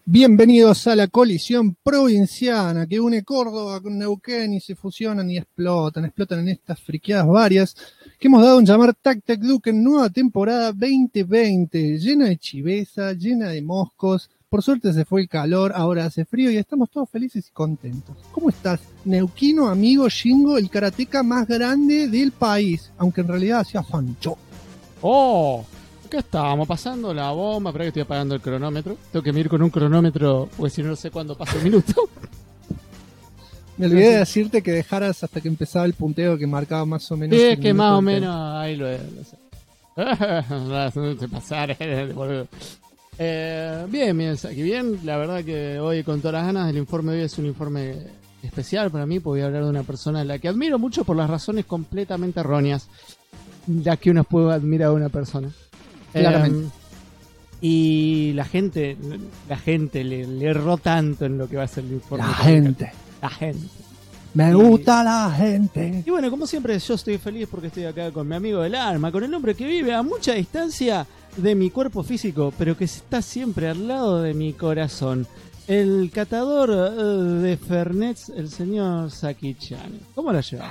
Bienvenidos a la colisión provinciana que une Córdoba con Neuquén y se fusionan y explotan en estas friqueadas varias que hemos dado en llamar Tac Tac Duke en nueva temporada 2020, llena de chiveza, llena de moscos. Por suerte se fue el calor, ahora hace frío y estamos todos felices y contentos. ¿Cómo estás, neuquino amigo Shingo, el karateca más grande del país? Aunque en realidad hacía fancho. ¡Oh! Acá estábamos pasando la bomba, pero que estoy apagando el cronómetro. Tengo que medir con un cronómetro, porque si no, no sé cuándo pasa el minuto. Me olvidé de decirte que dejaras hasta que empezaba el punteo que marcaba más o menos. Sí, es que más o menos ahí lo sé. No te pasar, boludo. Bien, Saki, bien. La verdad que hoy con todas las ganas, el informe de hoy es un informe especial para mí, porque voy a hablar de una persona a la que admiro mucho por las razones completamente erróneas, ya que uno puede admirar a una persona. Claramente. Y la gente le erró tanto en lo que va a ser el informe. La gente. Me gusta la gente. Y bueno, como siempre, yo estoy feliz porque estoy acá con mi amigo del alma, con el hombre que vive a mucha distancia de mi cuerpo físico, pero que está siempre al lado de mi corazón. El catador de Fernets, el señor Saki-chan. ¿Cómo la llevas?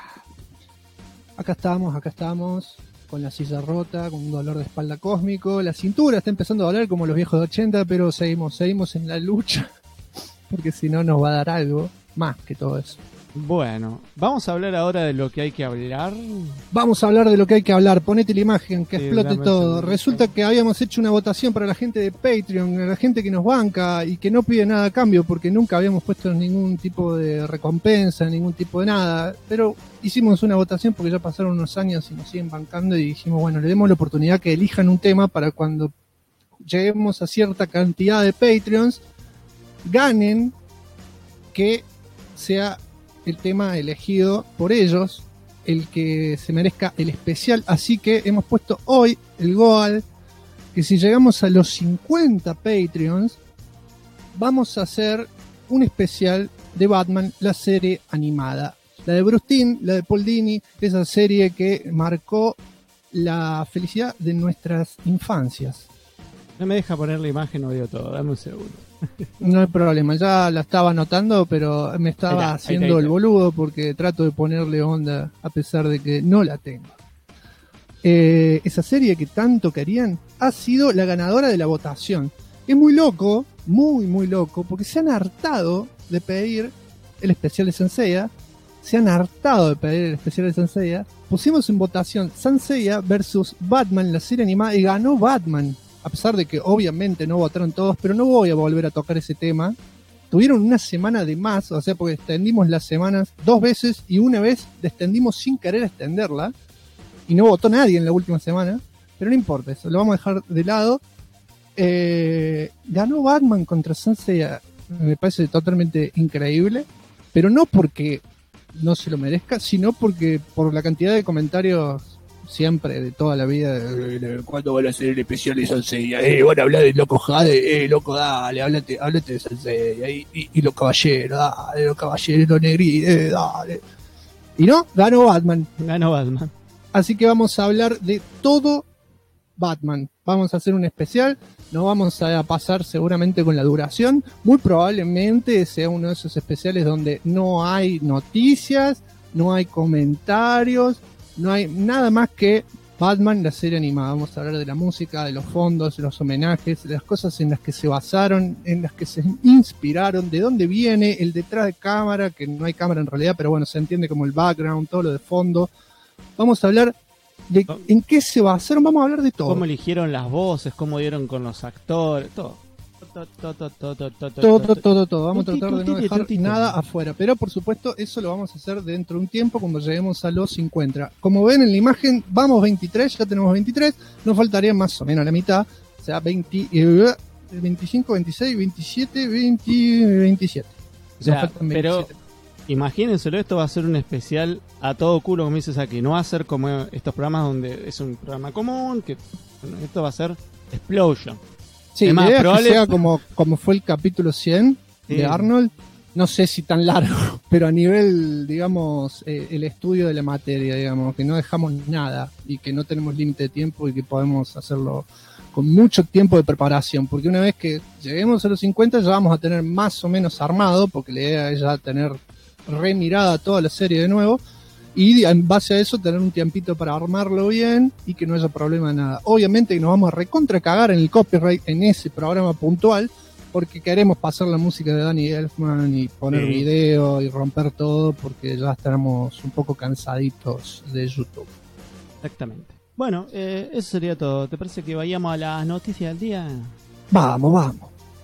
Acá estamos, con la silla rota, con un dolor de espalda cósmico. La cintura está empezando a doler como los viejos de 80, pero seguimos en la lucha, porque si no nos va a dar algo más que todo eso. Bueno, vamos a hablar ahora de lo que hay que hablar. Vamos a hablar de lo que hay que hablar. Ponete la imagen, que Sí, explote todo. Resulta que habíamos hecho una votación para la gente de Patreon, la gente que nos banca y que no pide nada a cambio, porque nunca habíamos puesto ningún tipo de recompensa, ningún tipo de nada. Pero hicimos una votación porque ya pasaron unos años y nos siguen bancando y dijimos, bueno, le demos la oportunidad que elijan un tema para cuando lleguemos a cierta cantidad de Patreons, ganen que sea el tema elegido por ellos, el que se merezca el especial. Así que hemos puesto hoy el goal, que si llegamos a los 50 Patreons, vamos a hacer un especial de Batman, la serie animada. La de Bruce Timm, la de Paul Dini, esa serie que marcó la felicidad de nuestras infancias. No me deja poner la imagen, odio todo, dame un segundo. No hay problema, ya la estaba anotando, pero me estaba haciendo el boludo porque trato de ponerle onda a pesar de que no la tengo. Esa serie que tanto querían ha sido la ganadora de la votación. Es muy loco, muy loco, porque se han hartado de pedir el especial de Saint Seiya. Pusimos en votación Saint Seiya versus Batman, la serie animada, y ganó Batman. A pesar de que obviamente no votaron todos, pero no voy a volver a tocar ese tema. Tuvieron una semana de más, o sea, porque extendimos las semanas 2 veces y una vez extendimos sin querer extenderla. Y no votó nadie en la última semana, pero no importa, eso lo vamos a dejar de lado. Ganó Batman contra Saint Seiya, me parece totalmente increíble, pero no porque no se lo merezca, sino porque por la cantidad de comentarios siempre, de toda la vida, ¿cuándo van a hacer el especial de Saint Seiya? Van a hablar de loco Jade, loco, dale, háblate de Saint Seiya, y los caballeros, dale, los caballeros, los negritos, dale. Y no, ganó Batman. Así que vamos a hablar de todo Batman. Vamos a hacer un especial, no vamos a pasar seguramente con la duración, muy probablemente sea uno de esos especiales donde no hay noticias, no hay comentarios, no hay nada más que Batman, la serie animada. Vamos a hablar de la música, de los fondos, de los homenajes, de las cosas en las que se basaron, en las que se inspiraron, de dónde viene el detrás de cámara, que no hay cámara en realidad, pero bueno, se entiende como el background, todo lo de fondo. Vamos a hablar de en qué se basaron, vamos a hablar de todo. Cómo eligieron las voces, cómo dieron con los actores, todo. Todo. Vamos a tratar de no dejar nada afuera. Pero por supuesto, eso lo vamos a hacer dentro de un tiempo cuando lleguemos a los 50. Como ven en la imagen, vamos 23, ya tenemos 23. Nos faltaría más o menos la mitad. O sea, 25, 26, 27, 27. O sea, pero imagínenselo, esto va a ser un especial a todo culo, como dices aquí. No va a ser como estos programas donde es un programa común, que esto va a ser Explosion. Sí, la idea es que sea como fue el capítulo 100 de Arnold. No sé si tan largo, pero a nivel, digamos, el estudio de la materia, digamos, que no dejamos nada y que no tenemos límite de tiempo y que podemos hacerlo con mucho tiempo de preparación, porque una vez que lleguemos a los 50 ya vamos a tener más o menos armado, porque la idea es ya tener remirada toda la serie de nuevo, y en base a eso tener un tiempito para armarlo bien y que no haya problema de nada. Obviamente que nos vamos a recontra cagar en el copyright en ese programa puntual, porque queremos pasar la música de Danny Elfman y poner video y romper todo, porque ya estamos un poco cansaditos de YouTube. Exactamente. Bueno, eso sería todo. ¿Te parece que vayamos a las noticias del día? Vamos.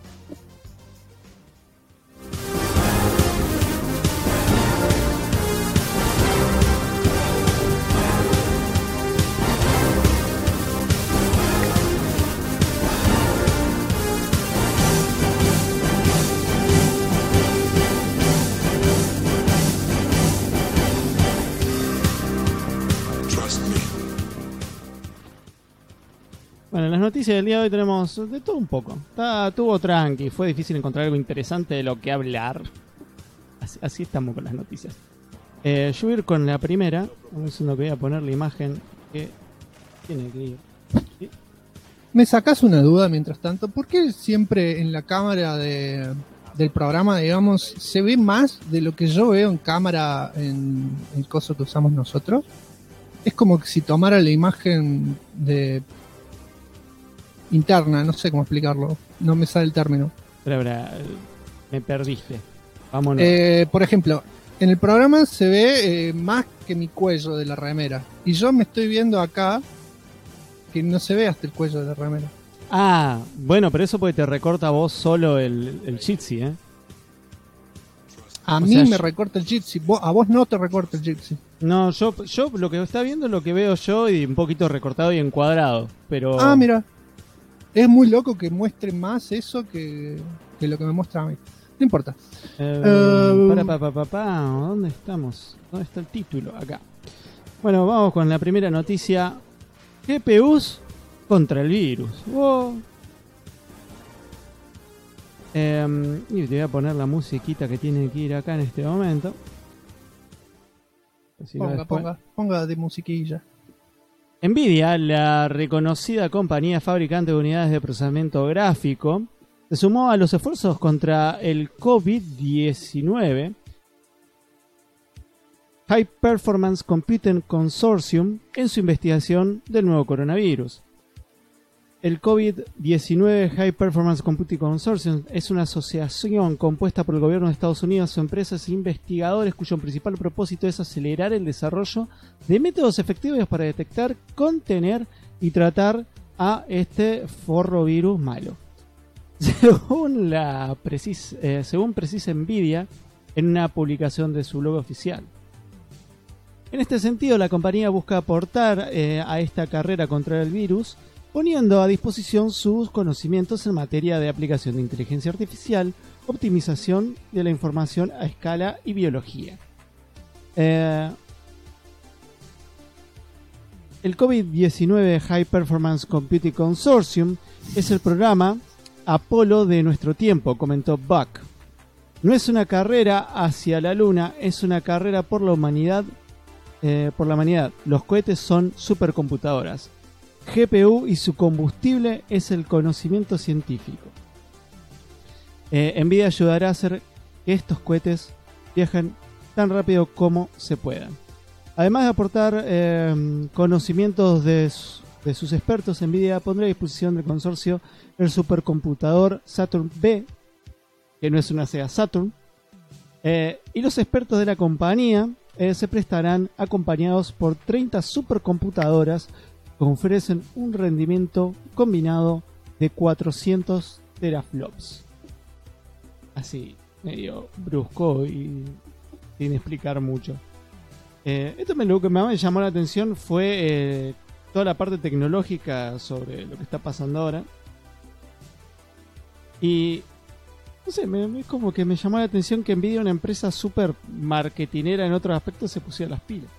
Bueno, en las noticias del día de hoy tenemos de todo un poco. Tuvo tranqui, fue difícil encontrar algo interesante de lo que hablar. Así estamos con las noticias. Yo voy a ir con la primera. A ver si no voy a poner la imagen que tiene que ir. ¿Sí? Me sacás una duda mientras tanto. ¿Por qué siempre en la cámara del programa, digamos, se ve más de lo que yo veo en cámara en el coso que usamos nosotros? Es como que si tomara la imagen de interna, no sé cómo explicarlo, no me sale el término. Pero, me perdiste. Vámonos. Por ejemplo, en el programa se ve más que mi cuello de la remera, y yo me estoy viendo acá que no se ve hasta el cuello de la remera. Ah, bueno, pero eso porque te recorta a vos solo el Jitsi, ¿eh? A mí me recorta el Jitsi, a vos no te recorta el Jitsi. No, yo lo que está viendo es lo que veo yo y un poquito recortado y encuadrado, pero... Ah, mira. Es muy loco que muestre más eso que lo que me muestra a mí. No importa. ¿Dónde estamos? ¿Dónde está el título? Acá. Bueno, vamos con la primera noticia. GPUs contra el virus. Wow. Y te voy a poner la musiquita que tiene que ir acá en este momento. Si ponga de musiquilla. Nvidia, la reconocida compañía fabricante de unidades de procesamiento gráfico, se sumó a los esfuerzos contra el COVID-19 High Performance Computing Consortium en su investigación del nuevo coronavirus. El COVID-19 High Performance Computing Consortium es una asociación compuesta por el gobierno de Estados Unidos, empresas e investigadores cuyo principal propósito es acelerar el desarrollo de métodos efectivos para detectar, contener y tratar a este forro virus malo. Según precisa Nvidia en una publicación de su blog oficial. En este sentido, la compañía busca aportar a esta carrera contra el virus poniendo a disposición sus conocimientos en materia de aplicación de inteligencia artificial, optimización de la información a escala y biología. El COVID-19 High Performance Computing Consortium es el programa Apolo de nuestro tiempo, comentó Buck. No es una carrera hacia la luna, es una carrera por la humanidad. Los cohetes son supercomputadoras. GPU y su combustible es el conocimiento científico. Nvidia ayudará a hacer que estos cohetes viajen tan rápido como se puedan. Además de aportar conocimientos de sus expertos, Nvidia pondrá a disposición del consorcio el supercomputador Saturn B, que no es una Sega Saturn, y los expertos de la compañía se prestarán acompañados por 30 supercomputadoras que ofrecen un rendimiento combinado de 400 teraflops. Así, medio brusco y sin explicar mucho. Lo que me llamó la atención fue toda la parte tecnológica sobre lo que está pasando ahora. Y no sé, es como que me llamó la atención que Nvidia, una empresa súper marketinera en otros aspectos, se pusiera las pilas.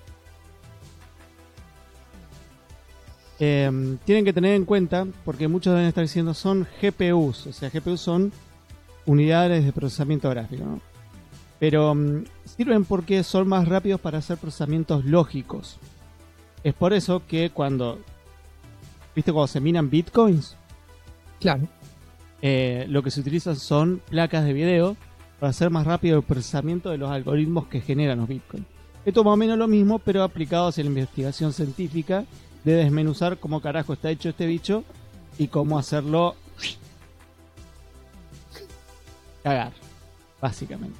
Tienen que tener en cuenta, porque muchos deben estar diciendo son GPUs, o sea, GPUs son unidades de procesamiento gráfico, ¿no? Pero sirven porque son más rápidos para hacer procesamientos lógicos. Es por eso que cuando ¿viste cuando se minan bitcoins? Claro. Lo que se utilizan son placas de video para hacer más rápido el procesamiento de los algoritmos que generan los bitcoins. Esto es más o menos lo mismo, pero aplicado hacia la investigación científica de desmenuzar cómo carajo está hecho este bicho y cómo hacerlo cagar, básicamente.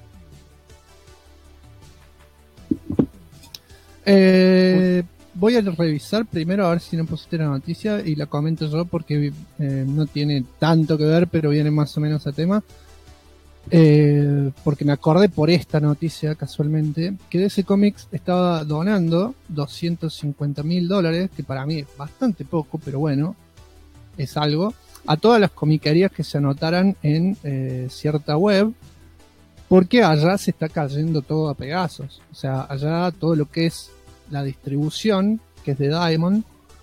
Voy a revisar primero a ver si no pusiste la noticia y la comento yo porque no tiene tanto que ver, pero viene más o menos a tema. Porque me acordé por esta noticia casualmente que DC Comics estaba donando $250,000, que para mí es bastante poco, pero bueno, es algo, a todas las comiquerías que se anotaran en cierta web, porque allá se está cayendo todo a pedazos. O sea, allá todo lo que es la distribución, que es de Diamond,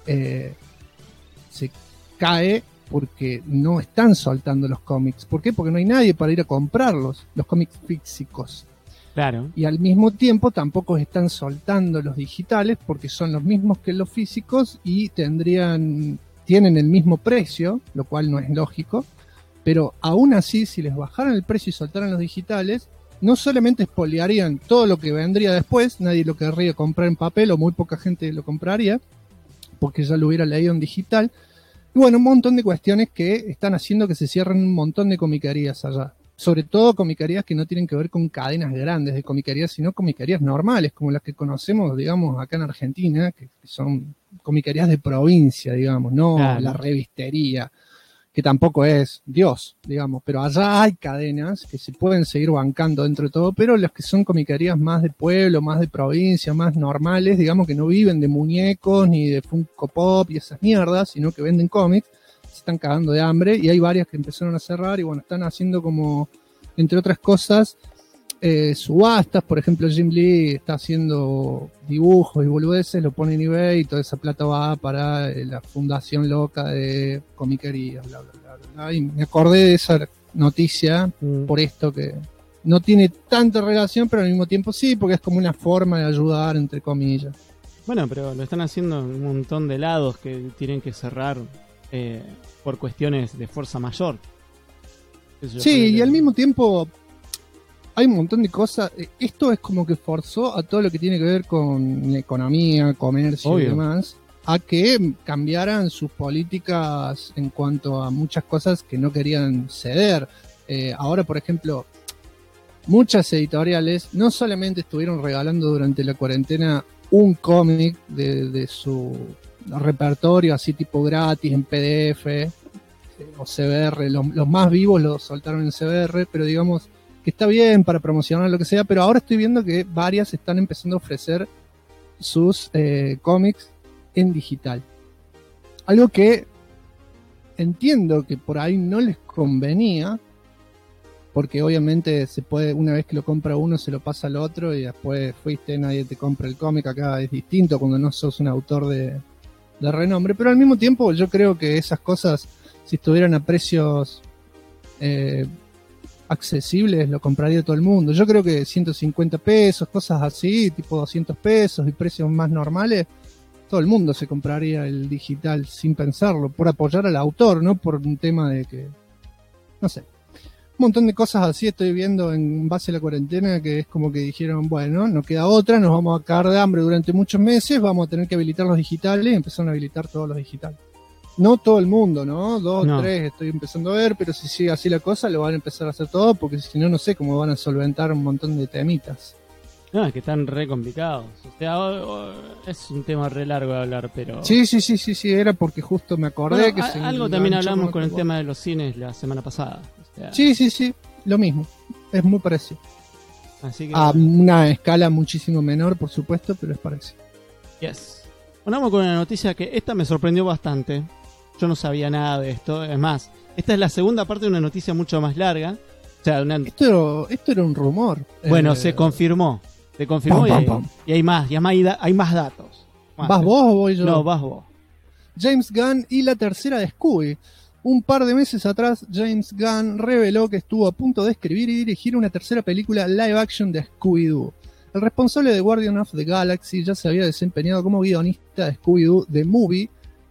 se cae porque no están soltando los cómics. ¿Por qué? Porque no hay nadie para ir a comprarlos, los cómics físicos. Claro. Y al mismo tiempo tampoco están soltando los digitales porque son los mismos que los físicos y tienen el mismo precio, lo cual no es lógico. Pero aún así, si les bajaran el precio y soltaran los digitales, no solamente espoliarían todo lo que vendría después, nadie lo querría comprar en papel o muy poca gente lo compraría, porque ya lo hubiera leído en digital. Y bueno, un montón de cuestiones que están haciendo que se cierren un montón de comiquerías allá. Sobre todo comiquerías que no tienen que ver con cadenas grandes de comiquerías, sino comiquerías normales, como las que conocemos, digamos, acá en Argentina, que son comiquerías de provincia, digamos, no claro. La revistería, que tampoco es Dios, digamos, pero allá hay cadenas que se pueden seguir bancando dentro de todo, pero las que son comiquerías más de pueblo, más de provincia, más normales, digamos que no viven de muñecos ni de Funko Pop y esas mierdas, sino que venden cómics, se están cagando de hambre y hay varias que empezaron a cerrar y bueno, están haciendo como, entre otras cosas, subastas. Por ejemplo, Jim Lee está haciendo dibujos y boludeces, lo pone en eBay y toda esa plata va para la fundación loca de comiquerías, bla, bla, bla, bla. Y me acordé de esa noticia por esto, que no tiene tanta relación, pero al mismo tiempo sí, porque es como una forma de ayudar, entre comillas. Bueno, pero lo están haciendo en un montón de lados que tienen que cerrar por cuestiones de fuerza mayor. Sí, y al mismo tiempo hay un montón de cosas. Esto es como que forzó a todo lo que tiene que ver con economía, comercio Obvio. y demás, a que cambiaran sus políticas en cuanto a muchas cosas que no querían ceder. Ahora, por ejemplo, muchas editoriales no solamente estuvieron regalando durante la cuarentena un cómic de su repertorio, así tipo gratis, en PDF o CBR, los más vivos los soltaron en CBR, pero digamos que está bien para promocionar lo que sea, pero ahora estoy viendo que varias están empezando a ofrecer sus cómics en digital. Algo que entiendo que por ahí no les convenía, porque obviamente se puede, una vez que lo compra uno se lo pasa al otro y después fuiste, nadie te compra el cómic. Acá es distinto cuando no sos un autor de renombre, pero al mismo tiempo yo creo que esas cosas, si estuvieran a precios accesibles, lo compraría todo el mundo. Yo creo que 150 pesos, cosas así, tipo 200 pesos y precios más normales, todo el mundo se compraría el digital sin pensarlo, por apoyar al autor, no por un tema de que, no sé. Un montón de cosas así estoy viendo en base a la cuarentena, que es como que dijeron, bueno, no queda otra, nos vamos a cagar de hambre durante muchos meses, vamos a tener que habilitar los digitales, y empezaron a habilitar todos los digitales. No todo el mundo, ¿no? 2, 3 estoy empezando a ver, pero si sigue así la cosa, lo van a empezar a hacer todo, porque si no, no sé cómo van a solventar un montón de temitas. No, es que están re complicados. O sea, es un tema re largo de hablar, pero... Sí, era porque justo me acordé bueno, que... algo también hablamos con el tema de los cines la semana pasada. O sea, sí, lo mismo. Es muy parecido. Así que... A una escala muchísimo menor, por supuesto, pero es parecido. Yes. Bueno, vamos con una noticia que esta me sorprendió bastante. Yo no sabía nada de esto. Es más, esta es la segunda parte de una noticia mucho más larga. O sea, esto era un rumor. Bueno, se confirmó. Se confirmó y hay más datos. ¿Vas vos o voy yo? No, vas vos. James Gunn y la tercera de Scooby. Un par de meses atrás, James Gunn reveló que estuvo a punto de escribir y dirigir una tercera película live action de Scooby-Doo. El responsable de Guardian of the Galaxy ya se había desempeñado como guionista de Scooby-Doo The Movie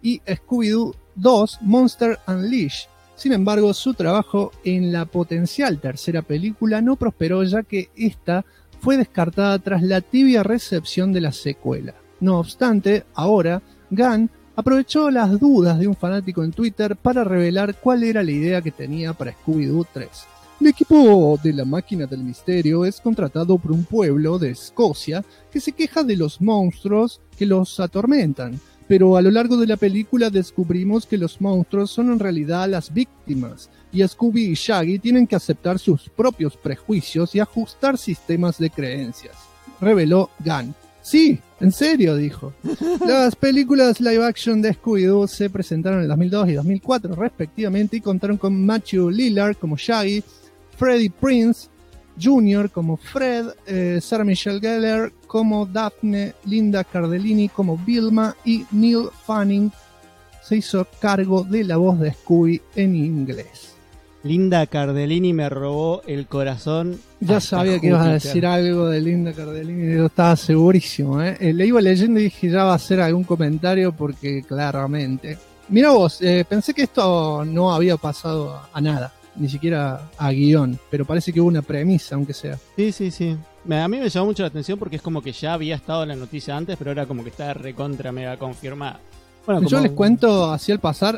y Scooby-Doo 2 Monster Unleashed. Sin embargo, su trabajo en la potencial tercera película no prosperó, ya que esta fue descartada tras la tibia recepción de la secuela. No obstante, ahora Gunn aprovechó las dudas de un fanático en Twitter para revelar cuál era la idea que tenía para Scooby-Doo 3. El equipo de la Máquina del Misterio es contratado por un pueblo de Escocia que se queja de los monstruos que los atormentan, pero a lo largo de la película descubrimos que los monstruos son en realidad las víctimas, y Scooby y Shaggy tienen que aceptar sus propios prejuicios y ajustar sistemas de creencias, reveló Gunn. Sí, en serio, dijo. Las películas live action de Scooby-Doo se presentaron en 2002 y 2004 respectivamente y contaron con Matthew Lillard como Shaggy, Freddie Prinze Jr. como Fred, Sarah Michelle Gellar como Daphne, Linda Cardellini como Vilma y Neil Fanning se hizo cargo de la voz de Scooby en inglés. Linda Cardellini me robó el corazón. Ya sabía que ibas a decir algo de Linda Cardellini, yo estaba segurísimo. Le iba leyendo y dije ya va a hacer algún comentario porque claramente. Mira vos, pensé que esto no había pasado a nada, ni siquiera a guión, pero parece que hubo una premisa, aunque sea. Sí. A mí me llamó mucho la atención porque es como que ya había estado en la noticia antes, pero ahora como que está recontra mega confirmada. Bueno, Yo les cuento así al pasar,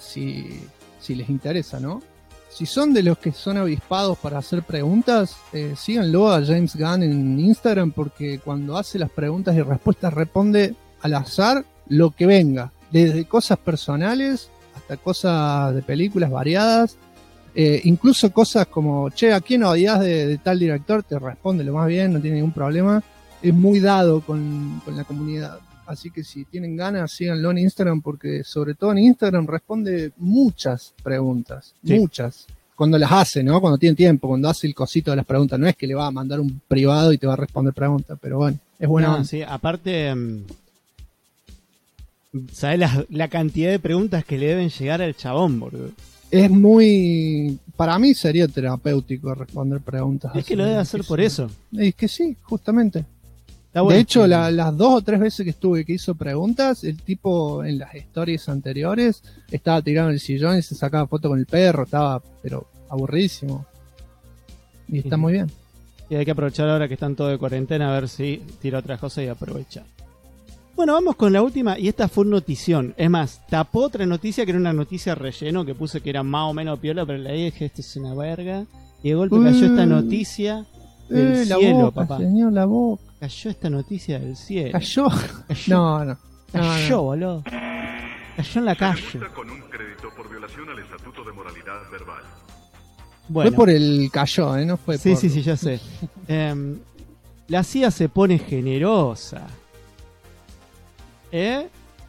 si les interesa, ¿no? Si son de los que son avispados para hacer preguntas, síganlo a James Gunn en Instagram, porque cuando hace las preguntas y respuestas responde al azar lo que venga, desde cosas personales hasta cosas de películas variadas, incluso cosas como, che, ¿a quién odias de tal director? Te responde lo más bien, no tiene ningún problema. Es muy dado con la comunidad. Así que si tienen ganas, síganlo en Instagram, porque sobre todo en Instagram responde muchas preguntas, sí. Muchas. Cuando las hace, ¿no? Cuando tiene tiempo, cuando hace el cosito de las preguntas. No es que le va a mandar un privado y te va a responder preguntas, pero bueno, es buena. No, sí, aparte, ¿sabes la cantidad de preguntas que le deben llegar al chabón, boludo? Es muy... Para mí sería terapéutico responder preguntas. Es que lo debe hacer por eso. Es que sí, justamente. Bueno, de hecho, las 2 o 3 veces que estuve que hizo preguntas, el tipo en las stories anteriores estaba tirado en el sillón y se sacaba foto con el perro, estaba pero aburridísimo. Y está muy bien. Y hay que aprovechar ahora que están todos de cuarentena a ver si tira otra cosa y aprovecha. Bueno, vamos con la última, y esta fue una notición. Es más, tapó otra noticia que era una noticia relleno que puse que era más o menos piola, pero le dije, esto es una verga. Y de golpe cayó esta noticia del cielo, boca, papá. Señor, la boca. Cayó esta noticia del cielo. ¿Cayó? No. Cayó, boludo. Cayó en la calle. Con un crédito por violación al Estatuto de Moralidad Verbal. Bueno. Fue por el cayó, ¿eh? No fue sí, por... Sí, ya sé. La CIA se pone generosa. ¿De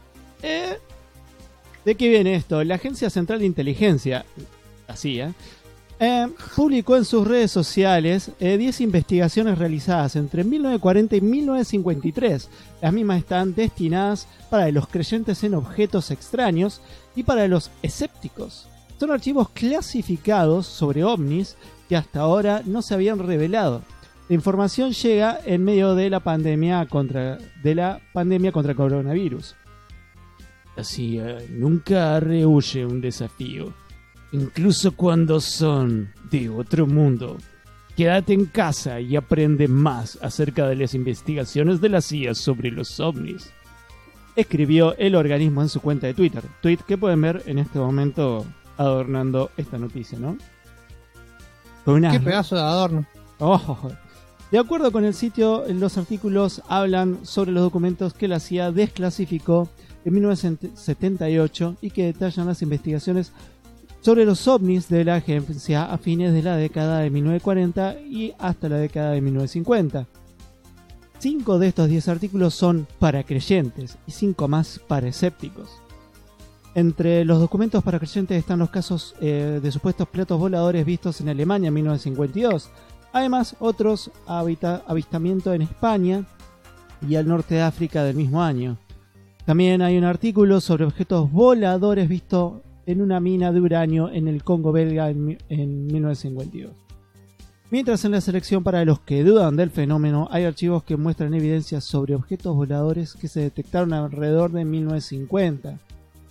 qué viene esto? La Agencia Central de Inteligencia, la CIA, publicó en sus redes sociales 10 investigaciones realizadas entre 1940 y 1953. Las mismas están destinadas para los creyentes en objetos extraños y para los escépticos. Son archivos clasificados sobre ovnis que hasta ahora no se habían revelado. La información llega en medio de la pandemia contra el coronavirus. La CIA nunca rehúye un desafío, incluso cuando son de otro mundo. Quédate en casa y aprende más acerca de las investigaciones de la CIA sobre los ovnis, escribió el organismo en su cuenta de Twitter. Tweet que pueden ver en este momento adornando esta noticia, ¿no? Qué pedazo de adorno. De acuerdo con el sitio, los artículos hablan sobre los documentos que la CIA desclasificó en 1978 y que detallan las investigaciones sobre los ovnis de la agencia a fines de la década de 1940 y hasta la década de 1950. 5 de estos 10 artículos son para creyentes y 5 más para escépticos. Entre los documentos para creyentes están los casos de supuestos platos voladores vistos en Alemania en 1952. Además, otros avistamientos en España y al norte de África del mismo año. También hay un artículo sobre objetos voladores vistos en una mina de uranio en el Congo belga en 1952. Mientras en la selección para los que dudan del fenómeno hay archivos que muestran evidencias sobre objetos voladores que se detectaron alrededor de 1950.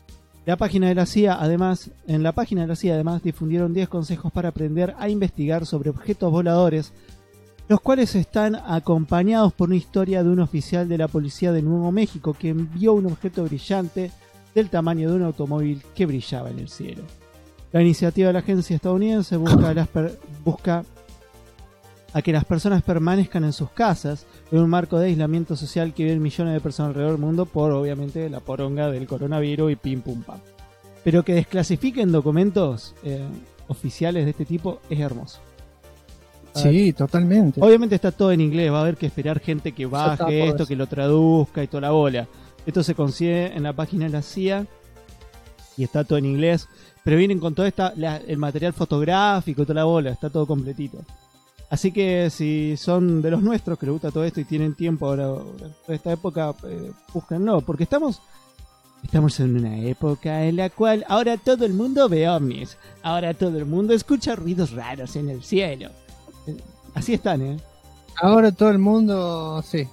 La página de la CIA, además, en la página de la CIA, además, difundieron 10 consejos para aprender a investigar sobre objetos voladores, los cuales están acompañados por una historia de un oficial de la policía de Nuevo México que envió un objeto brillante del tamaño de un automóvil que brillaba en el cielo. La iniciativa de la agencia estadounidense busca a que las personas permanezcan en sus casas en un marco de aislamiento social que viven millones de personas alrededor del mundo por, obviamente, la poronga del coronavirus y pim pum pam. Pero que desclasifiquen documentos oficiales de este tipo es hermoso. Sí, totalmente. Obviamente está todo en inglés, va a haber que esperar gente que baje esto, que lo traduzca y toda la bola. Esto se consigue en la página de la CIA y está todo en inglés, pero vienen con todo el material fotográfico y toda la bola, está todo completito. Así que si son de los nuestros que les gusta todo esto y tienen tiempo ahora toda esta época, búsquenlo, porque estamos en una época en la cual ahora todo el mundo ve ovnis, ahora todo el mundo escucha ruidos raros en el cielo. Así están, ¿eh? Ahora todo el mundo, sí.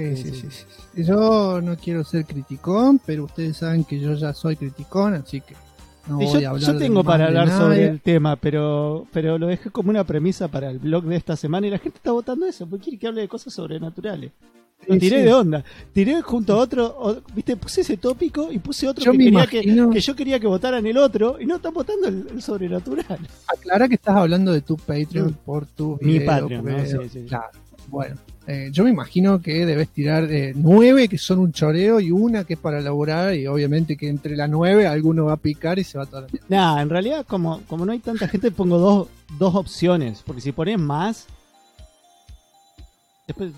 Yo no quiero ser criticón, pero ustedes saben que yo ya soy criticón, así que no voy a hablar. Yo tengo para hablar sobre el tema, pero lo dejé como una premisa para el blog de esta semana y la gente está votando eso, porque quiere que hable de cosas sobrenaturales. Lo tiré de onda, tiré junto a otro, viste, puse ese tópico y puse otro que yo quería que votaran el otro y no están votando el sobrenatural. Aclara que estás hablando de tu Patreon por tu video. Mi Patreon, ¿no? Sí. Claro, bueno. Yo me imagino que debes tirar 9 que son un choreo y una que es para elaborar, y obviamente que entre las 9 alguno va a picar y se va a toda la mierda. Nah, en realidad como no hay tanta gente pongo dos opciones, porque si pones más después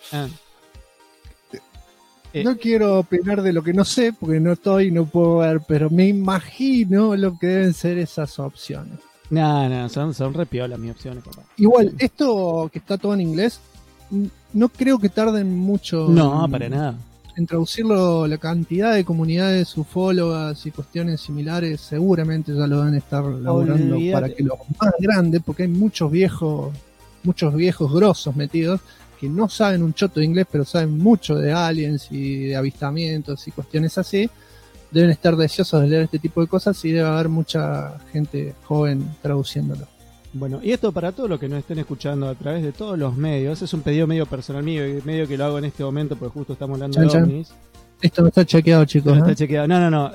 no quiero opinar de lo que no sé porque no puedo ver, pero me imagino lo que deben ser esas opciones. No, son repiolas mis opciones, papá. Igual, esto que está todo en inglés, no creo que tarden mucho. No, para nada. En traducirlo, la cantidad de comunidades ufólogas y cuestiones similares seguramente ya lo van a estar laburando. Olvídate. Para que los más grandes, porque hay muchos viejos grosos metidos que no saben un choto de inglés, pero saben mucho de aliens y de avistamientos y cuestiones así, deben estar deseosos de leer este tipo de cosas y debe haber mucha gente joven traduciéndolo. Bueno, y esto para todos los que nos estén escuchando a través de todos los medios, es un pedido medio personal mío y medio que lo hago en este momento porque justo estamos hablando de ovnis. Esto no está chequeado, chicos. No está chequeado. No.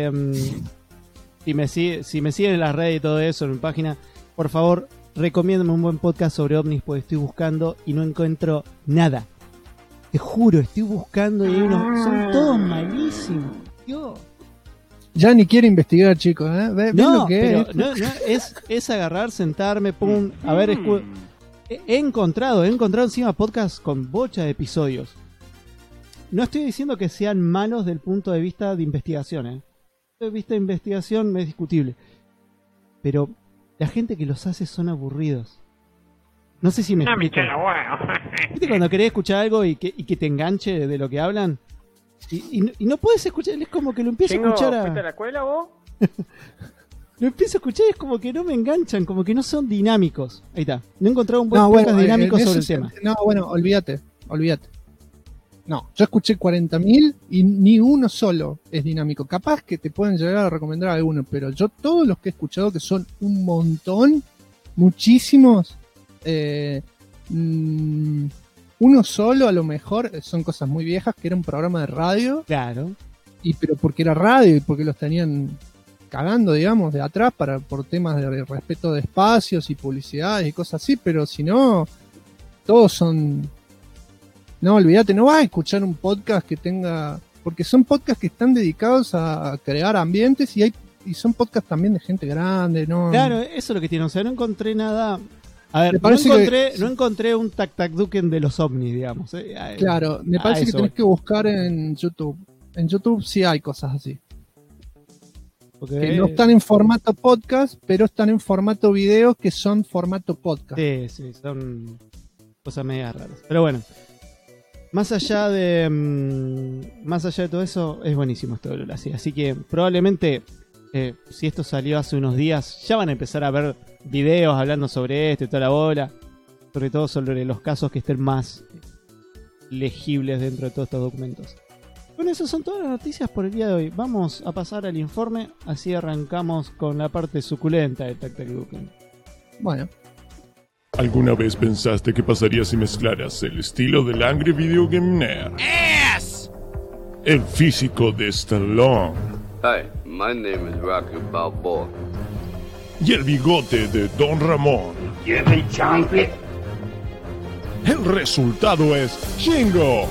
Si me siguen en las redes y todo eso, en mi página, por favor, recomiéndame un buen podcast sobre ovnis porque estoy buscando y no encuentro nada. Te juro, estoy buscando y son todos malísimos. Dios. Ya ni quiere investigar, chicos, ¿eh? ¿Ven lo que es agarrar, sentarme, pum, a ver, he encontrado encima podcast con bocha de episodios. No estoy diciendo que sean malos del punto de vista de investigación, ¿eh? De vista de investigación es discutible. Pero la gente que los hace son aburridos. No sé si me explico. ¿Viste cuando querés escuchar algo y que te enganche de lo que hablan? Y no puedes escuchar, es como que lo empiezo a escuchar ¿Fuiste a la escuela vos? Lo empiezo a escuchar y es como que no me enganchan, como que no son dinámicos. Ahí está, no he encontrado un buen podcast dinámico sobre el tema. No, bueno, olvídate. No, yo escuché 40.000 y ni uno solo es dinámico. Capaz que te pueden llegar a recomendar alguno, pero yo todos los que he escuchado, que son un montón, muchísimos, uno solo a lo mejor, son cosas muy viejas, que era un programa de radio. Claro. Pero porque era radio y porque los tenían cagando, digamos, de atrás por temas de respeto de espacios y publicidades y cosas así, pero si no, todos son... No, olvídate, no vas a escuchar un podcast que tenga... Porque son podcasts que están dedicados a crear ambientes y son podcasts también de gente grande, ¿no? Claro, eso es lo que tiene, o sea, no encontré nada... A ver, no encontré un tac-tac-duken de los ovnis, digamos. Claro, me parece que tenés que buscar en YouTube. En YouTube sí hay cosas así. Okay. Que no están en formato podcast, pero están en formato video, que son formato podcast. Sí, son cosas medio raras. Pero bueno, más allá de todo eso, es buenísimo esto de Lola. Así que probablemente, si esto salió hace unos días, ya van a empezar a ver videos hablando sobre esto y toda la bola. Sobre todo sobre los casos que estén más legibles dentro de todos estos documentos. Bueno, esas son todas las noticias por el día de hoy. Vamos a pasar al informe, así arrancamos con la parte suculenta de Tac Tac Duken. Bueno, ¿Alguna vez pensaste qué pasaría si mezclaras el estilo del Angry Video Game Nerd, el físico de Stallone Hi, my name is Rocky Balboa. y el bigote de Don Ramón? El resultado es Shingo.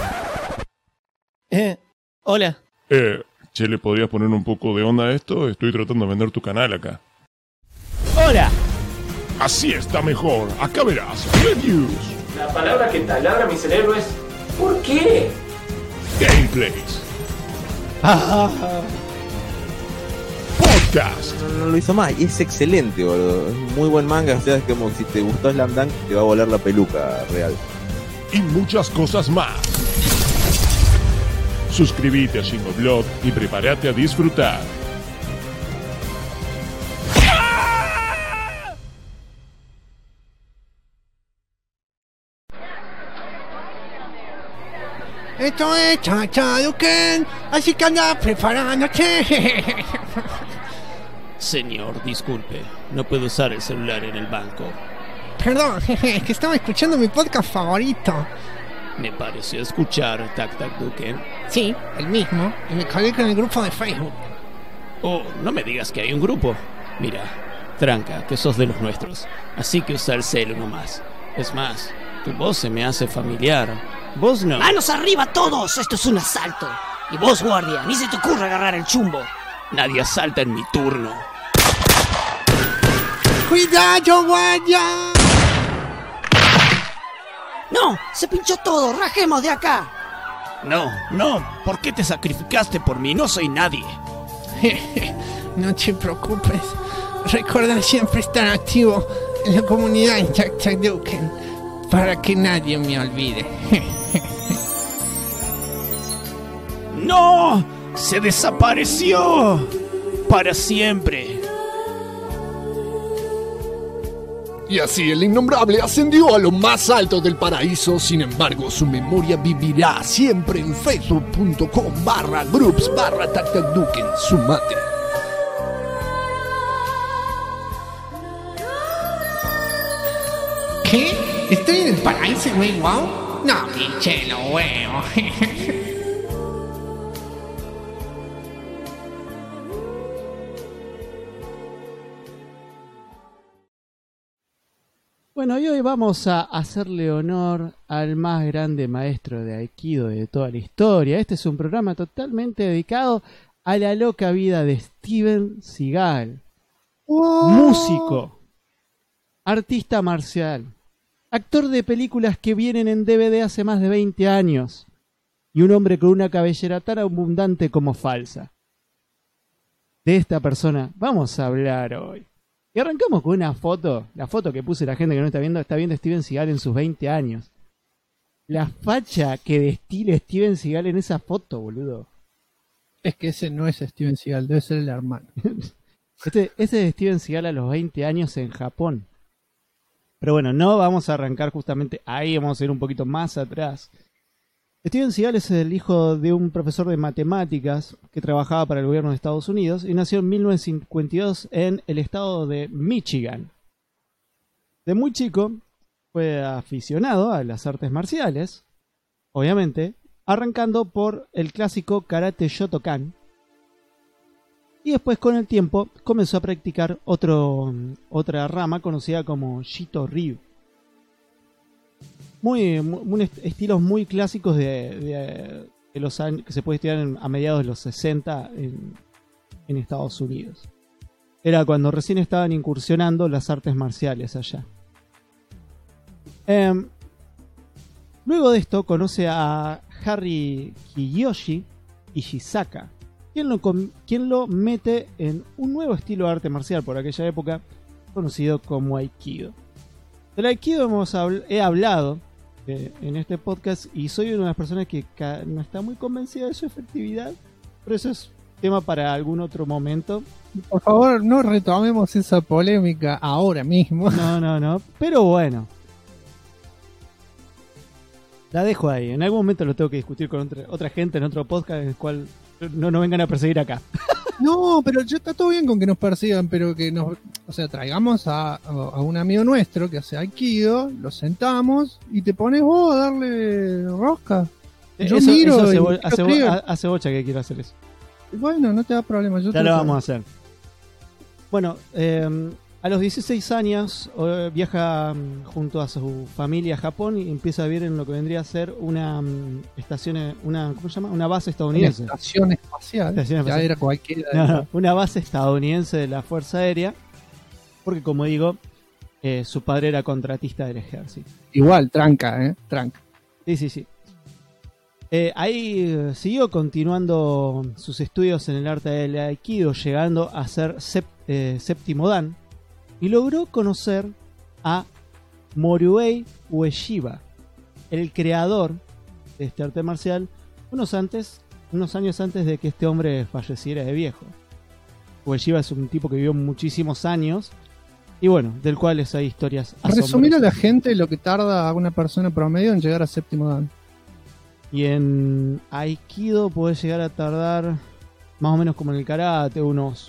Hola. Che, ¿le podrías poner un poco de onda a esto? Estoy tratando de vender tu canal acá. Hola. Así está mejor. Acá verás. Reviews, La palabra que taladra mi cerebro es ¿por qué? gameplays, podcast, No lo hizo mal y es excelente, boludo. Es un muy buen manga. O sea, es como si te gustó Slam Dunk, te va a volar la peluca real. y muchas cosas más. Suscríbete a Shingo Blog y prepárate a disfrutar. esto es Chachaduken, así que anda preparándote. Señor, disculpe, no puedo usar el celular en el banco. Perdón, es que estaba escuchando mi podcast favorito. Me pareció escuchar Tac Tac Duken. Sí, el mismo, y me colgué con el grupo de Facebook. Oh, no me digas que hay un grupo. Mira, tranca, que sos de los nuestros, así que usa el celu nomás. Es más, tu voz se me hace familiar. Vos no. ¡Manos arriba todos! ¡Esto es un asalto! Y vos, guardia, ni se te ocurra agarrar el chumbo. Nadie asalta en mi turno. ¡Cuidado, guardia! ¡No! ¡Se pinchó todo! ¡Rajemos de acá! No, no, ¿por qué te sacrificaste por mí? No soy nadie. No te preocupes. Recuerda siempre estar activo en la comunidad en Chachaduken para que nadie me olvide. ¡No! ¡Se desapareció! Para siempre. Y así el innombrable ascendió a lo más alto del paraíso. Sin embargo, su memoria vivirá siempre en facebook.com/groups/TacTacDuken. Sumate. ¿Qué? ¿Estoy en el paraíso, güey? ¿Wow? No, pinche lo huevo. Bueno, y hoy vamos a hacerle honor al más grande maestro de Aikido de toda la historia. Este es un programa totalmente dedicado a la loca vida de Steven Seagal. Músico, artista marcial, actor de películas que vienen en DVD hace más de 20 años y un hombre con una cabellera tan abundante como falsa. De esta persona vamos a hablar hoy. Y arrancamos con una foto, la foto que puse la gente que no está viendo Steven Seagal en sus 20 años. La facha que destila Steven Seagal en esa foto, boludo. Es que ese no es Steven Seagal, debe ser el hermano. Ese es Steven Seagal a los 20 años en Japón. Pero bueno, no vamos a arrancar justamente ahí, vamos a ir un poquito más atrás. Steven Seagal es el hijo de un profesor de matemáticas que trabajaba para el gobierno de Estados Unidos y nació en 1952 en el estado de Michigan. De muy chico fue aficionado a las artes marciales, obviamente, arrancando por el clásico Karate Shotokan. Y después con el tiempo comenzó a practicar otra rama conocida como Shito Ryu. Estilos muy clásicos de los años que se puede estudiar a mediados de los 60 en Estados Unidos. Era cuando recién estaban incursionando las artes marciales allá. Luego de esto conoce a Harry Kiyoshi Ishisaka, quien lo mete en un nuevo estilo de arte marcial por aquella época, conocido como Aikido. Del Aikido he hablado en este podcast y soy una de las personas que no está muy convencida de su efectividad, pero eso es tema para algún otro momento. Por favor, no retomemos esa polémica ahora mismo. No, pero bueno. La dejo ahí. En algún momento lo tengo que discutir con otra gente en otro podcast en el cual no nos vengan a perseguir acá. No, pero ya está todo bien con que nos persigan, pero que traigamos a un amigo nuestro que hace Aikido, lo sentamos y te pones vos a darle rosca. Yo miro hace bocha que quiero hacer eso. Bueno, no te da problema. Ya lo vamos a hacer. Bueno, a los 16 años viaja junto a su familia a Japón y empieza a vivir en lo que vendría a ser una estación, ¿cómo se llama? Una base estadounidense. Una estación espacial. Ya era cualquiera. Una base estadounidense de la Fuerza Aérea, porque como digo, su padre era contratista del ejército. Igual, tranca. Sí. Ahí siguió continuando sus estudios en el arte del Aikido, llegando a ser séptimo dan, y logró conocer a Morihei Ueshiba, el creador de este arte marcial, unos años antes de que este hombre falleciera de viejo. Ueshiba es un tipo que vivió muchísimos años y bueno, del cual hay historias asombrosas. Resumir a la gente lo que tarda una persona promedio en llegar a séptimo dan. Y en Aikido puede llegar a tardar más o menos como en el karate, unos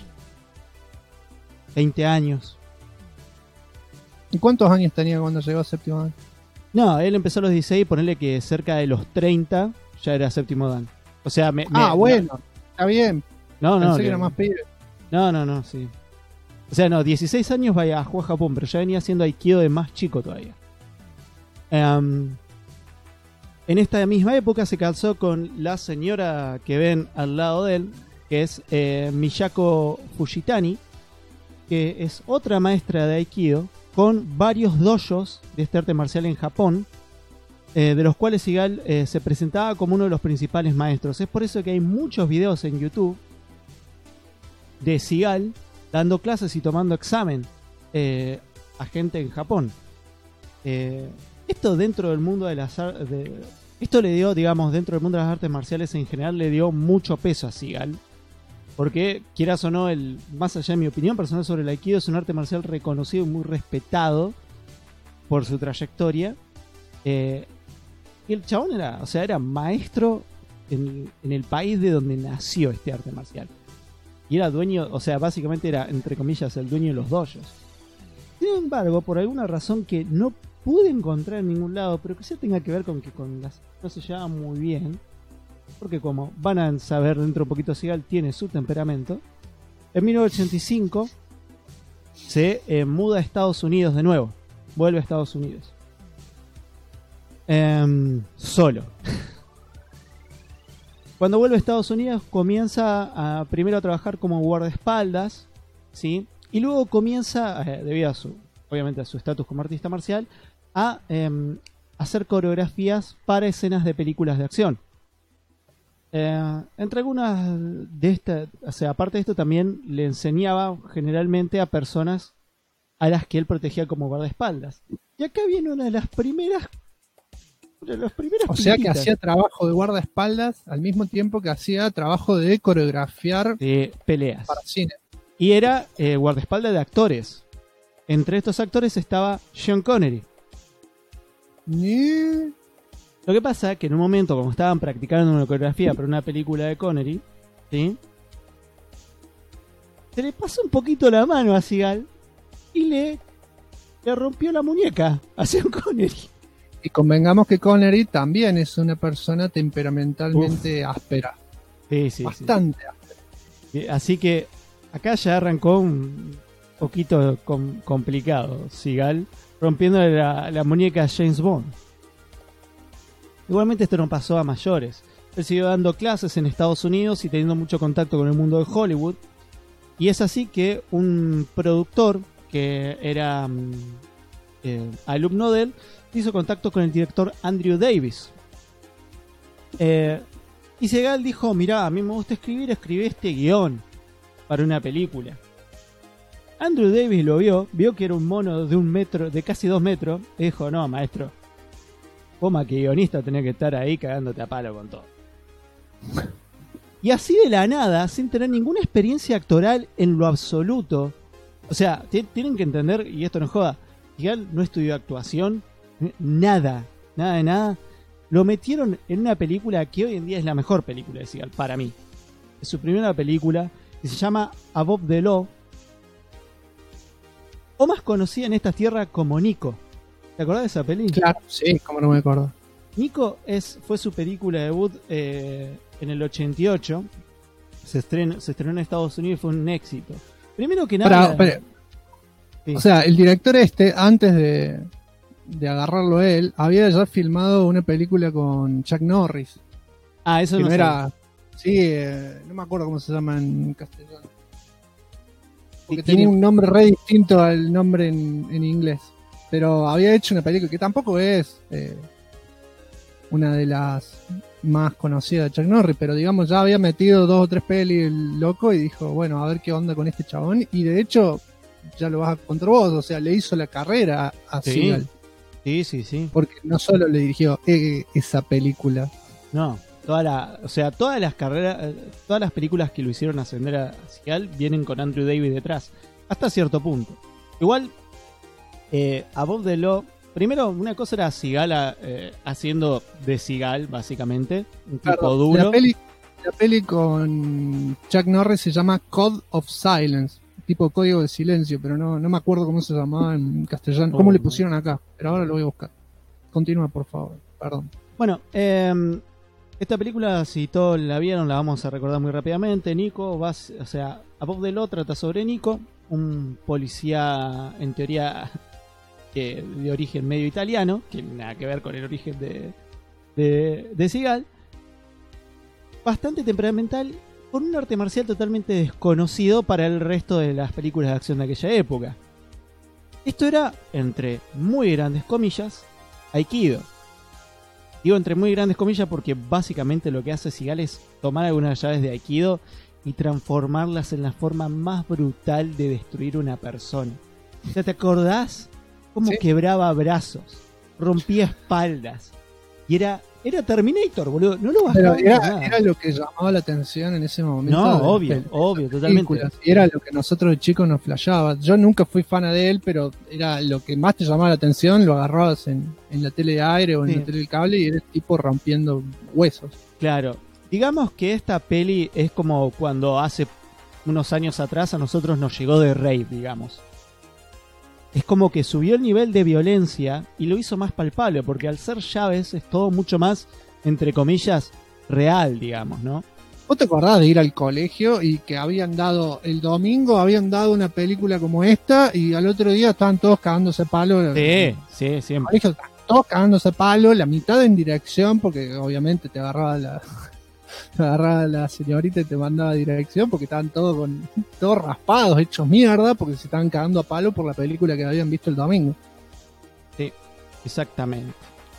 20 años. ¿Y cuántos años tenía cuando llegó a séptimo dan? No, él empezó a los 16 y ponerle que cerca de los 30 ya era séptimo dan. O sea, bueno, está bien. Pensé que era más pibe. No, sí. O sea, 16 años viajó a Japón, pero ya venía haciendo Aikido de más chico todavía. En esta misma época se casó con la señora que ven al lado de él, que es Miyako Fujitani, que es otra maestra de Aikido, con varios dojos de este arte marcial en Japón, de los cuales Seagal se presentaba como uno de los principales maestros. Es por eso que hay muchos videos en YouTube de Seagal dando clases y tomando examen a gente en Japón. Esto dentro del mundo de las esto le dio, digamos, dentro del mundo de las artes marciales en general, le dio mucho peso a Seagal. Porque, quieras o no, más allá de mi opinión personal sobre el Aikido, es un arte marcial reconocido y muy respetado por su trayectoria. Y el chabón era maestro en el país de donde nació este arte marcial. Y era dueño, básicamente era, entre comillas, el dueño de los dojos. Sin embargo, por alguna razón que no pude encontrar en ningún lado, pero que sí tenga que ver con que no se llevaba muy bien, porque como van a saber dentro de un poquito, Seagal tiene su temperamento. En 1985 se muda a Estados Unidos de nuevo. Vuelve a Estados Unidos. Solo. Cuando vuelve a Estados Unidos comienza primero a trabajar como guardaespaldas, ¿sí? Y luego comienza, debido a obviamente a su estatus como artista marcial, a hacer coreografías para escenas de películas de acción. Entre algunas de estas, aparte de esto, también le enseñaba generalmente a personas a las que él protegía como guardaespaldas. Y acá viene una de las primeras. O sea que hacía trabajo de guardaespaldas al mismo tiempo que hacía trabajo de coreografiar peleas para cine. Y era guardaespaldas de actores. Entre estos actores estaba Sean Connery. Lo que pasa es que en un momento, como estaban practicando una coreografía para una película de Connery, ¿sí? Se le pasó un poquito la mano a Seagal y le rompió la muñeca a Sean Connery. Y convengamos que Connery también es una persona temperamentalmente áspera. Sí. Bastante áspera. Así que acá ya arrancó un poquito complicado Seagal, rompiéndole la muñeca a James Bond. Igualmente esto no pasó a mayores. Él siguió dando clases en Estados Unidos y teniendo mucho contacto con el mundo de Hollywood. Y es así que un productor que era alumno de él hizo contacto con el director Andrew Davis. Y Seagal dijo: mirá, a mí me gusta escribí este guión para una película. Andrew Davis lo vio que era un mono de 1 metro, de casi 2 metros, y dijo: no, maestro, vos más que guionista tenés que estar ahí cagándote a palo con todo. Y así de la nada, sin tener ninguna experiencia actoral en lo absoluto. O sea, tienen que entender, y esto no joda, Seagal no estudió actuación, nada. lo metieron en una película que hoy en día es la mejor película de Seagal, para mí. Es su primera película, que se llama Above the Law, o más conocida en estas tierras como Nico. ¿Te acordás de esa peli? Claro, sí, como no me acuerdo. Nico fue su película debut en el 88. Se estrenó en Estados Unidos y fue un éxito. Primero que nada... Sí. O sea, el director antes de agarrarlo él, había ya filmado una película con Chuck Norris. Ah, eso no era. Sí, no me acuerdo cómo se llama en castellano. Porque tenía un nombre re distinto al nombre en inglés. Pero había hecho una película que tampoco es una de las más conocidas de Chuck Norris, pero digamos ya había metido 2 o 3 pelis el loco y dijo, bueno, a ver qué onda con este chabón. Y de hecho, ya lo vas a contar vos, o sea, le hizo la carrera a Seagal. Sí. Porque no solo le dirigió esa película. No, todas las carreras, todas las películas que lo hicieron ascender a Seagal vienen con Andrew Davis detrás, hasta cierto punto. Igual, Above the Law, primero una cosa era Seagal haciendo de Seagal, básicamente, un tipo duro. La peli con Chuck Norris se llama Code of Silence, tipo código de silencio, pero no me acuerdo cómo se llamaba en castellano, cómo le pusieron acá, pero ahora lo voy a buscar. Continúa, por favor, perdón. Bueno, esta película, si todos la vieron, la vamos a recordar muy rápidamente. Nico, Above the Law trata sobre Nico, un policía en teoría de origen medio italiano, que nada que ver con el origen de Seagal, bastante temperamental, con un arte marcial totalmente desconocido para el resto de las películas de acción de aquella época. Esto era, entre muy grandes comillas, Aikido. Digo entre muy grandes comillas porque básicamente lo que hace Seagal es tomar algunas llaves de Aikido y transformarlas en la forma más brutal de destruir una persona. O sea, ¿te acordás cómo quebraba brazos, rompía espaldas? Y era Terminator, boludo. No lo bajaba. Pero era lo que llamaba la atención en ese momento. No, obvio, totalmente. Y era lo que nosotros de chicos nos flasheaba. Yo nunca fui fan de él, pero era lo que más te llamaba la atención. Lo agarrabas en la tele de aire o en la tele de cable y era el tipo rompiendo huesos. Claro. Digamos que esta peli es como cuando hace unos años atrás a nosotros nos llegó de Rave, digamos. Es como que subió el nivel de violencia y lo hizo más palpable, porque al ser llaves es todo mucho más, entre comillas, real, digamos, ¿no? ¿Vos te acordás de ir al colegio y que el domingo habían dado una película como esta y al otro día estaban todos cagándose palo? Sí, siempre. Todos cagándose palo, la mitad en dirección, porque obviamente te agarraba la señorita y te mandaba a dirección porque estaban todos raspados, hechos mierda, porque se estaban cagando a palo por la película que habían visto el domingo. Sí, exactamente.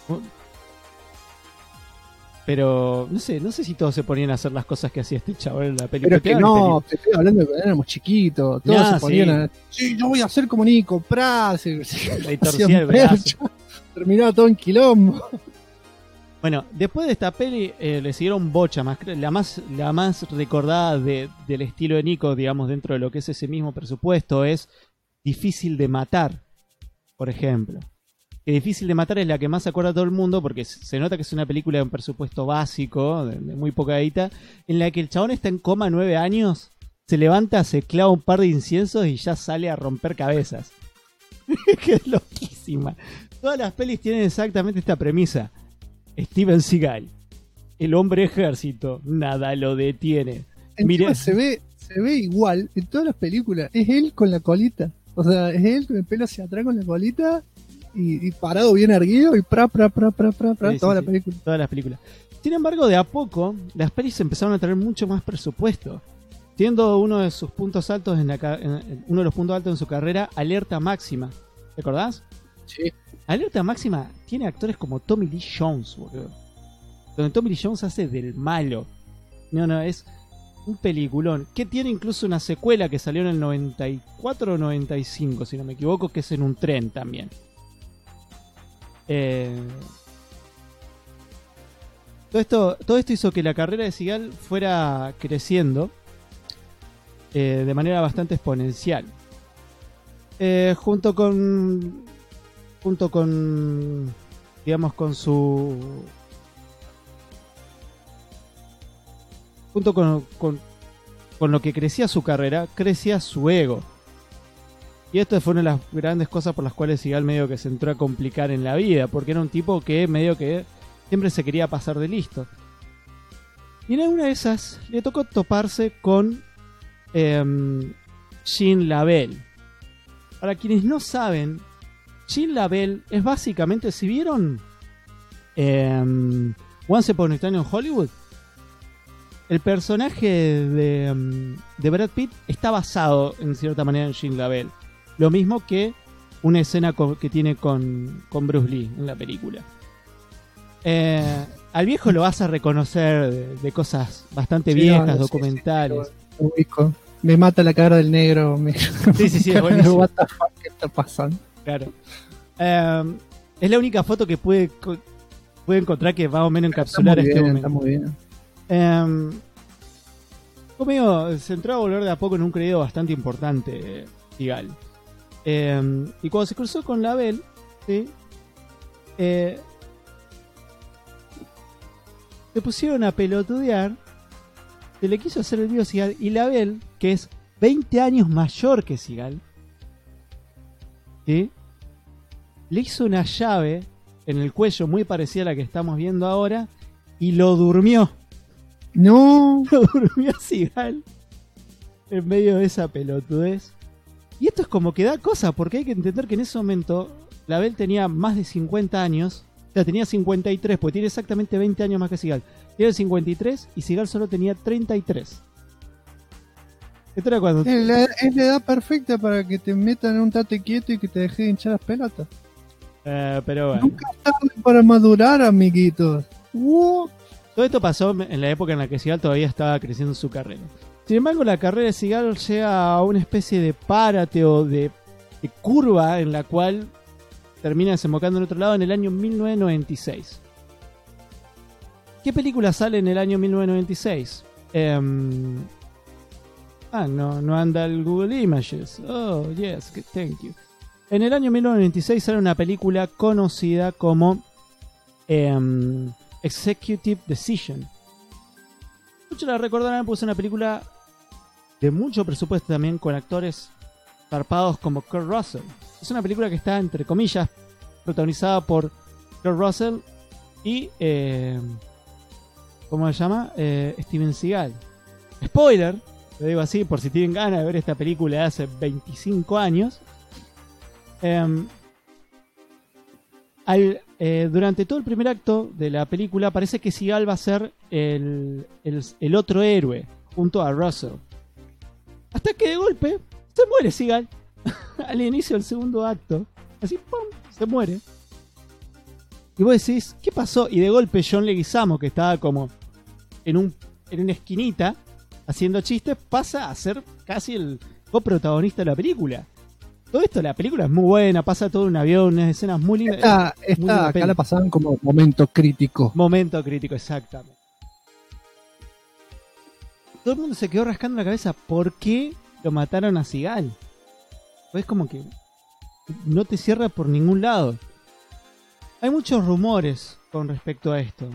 Pero no sé si todos se ponían a hacer las cosas que hacía este chaval en la película. Pero es que no, te estoy hablando de cuando éramos chiquitos, todos se ponían yo voy a ser como Nico, se torcía el brazo. Terminaba todo en quilombo. Bueno, después de esta peli le siguieron bocha más. La más recordada del estilo de Nico, digamos, dentro de lo que es ese mismo presupuesto, es Difícil de Matar, por ejemplo. Que Difícil de Matar es la que más se acuerda a todo el mundo porque se nota que es una película de un presupuesto básico, de muy poca guita, en la que el chabón está en coma 9 años, se levanta, se clava un par de inciensos y ya sale a romper cabezas. Que es loquísima. Todas las pelis tienen exactamente esta premisa. Steven Seagal, el hombre ejército, nada lo detiene. Mira, se ve igual en todas las películas. Es él con la colita. O sea, es él con el pelo hacia atrás con la colita y parado bien erguido y toda la película. Todas las películas. Sin embargo, de a poco, las pelis empezaron a tener mucho más presupuesto. Siendo uno de sus puntos altos uno de los puntos altos en su carrera, Alerta Máxima. ¿Te acordás? Sí. Alerta Máxima tiene actores como Tommy Lee Jones, boludo. Donde Tommy Lee Jones hace del malo. No, es un peliculón. Que tiene incluso una secuela que salió en el 94 o 95, si no me equivoco, que es en un tren también. Todo esto hizo que la carrera de Seagal fuera creciendo de manera bastante exponencial. Junto con digamos con su junto con lo que crecía su carrera, crecía su ego. Y esto fue una de las grandes cosas por las cuales Seagal medio que se entró a complicar en la vida, porque era un tipo que medio que siempre se quería pasar de listo. Y en una de esas le tocó toparse con Jean LaBelle. Para quienes no saben, Jean LaBelle es básicamente, si vieron Once Upon a Time in Hollywood, el personaje de Brad Pitt está basado en cierta manera en Jean LaBelle. Lo mismo que una escena que tiene con Bruce Lee en la película. Al viejo lo vas a reconocer de cosas bastante viejas, documentales. Me mata la cara del negro. Sí, es buenísimo. What the fuck, ¿qué está pasando? Claro. Es la única foto que puede encontrar que va o menos encapsular este momento. Está muy bien. Conmigo se entró a volver de a poco en un creído bastante importante, Seagal. Y cuando se cruzó con LaBelle, ¿sí? Se pusieron a pelotudear. Se le quiso hacer el vivo a Seagal. Y LaBelle, que es 20 años mayor que Seagal, ¿sí? Le hizo una llave en el cuello muy parecida a la que estamos viendo ahora y lo durmió. No. Lo durmió a Seagal en medio de esa pelotudez. Y esto es como que da cosa, porque hay que entender que en ese momento LaBelle tenía más de 50 años. O sea, tenía 53, porque tiene exactamente 20 años más que Seagal. Tiene 53 y Seagal solo tenía 33. Esto era cuando... Es la edad perfecta para que te metan en un tate quieto y que te deje de hinchar las pelotas. Pero bueno. Nunca es tarde para madurar, amiguitos. Todo esto pasó en la época en la que Seagal todavía estaba creciendo su carrera. Sin embargo, la carrera de Seagal llega a una especie de párate o de curva en la cual termina desembocando en otro lado en el año 1996. ¿Qué película sale en el año 1996? No anda el Google Images. Oh, yes, thank you. En el año 1996 sale una película conocida como Executive Decision. Muchos la recordarán, pues es una película de mucho presupuesto también, con actores zarpados como Kurt Russell. Es una película que está, entre comillas, protagonizada por Kurt Russell y ¿cómo se llama? Steven Seagal. Spoiler, lo digo así por si tienen ganas de ver esta película de hace 25 años. Durante todo el primer acto de la película parece que Seagal va a ser el otro héroe junto a Russell. Hasta que de golpe se muere Seagal al inicio del segundo acto. Así, ¡pum!, se muere. Y vos decís, ¿qué pasó? Y de golpe John Leguizamo, que estaba como en una esquinita haciendo chistes, pasa a ser casi el coprotagonista de la película. Todo esto, la película es muy buena, pasa todo en un avión, unas escenas muy lindas. Acá la pasaban como momento crítico. Momento crítico, exactamente. Todo el mundo se quedó rascando la cabeza. ¿Por qué lo mataron a Seagal? Pues como que no te cierra por ningún lado. Hay muchos rumores con respecto a esto.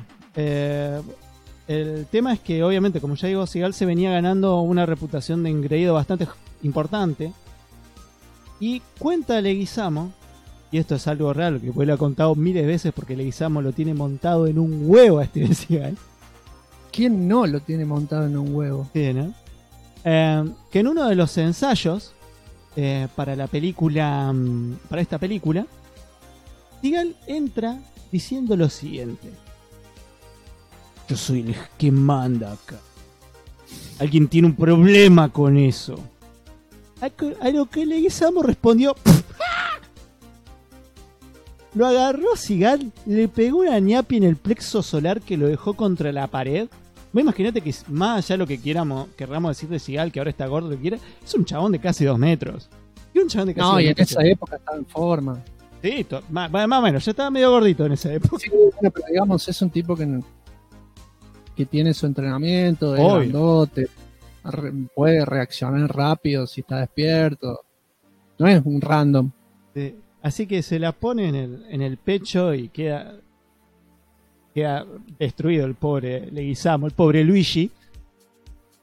El tema es que, obviamente, como ya digo, Seagal se venía ganando una reputación de engreído bastante importante. Y cuenta Leguizamo, y esto es algo raro que pues lo ha contado miles de veces porque Leguizamo lo tiene montado en un huevo a Steven Seagal. ¿Quién no lo tiene montado en un huevo? Sí, ¿no? Que en uno de los ensayos para la película, para esta película, Seagal entra diciendo lo siguiente: yo soy el que manda acá. Alguien tiene un problema con eso. A lo que Leguizamo respondió: lo agarró Seagal, le pegó una ñapi en el plexo solar que lo dejó contra la pared. Vos imaginate que más allá de lo que querramos decir de Seagal, que ahora está gordo, lo que quiera, es un chabón de casi 2 metros. Y un chabón de casi 2 metros. No, y en esa época estaba en forma. Sí, más o menos, ya estaba medio gordito en esa época. Sí, bueno, pero digamos, es un tipo que tiene su entrenamiento, es grandote, puede reaccionar rápido si está despierto. No es un random. Sí. Así que se la pone en el pecho y queda destruido el pobre Leguizamo, el pobre Luigi.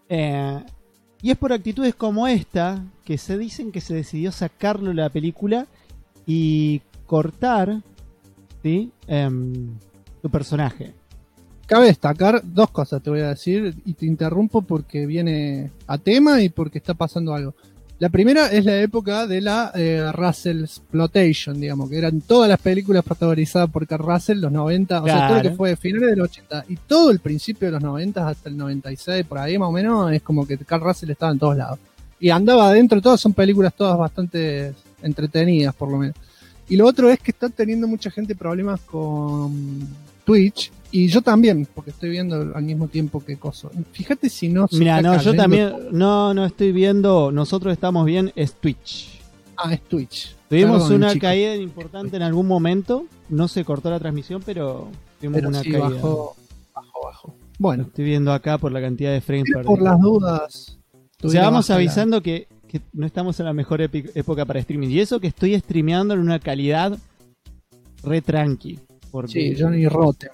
Y es por actitudes como esta que se dicen que se decidió sacarlo de la película y cortar, ¿sí? Tu personaje. Cabe destacar dos cosas, te voy a decir, y te interrumpo porque viene a tema y porque está pasando algo. La primera es la época de la Russell Exploitation, digamos, que eran todas las películas protagonizadas por Kurt Russell, los 90, o sea, todo lo que fue de finales de los 80 y todo el principio de los 90 hasta el 96, por ahí más o menos, es como que Kurt Russell estaba en todos lados. Y andaba adentro, todas son películas todas bastante entretenidas, por lo menos. Y lo otro es que está teniendo mucha gente problemas con Twitch, y yo también, porque estoy viendo al mismo tiempo que coso. Fíjate si no se Mira, está no, yo cayendo también, todo. no estoy viendo, nosotros estamos bien, es Twitch. Ah, es Twitch. Tuvimos Perdón, una chicos. caída importante en algún momento, no se cortó la transmisión, pero tuvimos Pero una sí, caída. bajó. Bueno, Estoy viendo acá por la cantidad de frames pero por las dudas. O sea, vamos baja la- avisando que no estamos en la mejor época para streaming. Y eso que estoy streameando en una calidad re tranqui. Porque, Sí, Johnny Rotten.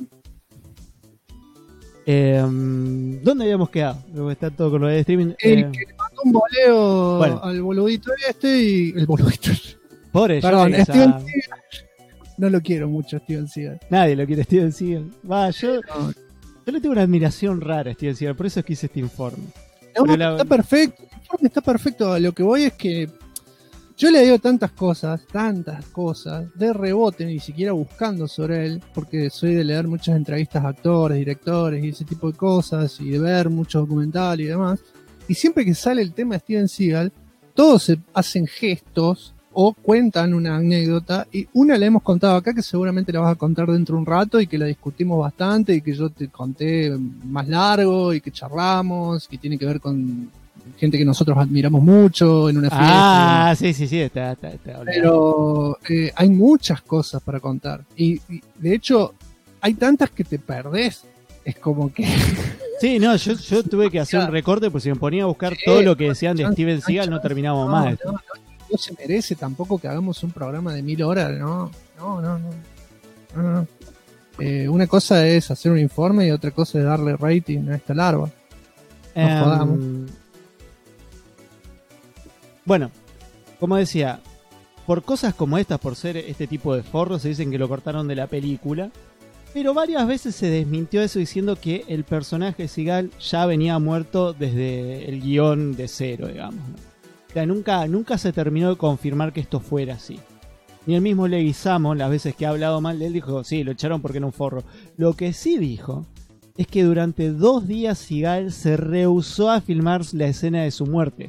¿dónde habíamos quedado? Luego está todo con lo de streaming. El que le mandó un voleo Bueno. al boludito este y el boludito. Pobre Perdón, Johnny, Steven esa- Seagal. No lo quiero mucho, Steven Seagal. Nadie lo quiere, Steven Seagal. Va, yo No, le tengo una admiración rara a Steven Seagal, por eso es que hice este informe. no, Pero la- está perfecto. El informe está perfecto. A lo que voy es que yo le digo tantas cosas de rebote, ni siquiera buscando sobre él, porque soy de leer muchas entrevistas a actores, directores y ese tipo de cosas, y de ver muchos documentales y demás. Y siempre que sale el tema de Steven Seagal, todos se hacen gestos o cuentan una anécdota, y una la hemos contado acá que seguramente la vas a contar dentro de un rato y que la discutimos bastante y que yo te conté más largo y que charlamos, que tiene que ver con gente que nosotros admiramos mucho en una fiesta. sí, está Pero hay muchas cosas para contar. Y de hecho, hay tantas que te perdés. Es como que. Sí, no, yo tuve que hacer un recorte porque si me ponía a buscar todo lo que decían de Steven Seagal no terminábamos más. No se merece tampoco que hagamos un programa de 1000 horas, no. Una cosa es hacer un informe y otra cosa es darle rating a esta larva. No jodamos. Bueno, como decía, por cosas como estas, por ser este tipo de forros, se dicen que lo cortaron de la película. Pero varias veces se desmintió eso diciendo que el personaje Seagal ya venía muerto desde el guión de cero, digamos, ¿no? O sea, nunca se terminó de confirmar que esto fuera así. Ni el mismo Leguizamo, las veces que ha hablado mal de él, dijo, sí, lo echaron porque era un forro. Lo que sí dijo es que durante 2 días Seagal se rehusó a filmar la escena de su muerte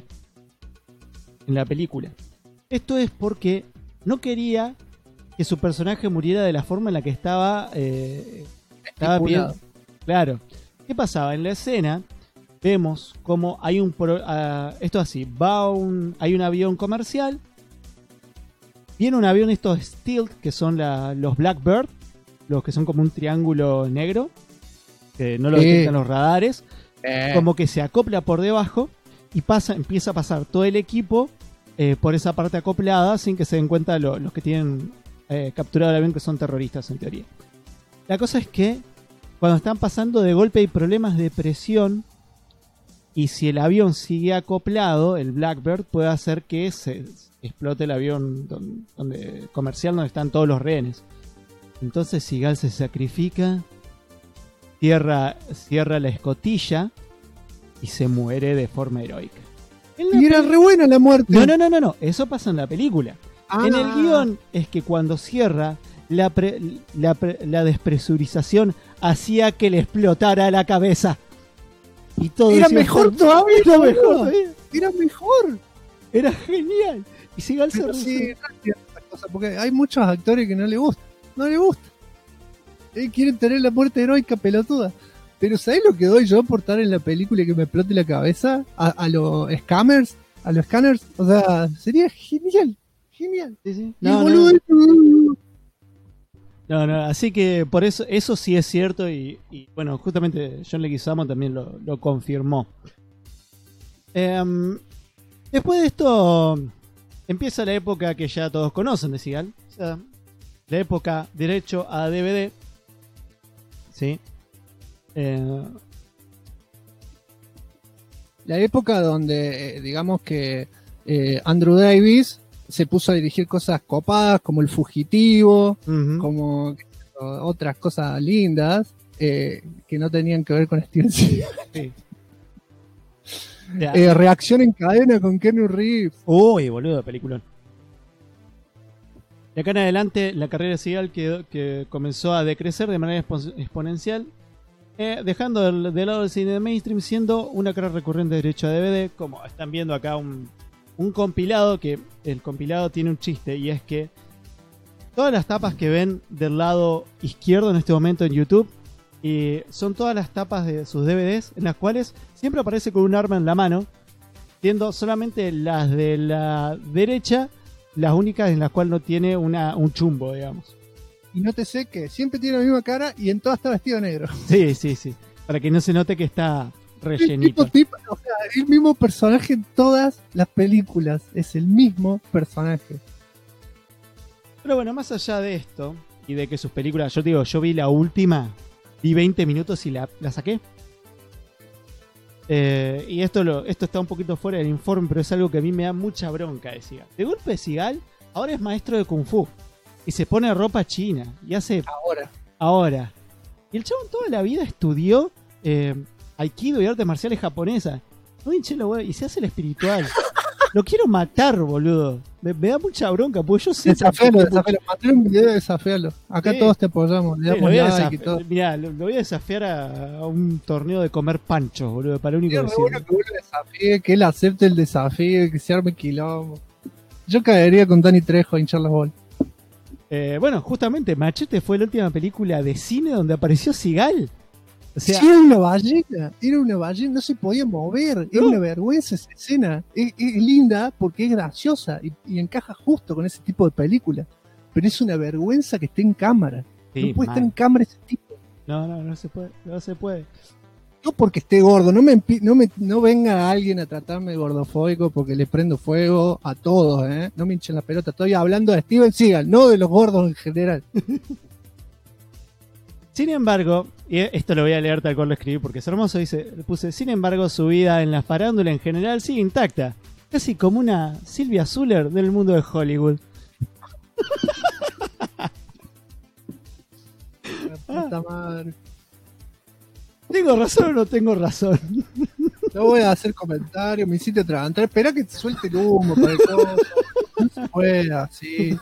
en la película. Esto es porque no quería que su personaje muriera de la forma en la que estaba bien. Claro. ¿Qué pasaba? En la escena vemos como hay esto así, hay un avión comercial, viene un avión estos Stealth, que son los Blackbird, los que son como un triángulo negro, que no lo detectan los radares, como que se acopla por debajo y empieza a pasar todo el equipo por esa parte acoplada sin que se den cuenta los que tienen capturado el avión, que son terroristas en teoría. La cosa es que cuando están pasando de golpe hay problemas de presión y si el avión sigue acoplado, el Blackbird puede hacer que se explote el avión comercial donde están todos los rehenes. Entonces Seagal se sacrifica, cierra la escotilla y se muere de forma heroica. Y era re buena la muerte. No, eso pasa en la película. En el guión es que cuando cierra, la despresurización hacía que le explotara la cabeza. Y todo era mejor todavía. Era mejor todavía. Era mejor. Era genial. Y Seagal se sí, porque hay muchos actores que no le gusta. No le gusta. Quieren tener la muerte heroica pelotuda. Pero ¿sabés lo que doy yo por estar en la película y que me explote la cabeza? A los scammers. A los scanners. O sea, sería genial. Genial. Sí. No, así que por eso sí es cierto y bueno, justamente John Leguizamo también lo confirmó. Después de esto empieza la época que ya todos conocen de Seagal, o sea, la época derecho a DVD, ¿sí? la época donde, digamos que Andrew Davis se puso a dirigir cosas copadas, como El Fugitivo, como otras cosas lindas, que no tenían que ver con Steven Seagal. Sí. Reacción en cadena con Keanu Reeves. Uy, boludo, peliculón. De acá en adelante, la carrera de Seagal que comenzó a decrecer de manera exponencial, dejando de lado el cine de mainstream, siendo una carrera recurrente de derecho a DVD, como están viendo acá un compilado, que el compilado tiene un chiste, y es que todas las tapas que ven del lado izquierdo en este momento en YouTube, son todas las tapas de sus DVDs, en las cuales siempre aparece con un arma en la mano, siendo solamente las de la derecha las únicas en las cuales no tiene un chumbo, digamos. Y nótese que siempre tiene la misma cara y en todas está vestido de negro. Sí, sí, sí. Para que no se note que está rellenito. O sea, el mismo personaje en todas las películas. Es el mismo personaje. Pero bueno, más allá de esto, y de que sus películas, yo te digo, yo vi la última, vi 20 minutos y la saqué. Y esto está un poquito fuera del informe, pero es algo que a mí me da mucha bronca de Seagal. De golpe Seagal ahora es maestro de Kung Fu. Y se pone ropa china. Y hace... Ahora. Y el chabón toda la vida estudió Aikido y artes marciales japonesas. No hinché la hueá. Y se hace el espiritual. Lo quiero matar, boludo. Me da mucha bronca, porque yo sé... Desafíalo. Mandale un video, desafíalo. Acá todos te apoyamos. Le damos like y todo. Mirá, lo voy a desafiar a un torneo de comer panchos, boludo. Para lo único que bueno que uno desafíe, que él acepte el desafío, que se arme quilombo. Yo caería con Danny Trejo a hinchar las bolas. Bueno, justamente Machete fue la última película de cine donde apareció Seagal. O sea, sí, era una ballena, no se podía mover, era una vergüenza esa escena. Es linda porque es graciosa y encaja justo con ese tipo de película. Pero es una vergüenza que esté en cámara. Sí, no puede estar en cámara ese tipo. No se puede. No porque esté gordo, no venga alguien a tratarme de gordofóbico porque le prendo fuego a todos, ¿eh? No me hinchen la pelota, estoy hablando de Steven Seagal, no de los gordos en general. Sin embargo, y esto lo voy a leer tal cual lo escribí porque es hermoso, puse, sin embargo su vida en la farándula en general sigue intacta, casi como una Sylvia Zuller del mundo de Hollywood. La puta madre. ¿Tengo razón o no tengo razón? No voy a hacer comentarios, me hiciste atragantar. Espera que te suelte el humo para el coso. No se puede así.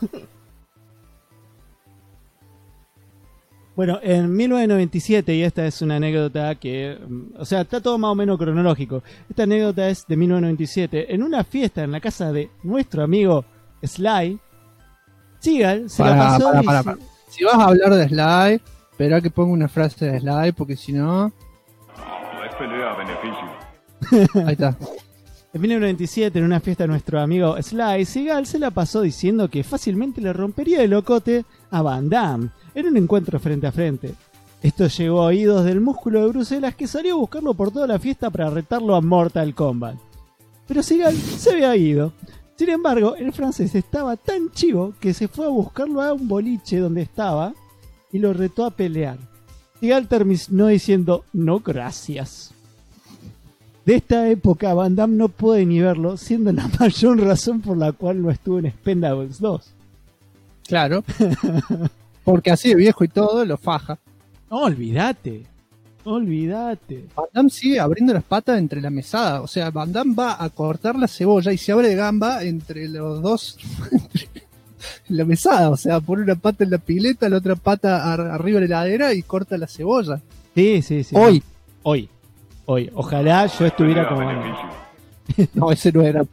Bueno, en 1997, y esta es una anécdota que... O sea, está todo más o menos cronológico. Esta anécdota es de 1997. En una fiesta en la casa de nuestro amigo Sly, Seagal se la pasó... Para. Si vas a hablar de Sly... Espera que ponga una frase de Sly, porque si no... No es pelea a beneficio. Ahí está. En 1997, en una fiesta de nuestro amigo Sly, Seagal se la pasó diciendo que fácilmente le rompería el locote a Van Damme en un encuentro frente a frente. Esto llegó a oídos del músculo de Bruselas, que salió a buscarlo por toda la fiesta para retarlo a Mortal Kombat. Pero Seagal se había ido. Sin embargo, el francés estaba tan chivo que se fue a buscarlo a un boliche donde estaba y lo retó a pelear. Seagal terminó diciendo no gracias. De esta época Van Damme no puede ni verlo, siendo la mayor razón por la cual no estuvo en Expendables 2. Claro. Porque así de viejo y todo lo faja. No, olvídate. Van Damme sigue abriendo las patas entre la mesada. O sea, Van Damme va a cortar la cebolla y se abre de gamba entre los dos... la mesada, o sea, pone una pata en la pileta, la otra pata arriba de la heladera y corta la cebolla. Sí. Hoy. Ojalá yo estuviera como... No, ese no era.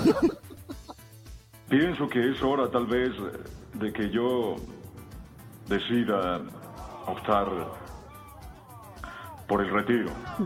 Pienso que es hora tal vez de que yo decida optar por el retiro.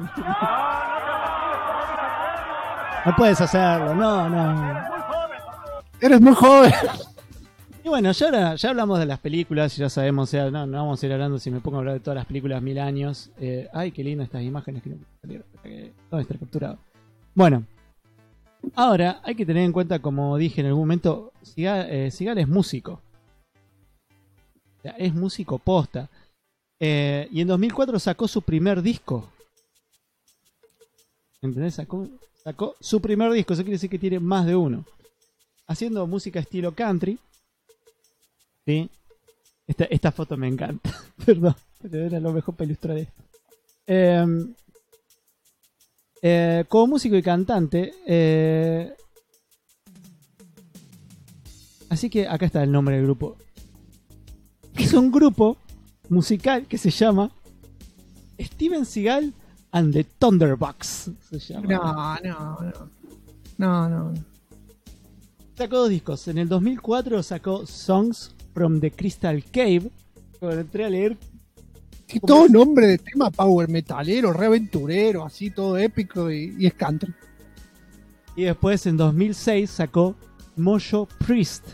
No puedes hacerlo, no. Eres muy joven. Y bueno, ya hablamos de las películas, ya sabemos, o sea, no vamos a ir hablando si me pongo a hablar de todas las películas 1000 años. Ay, qué lindas estas imágenes que no salieron. Todo está capturado. Bueno, ahora hay que tener en cuenta, como dije en algún momento, Seagal es músico. O sea, es músico posta. Y en 2004 sacó su primer disco. ¿Entendés? Sacó su primer disco, eso quiere decir que tiene más de uno. Haciendo música estilo country. ¿Sí? Esta foto me encanta. Perdón, pero era lo mejor para ilustrar esto. Como músico y cantante, así que acá está el nombre del grupo. Es un grupo musical que se llama Steven Seagal and the Thunderbucks. Se llama. No. Sacó 2 discos. En el 2004 sacó Songs from the Crystal Cave. Cuando entré a leer. Y todo nombre de tema power metalero, re aventurero, así todo épico y es country. Y después en 2006 sacó Mojo Priest.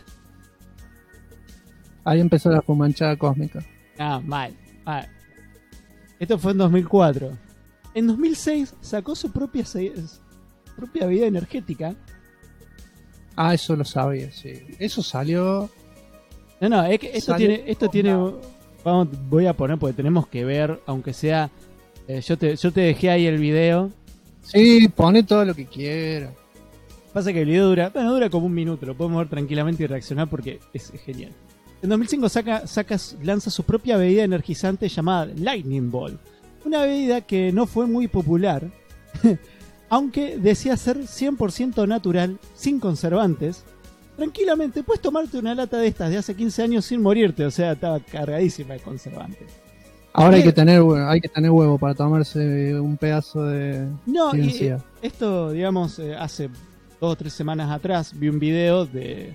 Ahí empezó la fumanchada cósmica. Mal. Esto fue en 2004. En 2006 sacó su propia bebida energética. Eso lo sabía, sí. Eso salió. No, es que esto tiene. Voy a poner porque tenemos que ver, aunque sea. Yo te dejé ahí el video. Sí, pone todo lo que quiera. Pasa que el video dura como 1 minuto, lo podemos ver tranquilamente y reaccionar porque es genial. En 2005 lanza su propia bebida energizante llamada Lightning Ball. Una bebida que no fue muy popular, aunque decía ser 100% natural, sin conservantes. Tranquilamente puedes tomarte una lata de estas de hace 15 años sin morirte, o sea, estaba cargadísima de conservantes. Ahora hay que tener huevo para tomarse un pedazo de ciencia. Esto, digamos, hace 2 o 3 semanas atrás vi un video del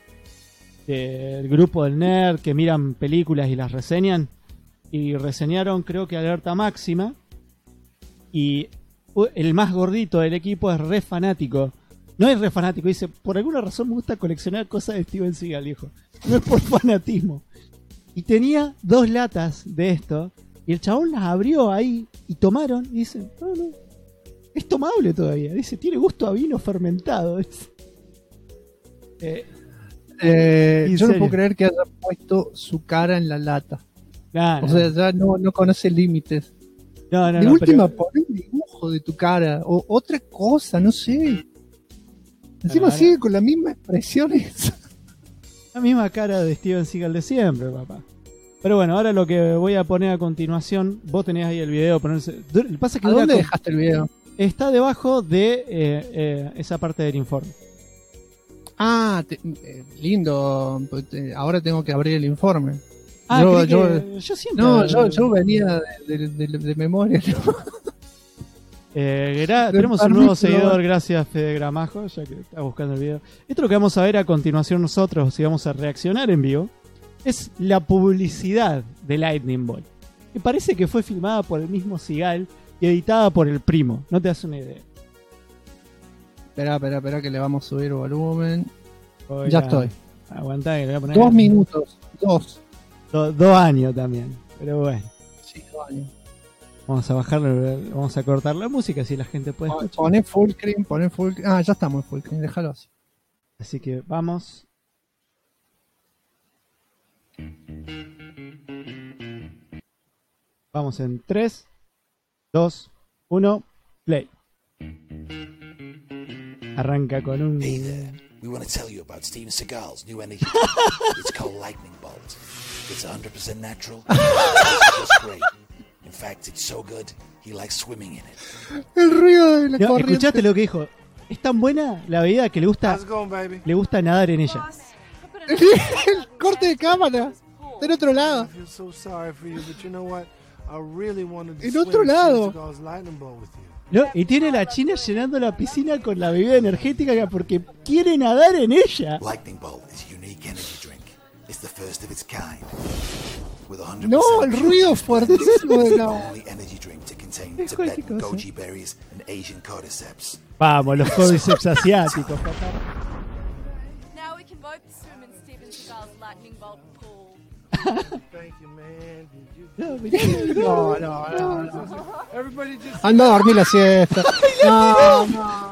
grupo del nerd que miran películas y las reseñan, y reseñaron creo que Alerta Máxima, y el más gordito del equipo es re fanático. No es re fanático, dice, por alguna razón me gusta coleccionar cosas de Steven Seagal, hijo. No es por fanatismo. Y tenía 2 latas de esto, y el chabón las abrió ahí y tomaron, y dice, no, es tomable todavía. Dice, tiene gusto a vino fermentado. Yo no puedo creer que haya puesto su cara en la lata. O sea, ya no conoce límites. De última, pon un dibujo de tu cara o otra cosa, no sé. Encima sigue con la misma expresión esa. La misma cara de Steven Seagal de siempre, papá. Pero bueno, ahora lo que voy a poner a continuación, vos tenés ahí el video. Pasa que ¿a dónde dejaste el video? Está debajo de esa parte del informe. Lindo. Ahora tengo que abrir el informe. Yo siempre... No, yo venía de memoria. ¿No? Tenemos un nuevo seguidor, gracias Fede Gramajo, ya que está buscando el video. Esto es lo que vamos a ver a continuación nosotros, si vamos a reaccionar en vivo, es la publicidad de Lightning Ball, que parece que fue filmada por el mismo Seagal y editada por el primo, no te das una idea. Espera que le vamos a subir volumen. Ya estoy. Aguantá que le voy a poner 2 minutos, 2. 2 años también, pero bueno. Sí, 2 años. Vamos a bajarlo, vamos a cortar la música si la gente puede escuchar. Poné full screen. Ya estamos en full screen, déjalo así. Así que vamos. Vamos en 3, 2, 1, play. Arranca con un... Hey there. We want to tell you about Steven Seagal's new energy. It's called Lightning Bolt. It's 100% natural. It's just great. In fact, it's so good, he likes swimming in it. El ruido de la corriente. ¿Escuchaste lo que dijo? Es tan buena la bebida que le gusta nadar en ella. El corte de cámara. Del otro lado. En otro lado. No, y tiene la china llenando la piscina con la bebida energética porque quiere nadar en ella. Lightning Bolt is a unique energy drink. It's the first of its kind. No, el ruido fuertísimo de la... Vamos, los cordyceps asiáticos, papá. No. Anda a dormir la siesta. No.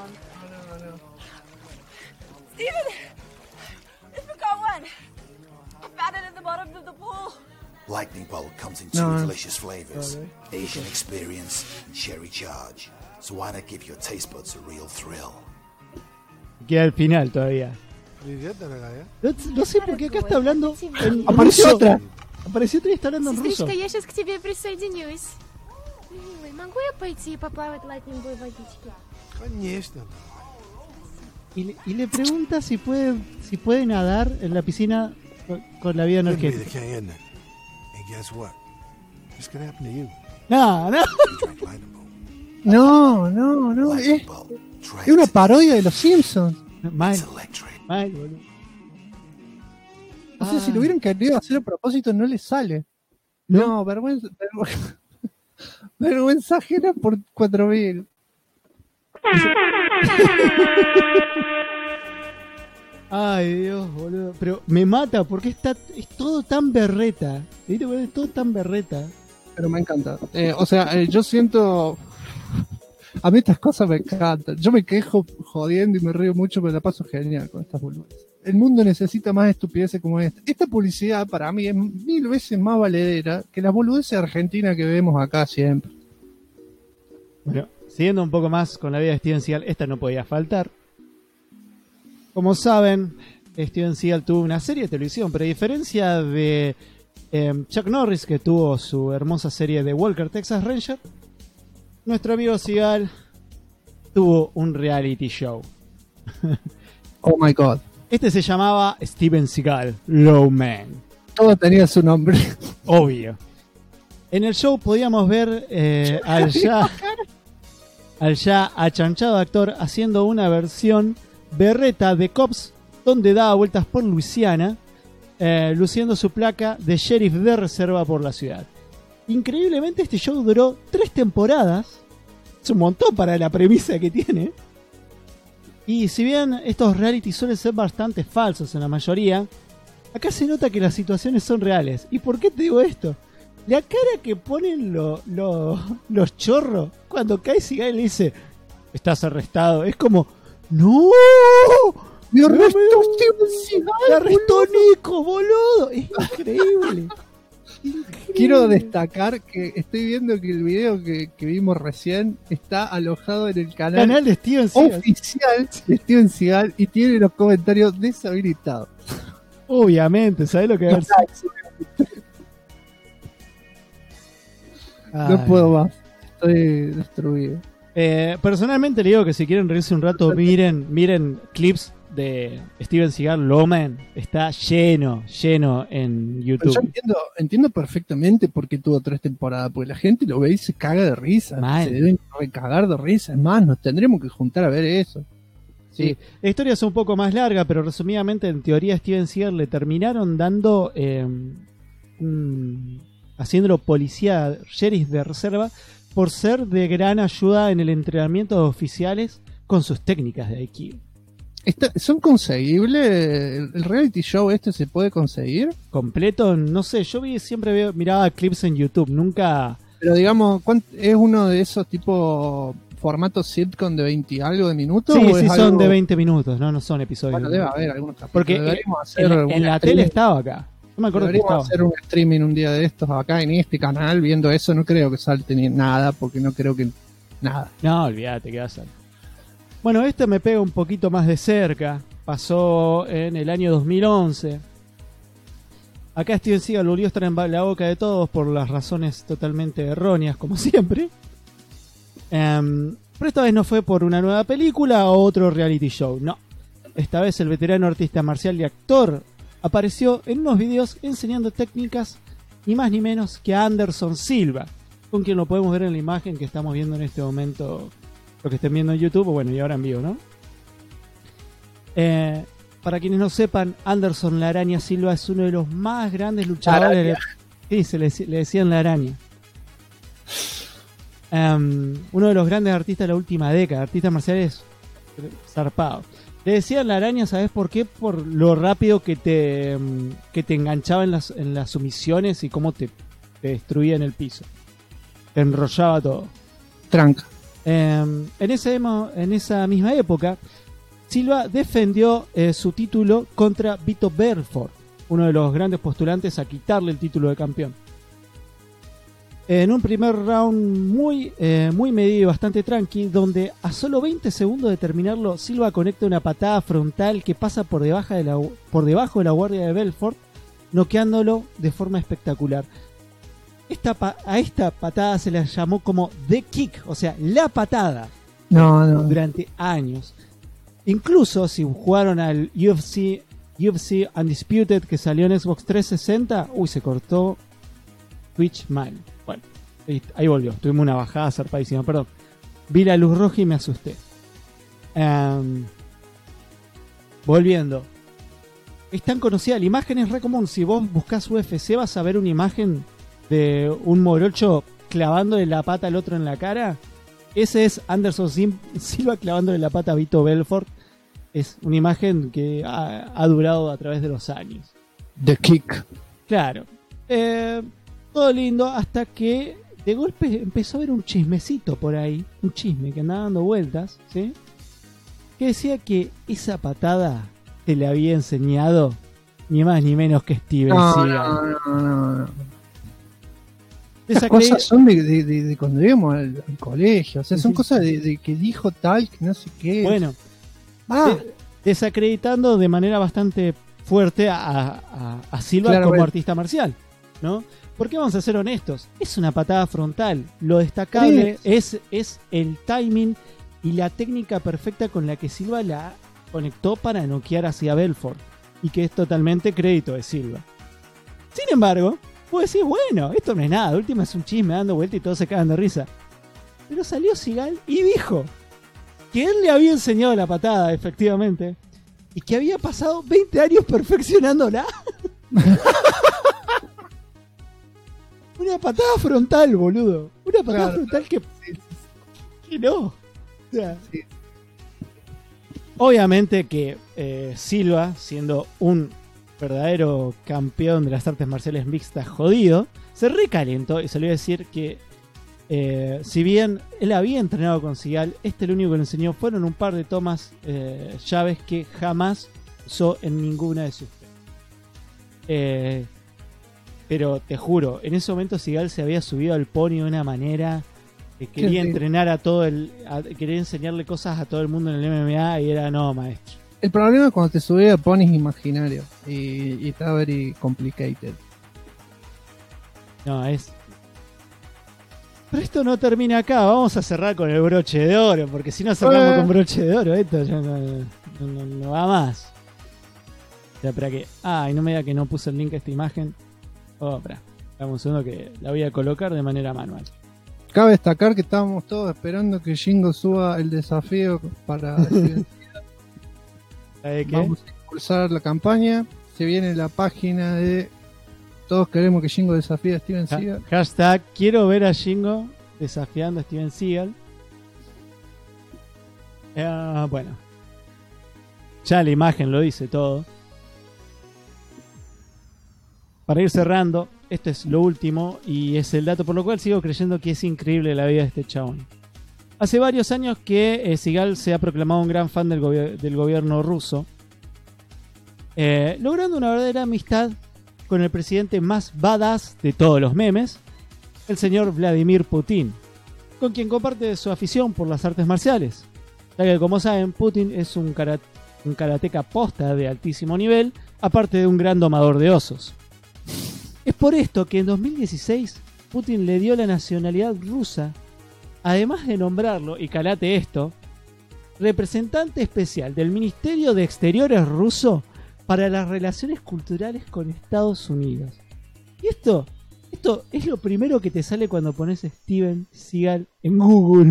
Steven, I forgot one. I found it in the bottom of the pool. Lightning Bolt comes in 2 delicious flavors: Asian Experience and Cherry Charge. So why not give your taste buds a real thrill? Queda al final todavía. No sé por qué acá está hablando en Apareció ruso. otra. Apareció otra y está hablando en ruso. Сестричка, я сейчас к тебе присоединюсь. Милый, могу я пойти и поплавать в лайтнинговой водичке? Конечно. Y le pregunta si puede nadar en la piscina con la vida Couldn't be the energética. king, isn't it? And guess what? It's gonna happen to you. No. No. Es una parodia de los Simpsons. Mal, boludo. O sea, si lo hubieran querido hacer a propósito, no les sale. No, vergüenza ajena por 4000. Ay, Dios, boludo. Pero me mata porque es todo tan berreta. ¿Viste? Es todo tan berreta. Pero me encanta. Yo siento... A mí estas cosas me encantan. Yo me quejo jodiendo y me río mucho, pero la paso genial con estas boludeces. El mundo necesita más estupideces como esta. Esta publicidad para mí es 1000 veces más valedera que las boludeces argentinas que vemos acá siempre. Bueno, siguiendo un poco más con la vida de Steven Seagal, esta no podía faltar. Como saben, Steven Seagal tuvo una serie de televisión, pero a diferencia de Chuck Norris, que tuvo su hermosa serie de Walker, Texas Ranger, nuestro amigo Seagal tuvo un reality show. Oh my god. Este se llamaba Steven Seagal Low Man. Todo tenía su nombre. Obvio. En el show podíamos ver al ya achanchado actor haciendo una versión berreta de Cops, donde daba vueltas por Luisiana, luciendo su placa de sheriff de reserva por la ciudad. Increíblemente este show duró 3 temporadas. Es un montón para la premisa que tiene. Y si bien estos reality suelen ser bastante falsos en la mayoría, acá se nota que las situaciones son reales. ¿Y por qué te digo esto? La cara que ponen los chorros cuando cae Seagal y le dice: estás arrestado. Es como: ¡no! ¡Me arrestó Steven Seagal! ¡Me arrestó Nico, boludo! Es increíble. Quiero destacar que estoy viendo que el video que vimos recién está alojado en el canal de Steven Seagal oficial de Steven Seagal y tiene los comentarios deshabilitados. Obviamente, ¿sabes lo que es? No puedo más, estoy destruido. Personalmente le digo que si quieren reírse un rato, miren clips de Steven Seagal Lowman. Está lleno en YouTube. Pero yo entiendo perfectamente por qué tuvo 3 temporadas, porque la gente lo ve y se caga de risa. Man. Se deben recagar de risa. Es más, nos tendremos que juntar a ver eso. Sí. La historia es un poco más larga, pero resumidamente, en teoría, Steven Seagal le terminaron dando haciéndolo policía, sheriff de reserva, por ser de gran ayuda en el entrenamiento de oficiales con sus técnicas de Aikido. ¿Son conseguibles? ¿El reality show se puede conseguir? ¿Completo? No sé, yo miraba clips en YouTube, nunca... Pero digamos, ¿es uno de esos tipo formatos sitcom de 20 y algo de minutos? Sí, ¿o sí, es son algo... de 20 minutos, no son episodios. Bueno, debe haber algunos capítulos. Porque en la tele estaba acá. No me acuerdo que Deberíamos estaba. hacer un streaming un día de estos acá en este canal viendo eso. No creo que salte ni nada, porque no creo que... Nada. No, olvídate que va a salir. Bueno, este me pega un poquito más de cerca. Pasó en el año 2011. Acá Steven Seagal volvió a estar en la boca de todos por las razones totalmente erróneas, como siempre. Pero esta vez no fue por una nueva película o otro reality show, no. Esta vez el veterano artista marcial y actor apareció en unos videos enseñando técnicas ni más ni menos que a Anderson Silva, con quien lo podemos ver en la imagen que estamos viendo en este momento, lo que estén viendo en YouTube, bueno, y ahora en vivo, ¿no? Para quienes no sepan, Anderson La Araña Silva es uno de los más grandes luchadores. Sí, le decían La Araña. Uno de los grandes artistas de la última década, artistas marciales zarpados. Le decían La Araña, ¿sabes por qué? Por lo rápido que te enganchaba en las sumisiones y cómo te destruía en el piso. Te enrollaba todo. Tranca. En esa misma época, Silva defendió su título contra Vito Belfort, uno de los grandes postulantes a quitarle el título de campeón. En un primer round muy medido y bastante tranqui, donde a solo 20 segundos de terminarlo, Silva conecta una patada frontal que pasa por debajo de la guardia de Belfort, noqueándolo de forma espectacular. A esta patada se la llamó como The Kick, o sea, la patada. No. Durante años. Incluso si jugaron al UFC Undisputed que salió en Xbox 360, se cortó Twitch mal. Bueno, ahí volvió. Tuvimos una bajada zarpadísima, perdón. Vi la luz roja y me asusté. Volviendo. Es tan conocida, la imagen es re común. Si vos buscás UFC vas a ver una imagen de un morocho clavándole la pata al otro en la cara. Ese es Anderson Silva clavándole la pata a Vito Belfort. Es una imagen que ha durado a través de los años. The Kick. Claro. Todo lindo hasta que de golpe empezó a haber un chismecito por ahí. Un chisme que andaba dando vueltas, ¿sí? Que decía que esa patada te le había enseñado ni más ni menos que Steven Seagal. No. Esas cosas son de cuando íbamos al colegio. O sea, son cosas de que dijo tal, que no sé qué. Bueno. Desacreditando de manera bastante fuerte a Silva como artista marcial, ¿no? Porque vamos a ser honestos, es una patada frontal. Lo destacable es el timing y la técnica perfecta con la que Silva la conectó para noquear hacia Belfort, y que es totalmente crédito de Silva. Sin embargo, puedo decir, bueno, esto no es nada, de última es un chisme dando vuelta y todos se cagan de risa. Pero salió Seagal y dijo que él le había enseñado la patada, efectivamente, y que había pasado 20 años perfeccionándola. Una patada frontal, boludo. Una patada frontal que no. O sea, obviamente que Silva, siendo un verdadero campeón de las artes marciales mixtas jodido, se recalentó y salió a decir que si bien él había entrenado con Seagal, lo único que le enseñó fueron un par de tomas llaves que jamás usó en ninguna de sus pero te juro, en ese momento Seagal se había subido al pony de una manera que quería entrenar quería enseñarle cosas a todo el mundo en el MMA y era no, maestro. El problema es cuando te subes a ponis imaginarios y está very complicated. No, pero esto no termina acá, vamos a cerrar con el broche de oro, porque si no cerramos con broche de oro, esto ya no va más. O sea, espera que... y no me diga que no puse el link a esta imagen. Espera, dame un segundo que la voy a colocar de manera manual. Cabe destacar que estábamos todos esperando que Shingo suba el desafío para... Vamos a impulsar la campaña. Se viene la página de... Todos queremos que Shingo desafíe a Steven Seagal. Hashtag quiero ver a Shingo desafiando a Steven Seagal. Bueno. Ya la imagen lo dice todo. Para ir cerrando, esto es lo último y es el dato por lo cual sigo creyendo que es increíble la vida de este chabón. Hace varios años que Seagal se ha proclamado un gran fan del gobierno ruso, logrando una verdadera amistad con el presidente más badass de todos los memes, el señor Vladimir Putin, con quien comparte su afición por las artes marciales, ya que como saben Putin es un karateca posta de altísimo nivel, aparte de un gran domador de osos. Es por esto que en 2016 Putin le dio la nacionalidad rusa, además de nombrarlo, y calate esto, representante especial del Ministerio de Exteriores ruso para las relaciones culturales con Estados Unidos. Y esto es lo primero que te sale cuando pones Steven Seagal en Google.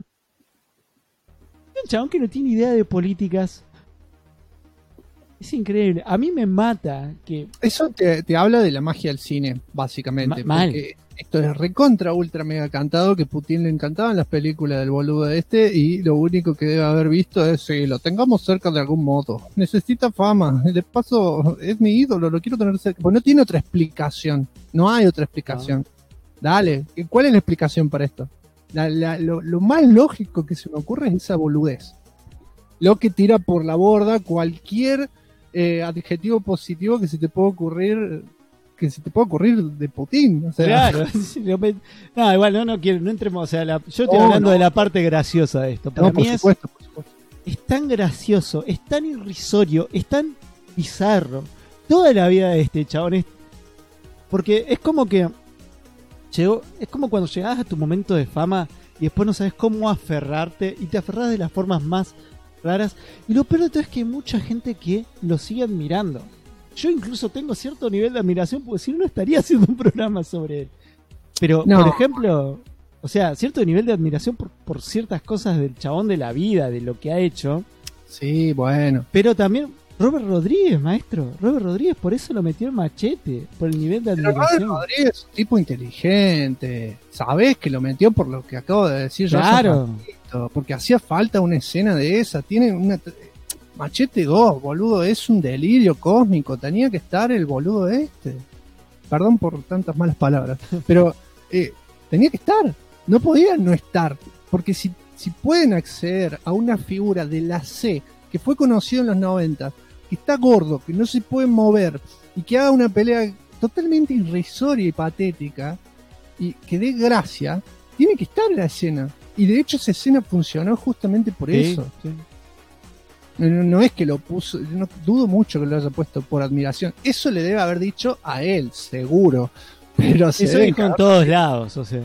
Un chabón que no tiene idea de políticas. Es increíble. A mí me mata que... Eso te habla de la magia del cine, básicamente. Porque esto es recontra ultra mega cantado, que Putin le encantaban las películas del boludo y lo único que debe haber visto es si lo tengamos cerca de algún modo. Necesita fama. De paso, es mi ídolo, lo quiero tener cerca. Pues no tiene otra explicación. No hay otra explicación. Dale, ¿cuál es la explicación para esto? Lo más lógico que se me ocurre es esa boludez. Lo que tira por la borda cualquier adjetivo positivo que se te pueda ocurrir que se te puede ocurrir de Putin. O sea, claro. No, igual no quiero, no entremos. O sea, yo estoy hablando de la parte graciosa de esto. Para mí por supuesto. Es tan gracioso, es tan irrisorio, es tan bizarro. Toda la vida de este chabón es. Porque es como que. Es como cuando llegás a tu momento de fama y después no sabes cómo aferrarte y te aferras de las formas más raras. Y lo peor de todo es que hay mucha gente que lo sigue admirando. Yo incluso tengo cierto nivel de admiración porque si no estaría haciendo un programa sobre él. Pero, por ejemplo, o sea, cierto nivel de admiración por ciertas cosas del chabón de la vida, de lo que ha hecho. Sí, bueno. Pero también Robert Rodríguez, maestro. Robert Rodríguez por eso lo metió en Machete, por el nivel de admiración. Robert Rodríguez es un tipo inteligente. Sabés que lo metió por lo que acabo de decir yo. Claro. Porque hacía falta una escena de esa. Tiene una... Machete 2, boludo, es un delirio cósmico. Tenía que estar el boludo este. Perdón por tantas malas palabras. Pero tenía que estar. No podía no estar. Porque si pueden acceder a una figura de la C que fue conocido en los 90, que está gordo, que no se puede mover y que haga una pelea totalmente irrisoria y patética y que dé gracia, tiene que estar en la escena. Y de hecho esa escena funcionó justamente por eso. Sí. No es que lo puso, no dudo mucho que lo haya puesto por admiración. Eso le debe haber dicho a él, seguro. Pero eso dijo en todos lados, o sea.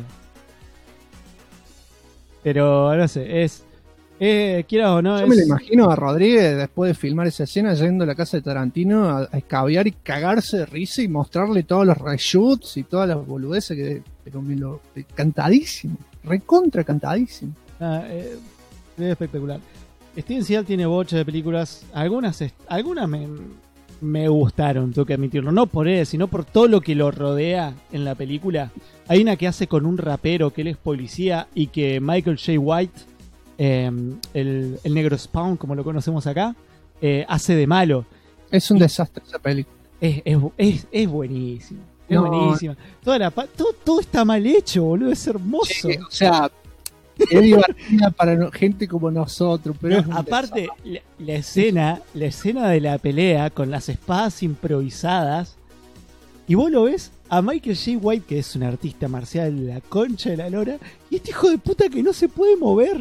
Pero no sé, quieras o no. Yo me lo imagino a Rodríguez después de filmar esa escena yendo a la casa de Tarantino a escabiar y cagarse de risa y mostrarle todos los reshoots y todas las boludeces pero cantadísimo, recontra cantadísimo. Es espectacular. Steven Seagal tiene bocha de películas, algunas me gustaron, tengo que admitirlo, no por él, sino por todo lo que lo rodea en la película. Hay una que hace con un rapero que él es policía y que Michael J. White, el negro Spawn, como lo conocemos acá, hace de malo. Es un desastre esa película. Es buenísima. Es buenísima. Todo está mal hecho, boludo, es hermoso. Sí, o sea, es divertida para gente como nosotros, pero no, aparte la escena de la pelea con las espadas improvisadas y vos lo ves a Michael J. White, que es un artista marcial de la concha de la lora, y este hijo de puta que no se puede mover.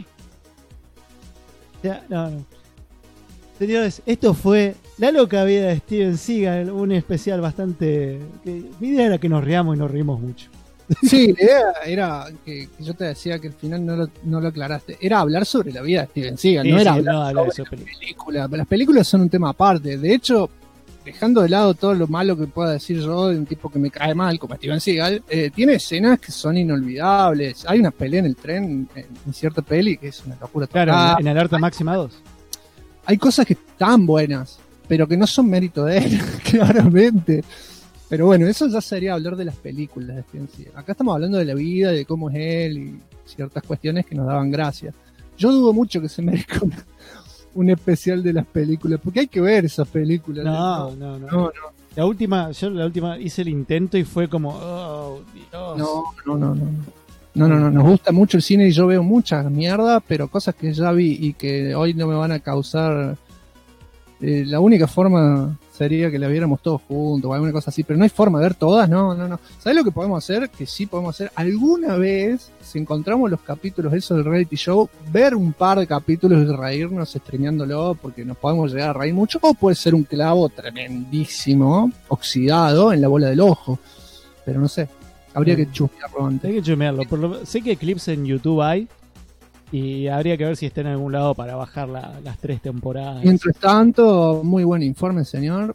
O sea, no. Señores, esto fue La loca vida de Steven Seagal, un especial bastante... mi idea era que nos riamos y nos reímos mucho. Sí, la idea era que yo te decía que al final no lo aclaraste. Era hablar sobre la vida de Steven Seagal, sí, no era sí, hablar sobre la película. Las películas son un tema aparte. De hecho, dejando de lado todo lo malo que pueda decir yo de un tipo que me cae mal como Steven Seagal, tiene escenas que son inolvidables. Hay una pelea en el tren en cierta peli que es una locura total. Claro, en Alerta Máxima 2. Hay cosas que están buenas, pero que no son mérito de él, claramente. Pero bueno, eso ya sería hablar de las películas de Steven Seagal. Acá estamos hablando de la vida, de cómo es él y ciertas cuestiones que nos daban gracia. Yo dudo mucho que se merezca un especial de las películas, porque hay que ver esas películas. No. La última hice el intento y fue como, oh, Dios. No, nos gusta mucho el cine y yo veo mucha mierda, pero cosas que ya vi y que hoy no me van a causar... la única forma sería que la viéramos todos juntos o alguna cosa así, pero no hay forma de ver todas, no. ¿Sabes lo que podemos hacer? Que sí podemos hacer alguna vez, si encontramos los capítulos esos del reality show, ver un par de capítulos y reírnos streameándolo, porque nos podemos llegar a reír mucho, o puede ser un clavo tremendísimo, oxidado en la bola del ojo, pero no sé, habría que chusmearlo antes. Hay que chusmearlo, sé que clips en YouTube hay, y habría que ver si está en algún lado para bajar las 3 temporadas. Mientras tanto, muy buen informe, señor.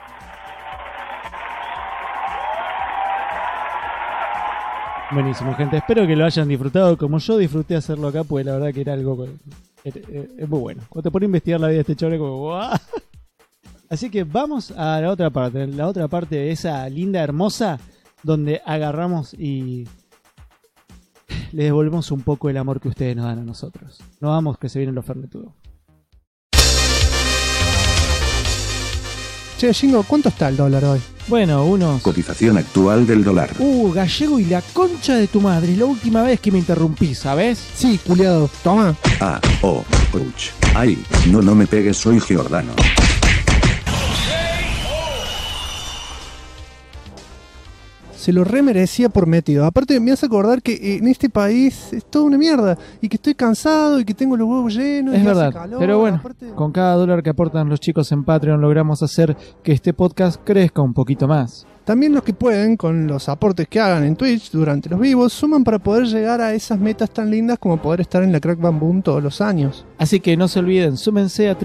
Buenísimo, gente. Espero que lo hayan disfrutado como yo disfruté hacerlo acá, porque la verdad que era algo... es muy bueno. Cuando te pones a investigar la vida de este chaval, como... ¡Wow! Así que vamos a la otra parte. La otra parte de esa linda, hermosa, donde agarramos y... le devolvemos un poco el amor que ustedes nos dan a nosotros. No vamos, que se vienen los fernetudos. Che, Shingo, ¿cuánto está el dólar hoy? Bueno, unos... Cotización actual del dólar. Gallego y la concha de tu madre. Es la última vez que me interrumpí, ¿sabes? Sí, culiado. Toma. Ouch. Ay, no me pegues, soy Giordano. se lo remerecía por metido. Aparte me hace acordar que en este país es toda una mierda y que estoy cansado y que tengo los huevos llenos. Es y verdad, hace calor, pero bueno, aparte... con cada dólar que aportan los chicos en Patreon logramos hacer que este podcast crezca un poquito más. También los que pueden, con los aportes que hagan en Twitch durante los vivos, suman para poder llegar a esas metas tan lindas como poder estar en la Crack Bam Boom todos los años. Así que no se olviden, súmense a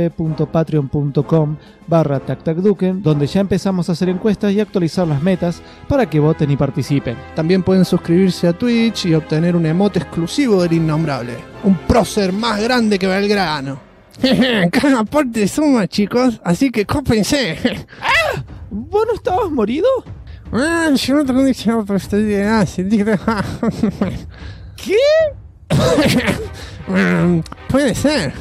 www.patreon.com/tactacduken, donde ya empezamos a hacer encuestas y actualizar las metas para que voten y participen. También pueden suscribirse a Twitch y obtener un emote exclusivo del Innombrable. Un prócer más grande que Belgrano. Cada aporte suma, chicos, así que cópense. ¿Vos no estabas morido? Yo no tengo dicho, pero estoy de ¿Qué? Puede ser.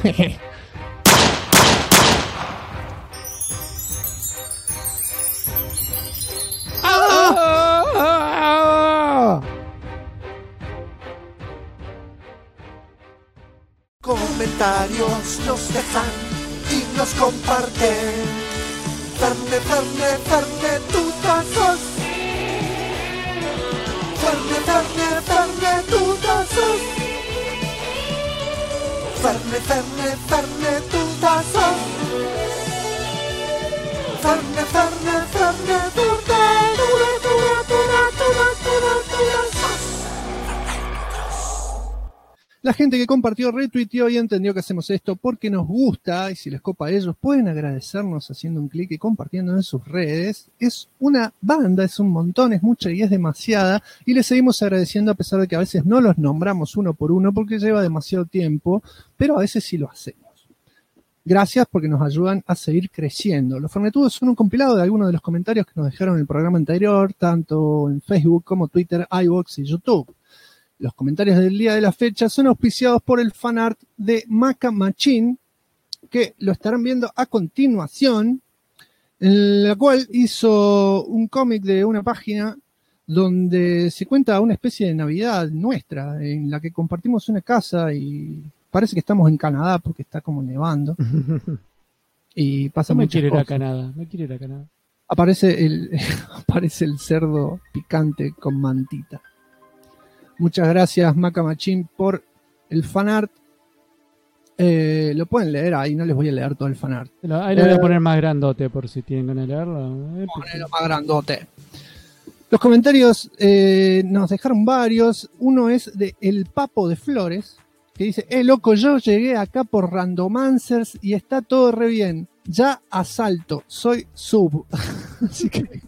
Comentarios nos dejan y nos comparten. Ferne, tutazos. Ferne, tutazos. Ferne, tutazos. Ferne, La gente que compartió, retuiteó y entendió que hacemos esto porque nos gusta, y si les copa a ellos, pueden agradecernos haciendo un clic y compartiendo en sus redes. Es una banda, es un montón, es mucha y es demasiada, y les seguimos agradeciendo a pesar de que a veces no los nombramos uno por uno porque lleva demasiado tiempo, pero a veces sí lo hacemos. Gracias porque nos ayudan a seguir creciendo. Los Fernetudos son un compilado de algunos de los comentarios que nos dejaron en el programa anterior, tanto en Facebook como Twitter, iVoox y YouTube. Los comentarios del día de la fecha son auspiciados por el fanart de Maca Machín, que lo estarán viendo a continuación, en la cual hizo un cómic de una página donde se cuenta una especie de Navidad nuestra, en la que compartimos una casa y parece que estamos en Canadá porque está como nevando. Y pasa No me muchas quiero ir a cosas. Canadá, me quiero ir a Canadá. Aparece el cerdo picante con mantita. Muchas gracias, Maca Machín, por el fanart. Lo pueden leer ahí, no les voy a leer todo el fanart. Ahí lo voy a poner más grandote por si tienen ganas de leerlo. Ponelo más grandote. Los comentarios nos dejaron varios. Uno es de El Papo de Flores, que dice: loco, yo llegué acá por Randomancers y está todo re bien. Ya asalto, soy sub. Así que...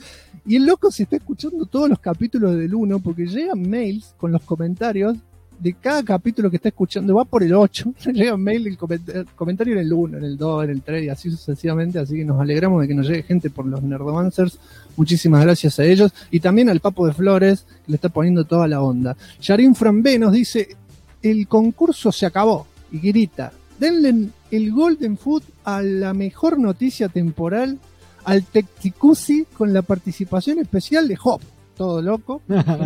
Y el loco se está escuchando todos los capítulos del 1 porque llegan mails con los comentarios de cada capítulo que está escuchando. Va por el 8, llegan mail del comentario en el 1, en el 2, en el 3 y así sucesivamente. Así que nos alegramos de que nos llegue gente por los Nerdomancers. Muchísimas gracias a ellos. Y también al Papo de Flores, que le está poniendo toda la onda. Yarin Frambe nos dice: el concurso se acabó. Y grita: denle el Golden Food a la mejor noticia temporal, al Tecticusi, con la participación especial de Hop. Todo loco,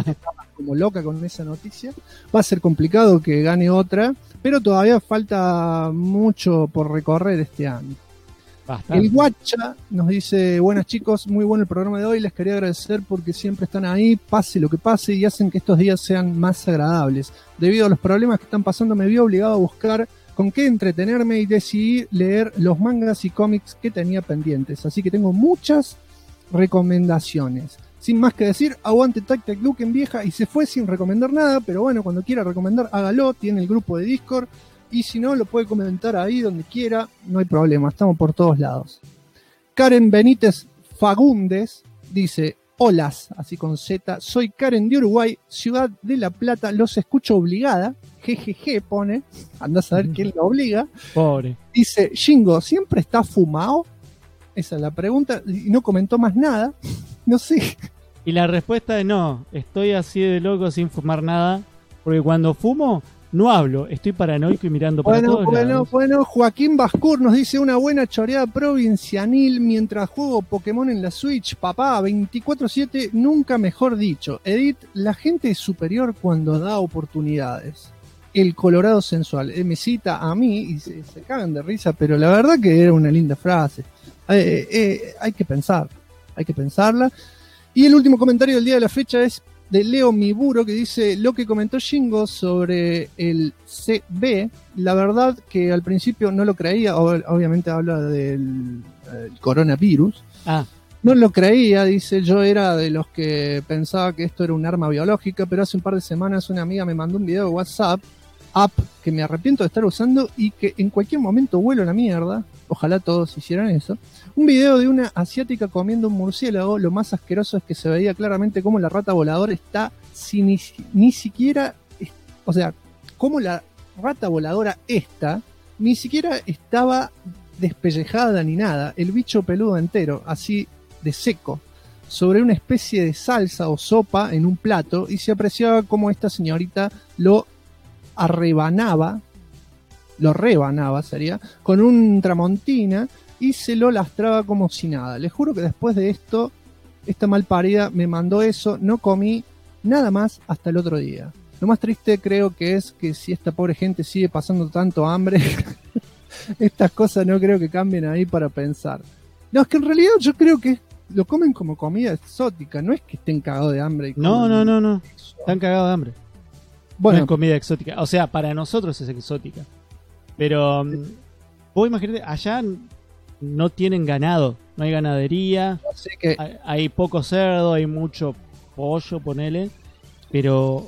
como loca con esa noticia. Va a ser complicado que gane otra, pero todavía falta mucho por recorrer este año. Bastante. El Guacha nos dice: buenas chicos, muy bueno el programa de hoy, les quería agradecer porque siempre están ahí, pase lo que pase, y hacen que estos días sean más agradables. Debido a los problemas que están pasando, me vi obligado a buscar con qué entretenerme y decidí leer los mangas y cómics que tenía pendientes. Así que tengo muchas recomendaciones. Sin más que decir, aguante Tactacduken vieja, y se fue sin recomendar nada, pero bueno, cuando quiera recomendar, hágalo, tiene el grupo de Discord, y si no, lo puede comentar ahí donde quiera, no hay problema, estamos por todos lados. Karen Benítez Fagundes dice: holas, así con Z, soy Karen de Uruguay, Ciudad de La Plata, los escucho obligada, jejeje pone, andás a ver quién la obliga. Pobre. Dice: Shingo, ¿siempre está fumado? Esa es la pregunta, y no comentó más nada, no sé. Y la respuesta es no, estoy así de loco sin fumar nada, porque cuando fumo no hablo, estoy paranoico y mirando para todos lados. Bueno, Joaquín Bascur nos dice: una buena choreada provincianil mientras juego Pokémon en la Switch, papá, 24/7, nunca mejor dicho. Edith, la gente es superior cuando da oportunidades. El Colorado sensual, me cita a mí y se cagan de risa, pero la verdad que era una linda frase. Hay que pensarla. Y el último comentario del día de la fecha es de Leo Miburo, que dice: lo que comentó Shingo sobre el CB, la verdad que al principio no lo creía, obviamente habla del coronavirus. No lo creía, dice, yo era de los que pensaba que esto era un arma biológica, pero hace un par de semanas una amiga me mandó un video de WhatsApp, app que me arrepiento de estar usando y que en cualquier momento vuelo a la mierda, ojalá todos hicieran eso. Un video de una asiática comiendo un murciélago, lo más asqueroso es que se veía claramente cómo la rata voladora está ni siquiera, o sea, cómo la rata voladora ni siquiera estaba despellejada ni nada, el bicho peludo entero, así de seco, sobre una especie de salsa o sopa en un plato, y se apreciaba cómo esta señorita lo rebanaba sería, con un tramontina, y se lo lastraba como si nada. Les juro que después de esto, esta malparida me mandó eso, no comí nada más hasta el otro día. Lo más triste creo que es que si esta pobre gente sigue pasando tanto hambre, estas cosas no creo que cambien ahí para pensar. No, es que en realidad yo creo que lo comen como comida exótica, no es que estén cagados de hambre. No. Están cagados de hambre. Bueno, no es comida exótica. O sea, para nosotros es exótica. Pero vos imagínate, allá no tienen ganado, no hay ganadería, hay poco cerdo, hay mucho pollo, ponele, pero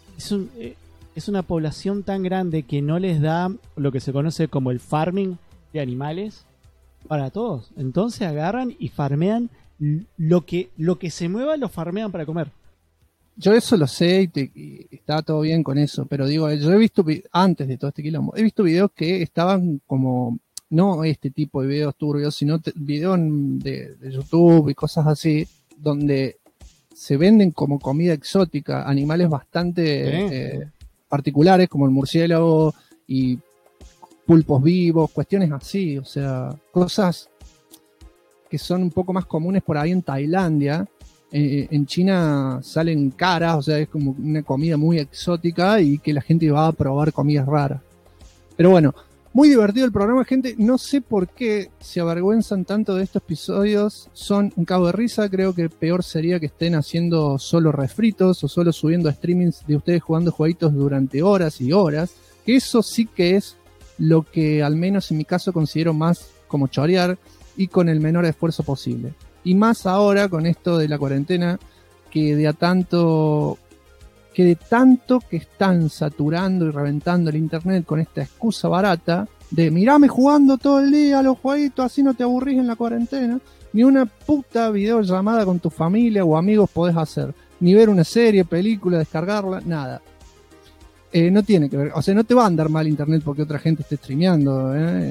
es una población tan grande que no les da lo que se conoce como el farming de animales para todos. Entonces agarran y farmean lo que se mueva, lo farmean para comer. Yo eso lo sé y está todo bien con eso, pero digo, yo he visto, antes de todo este quilombo, he visto videos que estaban como, no este tipo de videos turbios, sino videos de YouTube y cosas así, donde se venden como comida exótica animales bastante particulares, como el murciélago y pulpos vivos, cuestiones así, o sea, cosas que son un poco más comunes por ahí en Tailandia. En China salen caras, o sea, es como una comida muy exótica y que la gente va a probar comidas raras. Pero bueno, muy divertido el programa, gente. No sé por qué se avergüenzan tanto de estos episodios. Son un cago de risa. Creo que peor sería que estén haciendo solo refritos o solo subiendo streamings de ustedes jugando jueguitos durante horas y horas. Que eso sí que es lo que al menos en mi caso considero más como chorear y con el menor esfuerzo posible. Y más ahora con esto de la cuarentena, que de tanto que están saturando y reventando el internet con esta excusa barata de mirame jugando todo el día a los jueguitos, así no te aburrís en la cuarentena. Ni una puta videollamada con tu familia o amigos podés hacer. Ni ver una serie, película, descargarla, nada. No tiene que ver, o sea, no te va a andar mal internet porque otra gente esté streameando,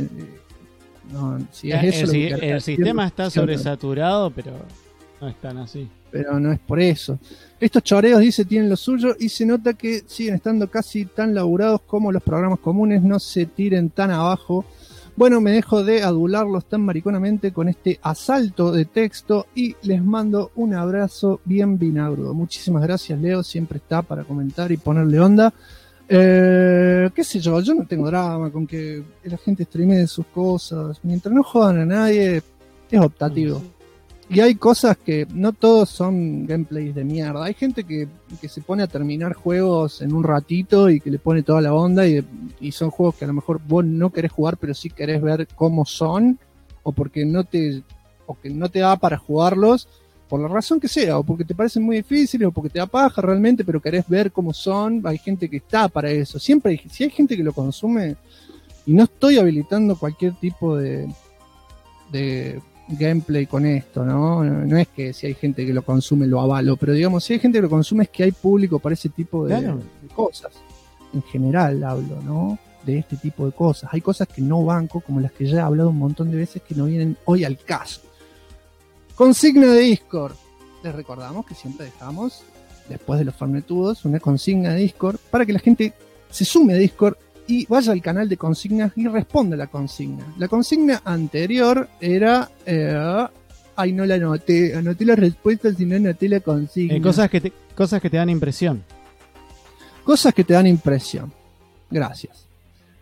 No, si es eso el sistema está sobresaturado, pero no es tan así. Pero no es por eso. Estos choreos, dice, tienen lo suyo y se nota que siguen estando casi tan laburados como los programas comunes, no se tiren tan abajo. Bueno, me dejo de adularlos tan mariconamente con este asalto de texto y les mando un abrazo bien vinagrudo. Muchísimas gracias, Leo, siempre está para comentar y ponerle onda. Qué sé yo no tengo drama con que la gente streamee sus cosas, mientras no jodan a nadie es optativo. Y hay cosas que no todos son gameplays de mierda, hay gente que se pone a terminar juegos en un ratito y que le pone toda la onda y son juegos que a lo mejor vos no querés jugar pero sí querés ver cómo son, o porque no te da para jugarlos por la razón que sea, o porque te parecen muy difíciles, o porque te da paja realmente, pero querés ver cómo son. Hay gente que está para eso. Siempre si hay gente que lo consume, y no estoy habilitando cualquier tipo de gameplay con esto, ¿no? No es que si hay gente que lo consume lo avalo, pero digamos, si hay gente que lo consume es que hay público para ese tipo de cosas. En general hablo, ¿no? De este tipo de cosas. Hay cosas que no banco, como las que ya he hablado un montón de veces, que no vienen hoy al caso. Consigna de Discord. Les recordamos que siempre dejamos, después de los farnetudos, una consigna de Discord para que la gente se sume a Discord y vaya al canal de consignas y responda la consigna. La consigna anterior era... no la anoté. Anoté las respuestas y no anoté la consigna. Cosas que te dan impresión. Cosas que te dan impresión. Gracias.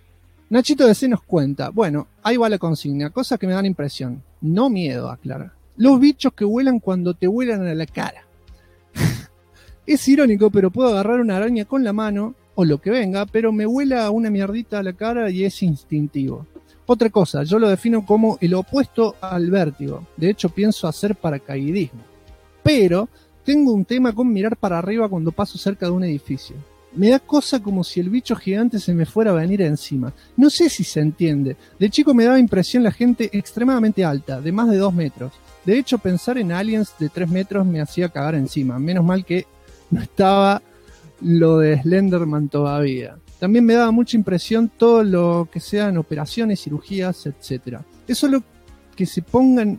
Nachito DC nos cuenta. Bueno, ahí va la consigna. Cosas que me dan impresión. No miedo, aclara. Los bichos que vuelan cuando te vuelan a la cara. Es irónico, pero puedo agarrar una araña con la mano, o lo que venga, pero me vuela una mierdita a la cara y es instintivo. Otra cosa, yo lo defino como el opuesto al vértigo. De hecho, pienso hacer paracaidismo. Pero tengo un tema con mirar para arriba cuando paso cerca de un edificio. Me da cosa como si el bicho gigante se me fuera a venir encima. No sé si se entiende. De chico me daba impresión la gente extremadamente alta, de más de 2 metros. De hecho, pensar en aliens de 3 metros me hacía cagar encima. Menos mal que no estaba lo de Slenderman todavía. También me daba mucha impresión todo lo que sean operaciones, cirugías, etc. Es solo que se pongan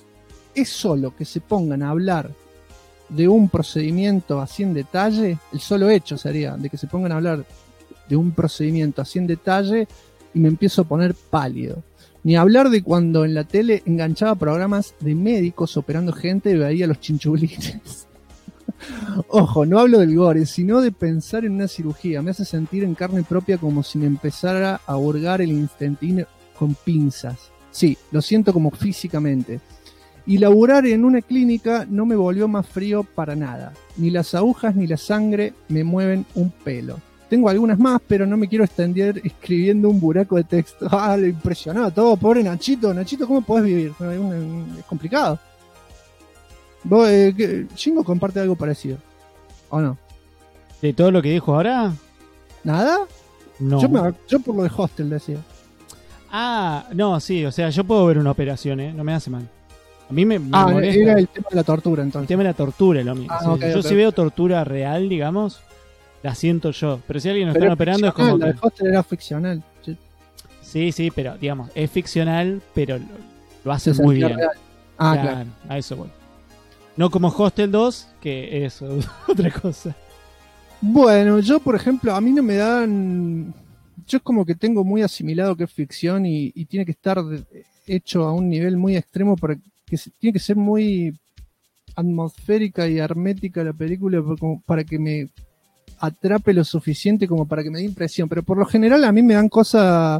a hablar de un procedimiento así en detalle, el solo hecho sería de que se pongan a hablar de un procedimiento así en detalle y me empiezo a poner pálido. Ni hablar de cuando en la tele enganchaba programas de médicos operando gente y veía los chinchulines. Ojo, no hablo del gore, sino de pensar en una cirugía. Me hace sentir en carne propia como si me empezara a hurgar el intestino con pinzas. Sí, lo siento como físicamente. Y laburar en una clínica no me volvió más frío para nada. Ni las agujas ni la sangre me mueven un pelo. Tengo algunas más, pero no me quiero extender escribiendo un buraco de texto. Ah, lo impresionado todo, pobre Nachito. Nachito, ¿cómo podés vivir? Es complicado. ¿Vos, Chingo comparte algo parecido? ¿O no? ¿De todo lo que dijo ahora? ¿Nada? No. Yo por lo de Hostel decía. Ah, no, sí, o sea, yo puedo ver una operación, no me hace mal. A mí me molesta. Era el tema de la tortura, entonces. El tema de la tortura es lo mismo. Sí. Okay, yo si veo tortura real, digamos, la siento yo. Pero si alguien lo está operando es como... La de Hostel era ficcional. Sí, pero digamos, es ficcional, pero lo hace muy bien. Real. Claro. A eso voy. No como Hostel 2, que es otra cosa. Bueno, yo por ejemplo, a mí no me dan... Yo es como que tengo muy asimilado que es ficción y tiene que estar hecho a un nivel muy extremo para que tiene que ser muy atmosférica y hermética la película para que me atrape lo suficiente como para que me dé impresión. Pero por lo general a mí me dan cosas...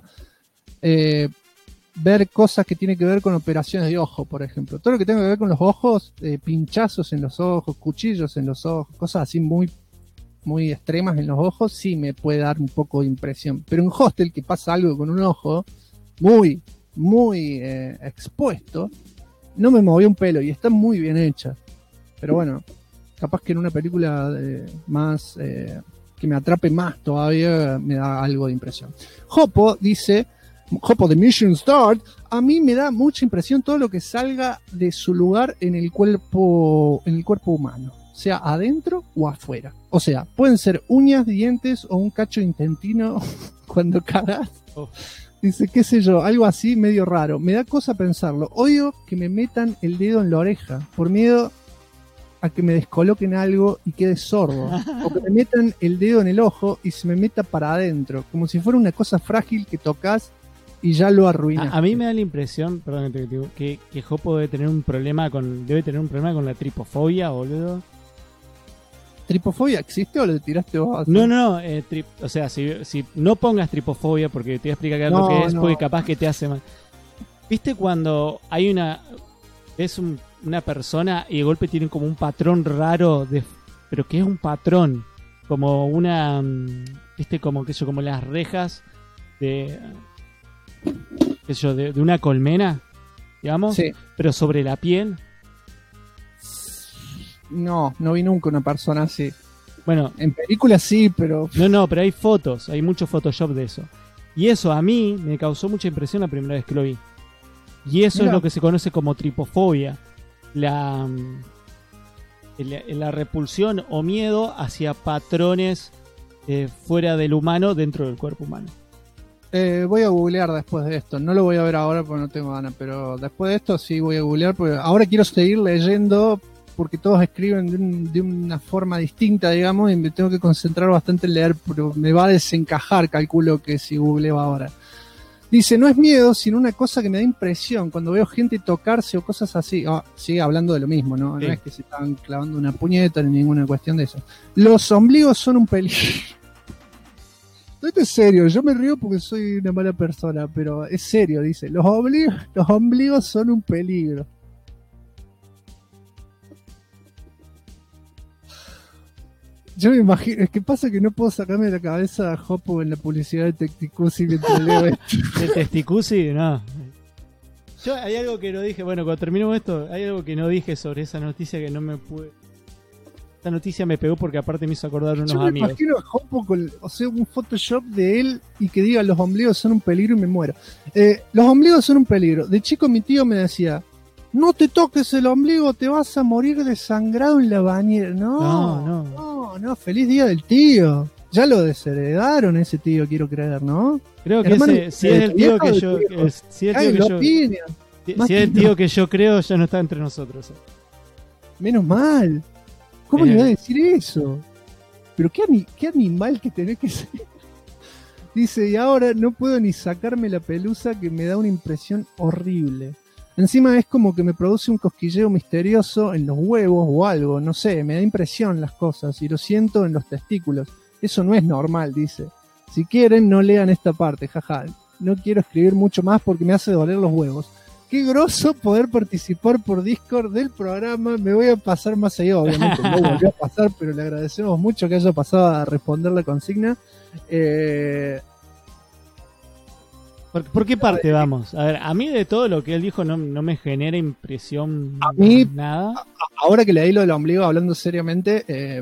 ver cosas que tienen que ver con operaciones de ojo, por ejemplo. Todo lo que tenga que ver con los ojos, pinchazos en los ojos, cuchillos en los ojos, cosas así muy, muy extremas en los ojos, sí me puede dar un poco de impresión. Pero en Hostel, que pasa algo con un ojo muy, muy expuesto, no me movió un pelo y está muy bien hecha. Pero bueno, capaz que en una película más que me atrape más todavía me da algo de impresión. Jopo dice... Jopo de Mission Start, a mí me da mucha impresión todo lo que salga de su lugar en el cuerpo humano, sea adentro o afuera. O sea, pueden ser uñas, dientes o un cacho de intestino cuando cagas. Dice, qué sé yo, algo así medio raro. Me da cosa pensarlo. Odio que me metan el dedo en la oreja por miedo a que me descoloquen algo y quede sordo. O que me metan el dedo en el ojo y se me meta para adentro, como si fuera una cosa frágil que tocas y ya lo arruinas. A mí me da la impresión, perdón que te digo, que Jopo debe tener un problema con la tripofobia, boludo. ¿Tripofobia existe o lo tiraste vos? No, o sea, si no pongas tripofobia, porque te voy a explicar qué es lo que es, porque capaz que te hace mal. ¿Viste cuando hay ves una persona y de golpe tienen como un patrón raro, pero que es un patrón, como como las rejas de una colmena, digamos, sí. Pero sobre la piel? No vi nunca una persona así. Bueno, en películas sí, pero... No, pero hay fotos, hay mucho Photoshop de eso. Y eso a mí me causó mucha impresión la primera vez que lo vi. Y eso es lo que se conoce como tripofobia. La repulsión o miedo hacia patrones fuera del humano dentro del cuerpo humano. Voy a googlear después de esto. No lo voy a ver ahora porque no tengo ganas, pero después de esto sí voy a googlear porque ahora quiero seguir leyendo porque todos escriben de una forma distinta, digamos, y me tengo que concentrar bastante en leer, pero me va a desencajar, calculo que si googleo ahora. Dice, no es miedo, sino una cosa que me da impresión cuando veo gente tocarse o cosas así. Sigue hablando de lo mismo, ¿no? Sí. No es que se estaban clavando una puñeta ni ninguna cuestión de eso. Los ombligos son un peligro. Esto es serio, yo me río porque soy una mala persona, pero es serio, dice. Los ombligos son un peligro. Yo me imagino, es que pasa que no puedo sacarme de la cabeza a Hoppo en la publicidad de Testicusi mientras leo esto. ¿De Testicusi? No. Yo hay algo que no dije, bueno, cuando terminemos esto, hay algo que no dije sobre esa noticia que no me pude... Esta noticia me pegó porque aparte me hizo acordar unos amigos. Yo me imagino a Hoppo con, o sea, un Photoshop de él y que diga los ombligos son un peligro y me muero. Los ombligos son un peligro. De chico mi tío me decía, no te toques el ombligo, te vas a morir desangrado en la bañera. No, feliz día del tío. Ya lo desheredaron ese tío, quiero creer, ¿no? Creo que hermano, si es el tío que yo... Si es el tío que yo creo, ya no está entre nosotros. Menos mal. ¿Cómo le voy a decir eso? Pero qué animal que tenés que ser. Dice, y ahora no puedo ni sacarme la pelusa que me da una impresión horrible. Encima es como que me produce un cosquilleo misterioso en los huevos o algo, no sé, me da impresión las cosas y lo siento en los testículos. Eso no es normal, dice. Si quieren, no lean esta parte, jaja. No quiero escribir mucho más porque me hace doler los huevos. Qué groso poder participar por Discord del programa. Me voy a pasar más allá, obviamente no volvió a pasar, pero le agradecemos mucho que haya pasado a responder la consigna. ¿Por qué parte vamos? A ver, a mí de todo lo que él dijo no me genera impresión a mí, nada. Ahora que leí lo del ombligo, hablando seriamente,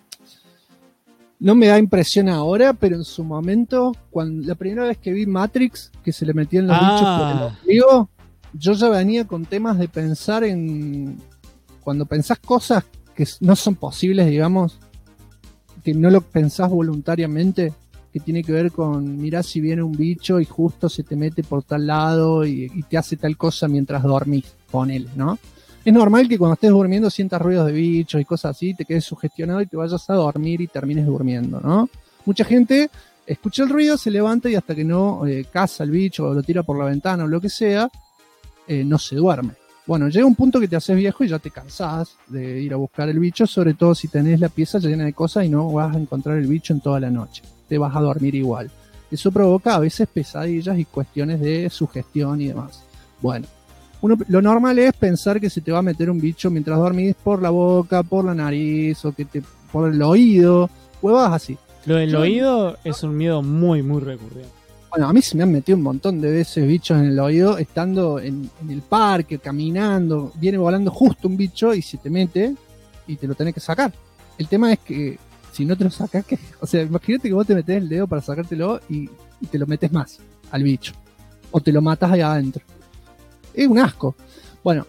no me da impresión ahora, pero en su momento, cuando la primera vez que vi Matrix, que se le metían los bichos por el ombligo, yo ya venía con temas de pensar en... Cuando pensás cosas que no son posibles, digamos, que no lo pensás voluntariamente, que tiene que ver con, mirá si viene un bicho y justo se te mete por tal lado y te hace tal cosa mientras dormís, ponele, ¿no? Es normal que cuando estés durmiendo sientas ruidos de bichos y cosas así, te quedes sugestionado y te vayas a dormir y termines durmiendo, ¿no? Mucha gente escucha el ruido, se levanta y hasta que no caza el bicho o lo tira por la ventana o lo que sea, no se duerme. Bueno, llega un punto que te haces viejo y ya te cansás de ir a buscar el bicho, sobre todo si tenés la pieza llena de cosas y no vas a encontrar el bicho en toda la noche. Te vas a dormir igual. Eso provoca a veces pesadillas y cuestiones de sugestión y demás. Bueno, lo normal es pensar que se te va a meter un bicho mientras dormís por la boca, por la nariz o por el oído, huevas así. Lo del oído es un miedo muy, muy recurrente. Bueno, a mí se me han metido un montón de veces bichos en el oído, estando en el parque, caminando, viene volando justo un bicho y se te mete y te lo tenés que sacar. El tema es que si no te lo sacas, o sea, imagínate que vos te metés el dedo para sacártelo y te lo metes más al bicho. O te lo matas allá adentro. Es un asco. Bueno,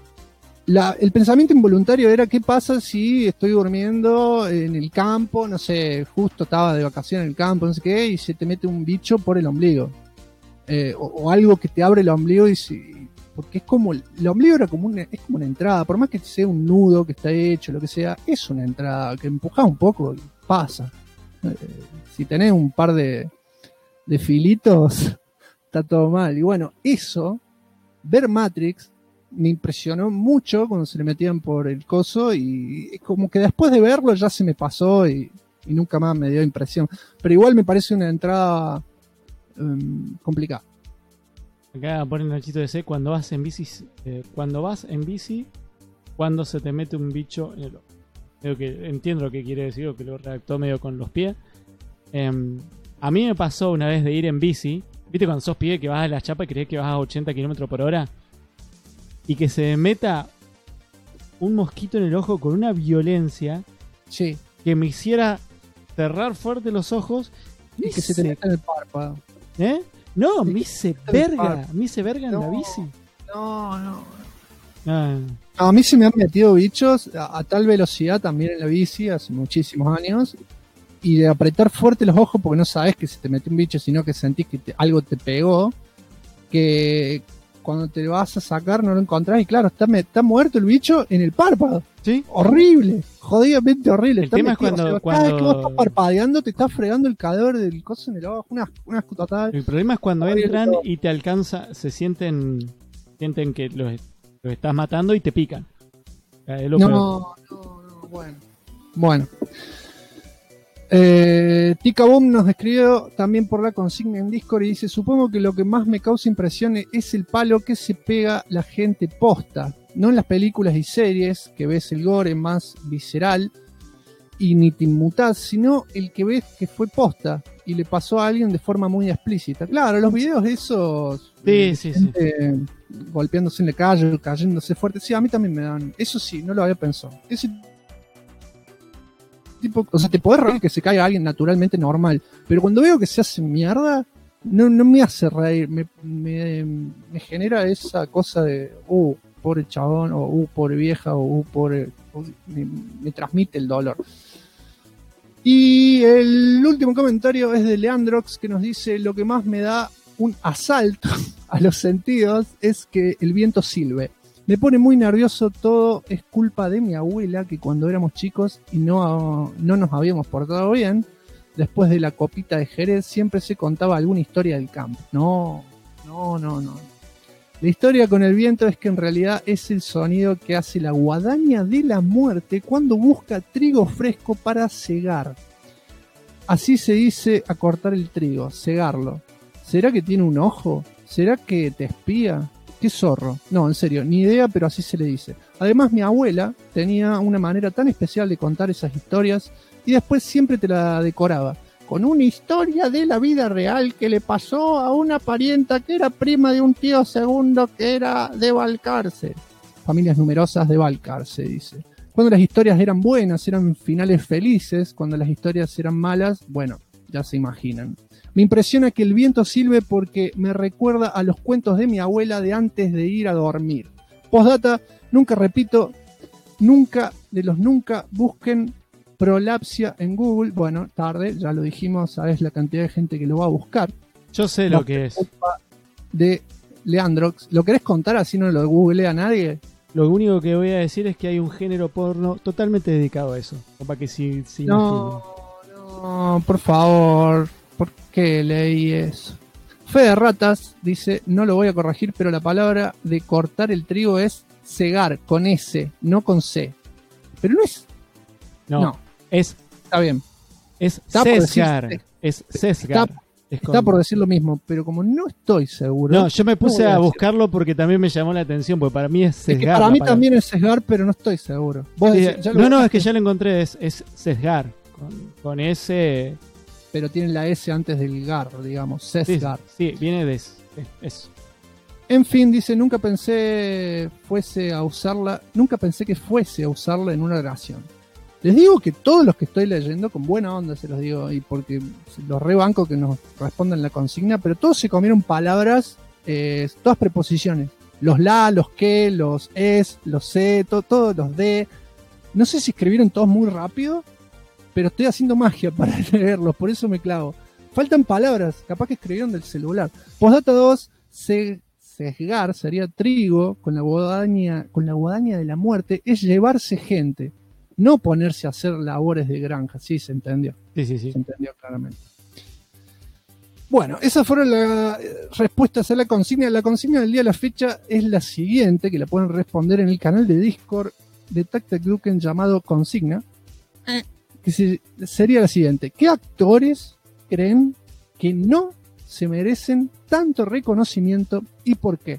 el pensamiento involuntario era, ¿qué pasa si estoy durmiendo en el campo? No sé, justo estaba de vacaciones en el campo, no sé qué, y se te mete un bicho por el ombligo. O algo que te abre el ombligo porque es como, el ombligo era como es como una entrada, por más que sea un nudo que está hecho, lo que sea, es una entrada que empujás un poco y pasa. Si tenés un par de filitos, está todo mal. Y bueno, ver Matrix me impresionó mucho cuando se le metían por el coso y como que después de verlo ya se me pasó y nunca más me dio impresión. Pero igual me parece una entrada complicada. Acá ponen el chiste de C, cuando vas en bici, cuando se te mete un bicho en el ojo. Creo que entiendo lo que quiere decir, o que lo redactó medio con los pies. A mí me pasó una vez de ir en bici, viste cuando sos pibe que vas a la chapa y crees que vas a 80 km por hora y que se meta un mosquito en el ojo con una violencia que me hiciera cerrar fuerte los ojos y que se te meta en el párpado. No, me hice verga en la bici. No. A mí se me han metido bichos a tal velocidad también en la bici hace muchísimos años, y de apretar fuerte los ojos porque no sabes que se te metió un bicho, sino que sentís que algo te pegó, que cuando te vas a sacar no lo encontrás y claro, está muerto el bicho en el párpado. ¿Sí? Horrible, jodidamente horrible. El tema es cuando cada vez que vos estás parpadeando te estás fregando el cadáver del coso en el ojo, un asco total. El problema es cuando entran y te alcanza, sienten que los estás matando y te pican. No, bueno. Tika Boom nos escribió también por la consigna en Discord y dice: supongo que lo que más me causa impresión es el palo que se pega la gente posta, no en las películas y series que ves el gore más visceral, Ignitim Mutat, sino el que ves que fue posta y le pasó a alguien de forma muy explícita. Claro, los videos esos gente golpeándose en la calle, cayéndose fuerte, sí, a mí también me dan, eso sí, no lo había pensado. Ese tipo, o sea, te podés reír que se caiga alguien naturalmente normal, pero cuando veo que se hace mierda, no me hace reír, me genera esa cosa de pobre chabón, o pobre vieja, o pobre, me transmite el dolor. Y el último comentario es de Leandrox, que nos dice: lo que más me da un asalto a los sentidos es que el viento silbe. Me pone muy nervioso, todo es culpa de mi abuela, que cuando éramos chicos y no nos habíamos portado bien, después de la copita de Jerez siempre se contaba alguna historia del campo. No. La historia con el viento es que en realidad es el sonido que hace la guadaña de la muerte cuando busca trigo fresco para cegar. Así se dice a cortar el trigo, cegarlo. ¿Será que tiene un ojo? ¿Será que te espía? ¡Qué zorro! No, en serio, ni idea, pero así se le dice. Además, mi abuela tenía una manera tan especial de contar esas historias y después siempre te la decoraba con una historia de la vida real que le pasó a una parienta que era prima de un tío segundo que era de Balcarce. Familias numerosas de Balcarce, dice. Cuando las historias eran buenas, eran finales felices. Cuando las historias eran malas, bueno, ya se imaginan. Me impresiona que el viento silbe porque me recuerda a los cuentos de mi abuela de antes de ir a dormir. Postdata, nunca busquen prolapsia en Google. Bueno, tarde, ya lo dijimos, sabes la cantidad de gente que lo va a buscar. Yo sé lo que es. De Leandrox. ¿Lo querés contar así no lo googlea nadie? Lo único que voy a decir es que hay un género porno totalmente dedicado a eso. Para que si no, por favor. ¿Por qué leí eso? Fede Ratas dice: no lo voy a corregir, pero la palabra de cortar el trigo es cegar, con S, no con C. Pero no es... No. Está bien. Es sesgar. Es sesgar. Está por decir lo mismo, pero como no estoy seguro... No, yo me puse a buscarlo porque también me llamó la atención, porque para mí es sesgar. Es que para mí también es sesgar, pero no estoy seguro. Es que ya lo encontré, es sesgar. Con S... Pero tiene la S antes del gar, digamos, sesgar. Sí, viene de eso. En fin, dice, nunca pensé que fuese a usarla en una oración. Les digo que todos los que estoy leyendo, con buena onda se los digo, y porque los rebanco que nos respondan la consigna, pero todos se comieron palabras, todas preposiciones. Los la, los que, los es, los se, todos los de. No sé si escribieron todos muy rápido, pero estoy haciendo magia para leerlos, por eso me clavo. Faltan palabras, capaz que escribieron del celular. Postdata 2, sesgar sería trigo con la guadaña de la muerte, es llevarse gente, no ponerse a hacer labores de granja. Sí, se entendió. Sí. Se entendió claramente. Bueno, esas fueron las respuestas a la consigna. La consigna del día de la fecha es la siguiente, que la pueden responder en el canal de Discord de Tactac llamado Consigna. Que sería la siguiente: ¿qué actores creen que no se merecen tanto reconocimiento y por qué?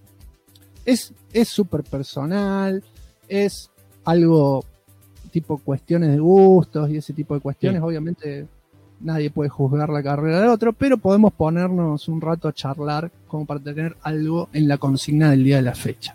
Es súper personal, es algo tipo cuestiones de gustos y ese tipo de cuestiones. Sí. Obviamente nadie puede juzgar la carrera de otro, pero podemos ponernos un rato a charlar como para tener algo en la consigna del día de la fecha.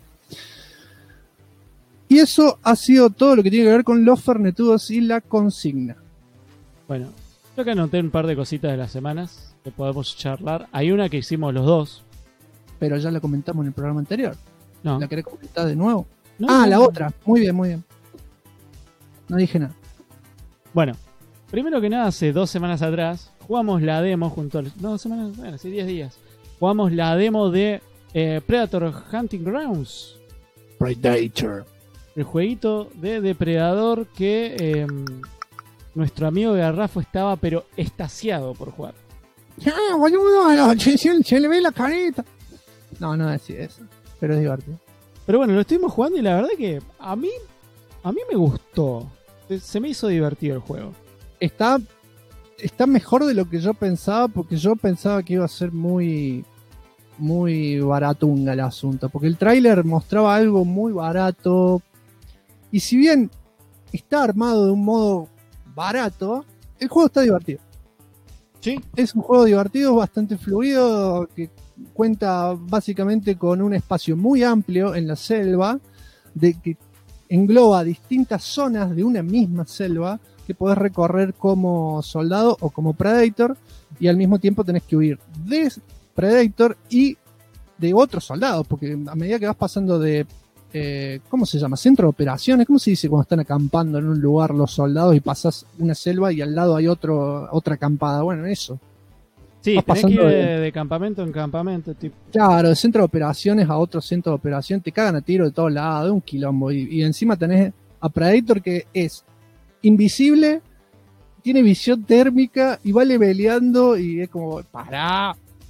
Y eso ha sido todo lo que tiene que ver con los fernetudos y la consigna. Bueno, yo acá anoté un par de cositas de las semanas que podemos charlar. Hay una que hicimos los dos. Pero ya la comentamos en el programa anterior. No. ¿La querés comentar de nuevo? No, la otra. Muy bien. No dije nada. Bueno, primero que nada, hace 2 semanas atrás jugamos la demo junto a... 2 semanas, bueno, sí, 10 días. Jugamos la demo de Predator Hunting Grounds. Predator. El jueguito de depredador que nuestro amigo Garrafo estaba pero extasiado por jugar. Boludo, se le ve la carita. No es eso, pero es divertido. Pero bueno, lo estuvimos jugando y la verdad que a mí me gustó. Se me hizo divertido el juego. Está mejor de lo que yo pensaba, porque yo pensaba que iba a ser muy baratunga el asunto, porque el tráiler mostraba algo muy barato. Y si bien está armado de un modo barato, el juego está divertido. Sí. Es un juego divertido, bastante fluido, que cuenta básicamente con un espacio muy amplio en la selva, que engloba distintas zonas de una misma selva que podés recorrer como soldado o como Predator, y al mismo tiempo tenés que huir de Predator y de otros soldados, porque a medida que vas pasando de ¿cómo se llama? Centro de operaciones, ¿cómo se dice cuando están acampando en un lugar los soldados y pasás una selva y al lado hay otra acampada? Bueno, eso. Sí, vas tenés que ir pasando de campamento en campamento, tipo. Claro, de centro de operaciones a otro centro de operación, te cagan a tiro de todos lados, de un quilombo, y encima tenés a Predator, que es invisible, tiene visión térmica y va leveleando y es como, pará.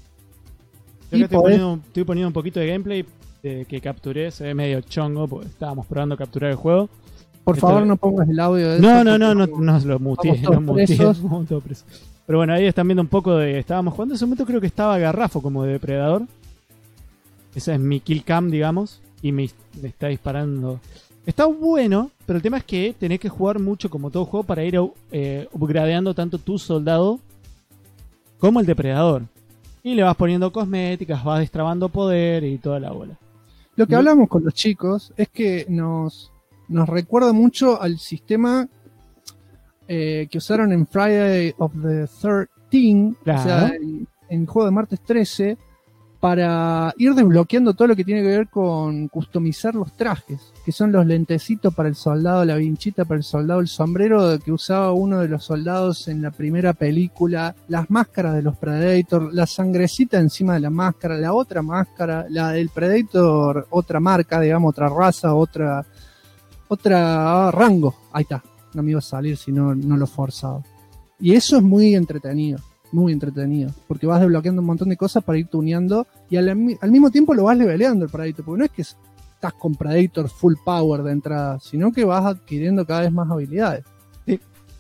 Yo acá estoy poniendo un poquito de gameplay que capturé, se ve medio chongo porque estábamos probando capturar el juego. Por favor, no pongas el audio de No, eso. no, lo muteé. Pero bueno, ahí están viendo un poco de... Estábamos jugando, en ese momento creo que estaba Garrafo como de depredador. Esa es mi kill cam, digamos, y me está disparando. Está bueno, pero el tema es que tenés que jugar mucho como todo juego para ir upgradeando tanto tu soldado como el depredador. Y le vas poniendo cosméticas, vas destrabando poder y toda la bola. Lo que hablamos con los chicos es que nos recuerda mucho al sistema que usaron en Friday of the 13th, claro. O sea, en juego de martes 13, para ir desbloqueando todo lo que tiene que ver con customizar los trajes, que son los lentecitos para el soldado, la vinchita para el soldado, el sombrero que usaba uno de los soldados en la primera película, las máscaras de los Predator, la sangrecita encima de la máscara, la otra máscara, la del Predator, otra marca, digamos, otra raza, otra rango. Ahí está, no me iba a salir si no lo forzaba. Y eso es muy entretenido, porque vas desbloqueando un montón de cosas para ir tuneando y al mismo tiempo lo vas leveleando el Predator, porque no es que estás con Predator full power de entrada, sino que vas adquiriendo cada vez más habilidades. Sí.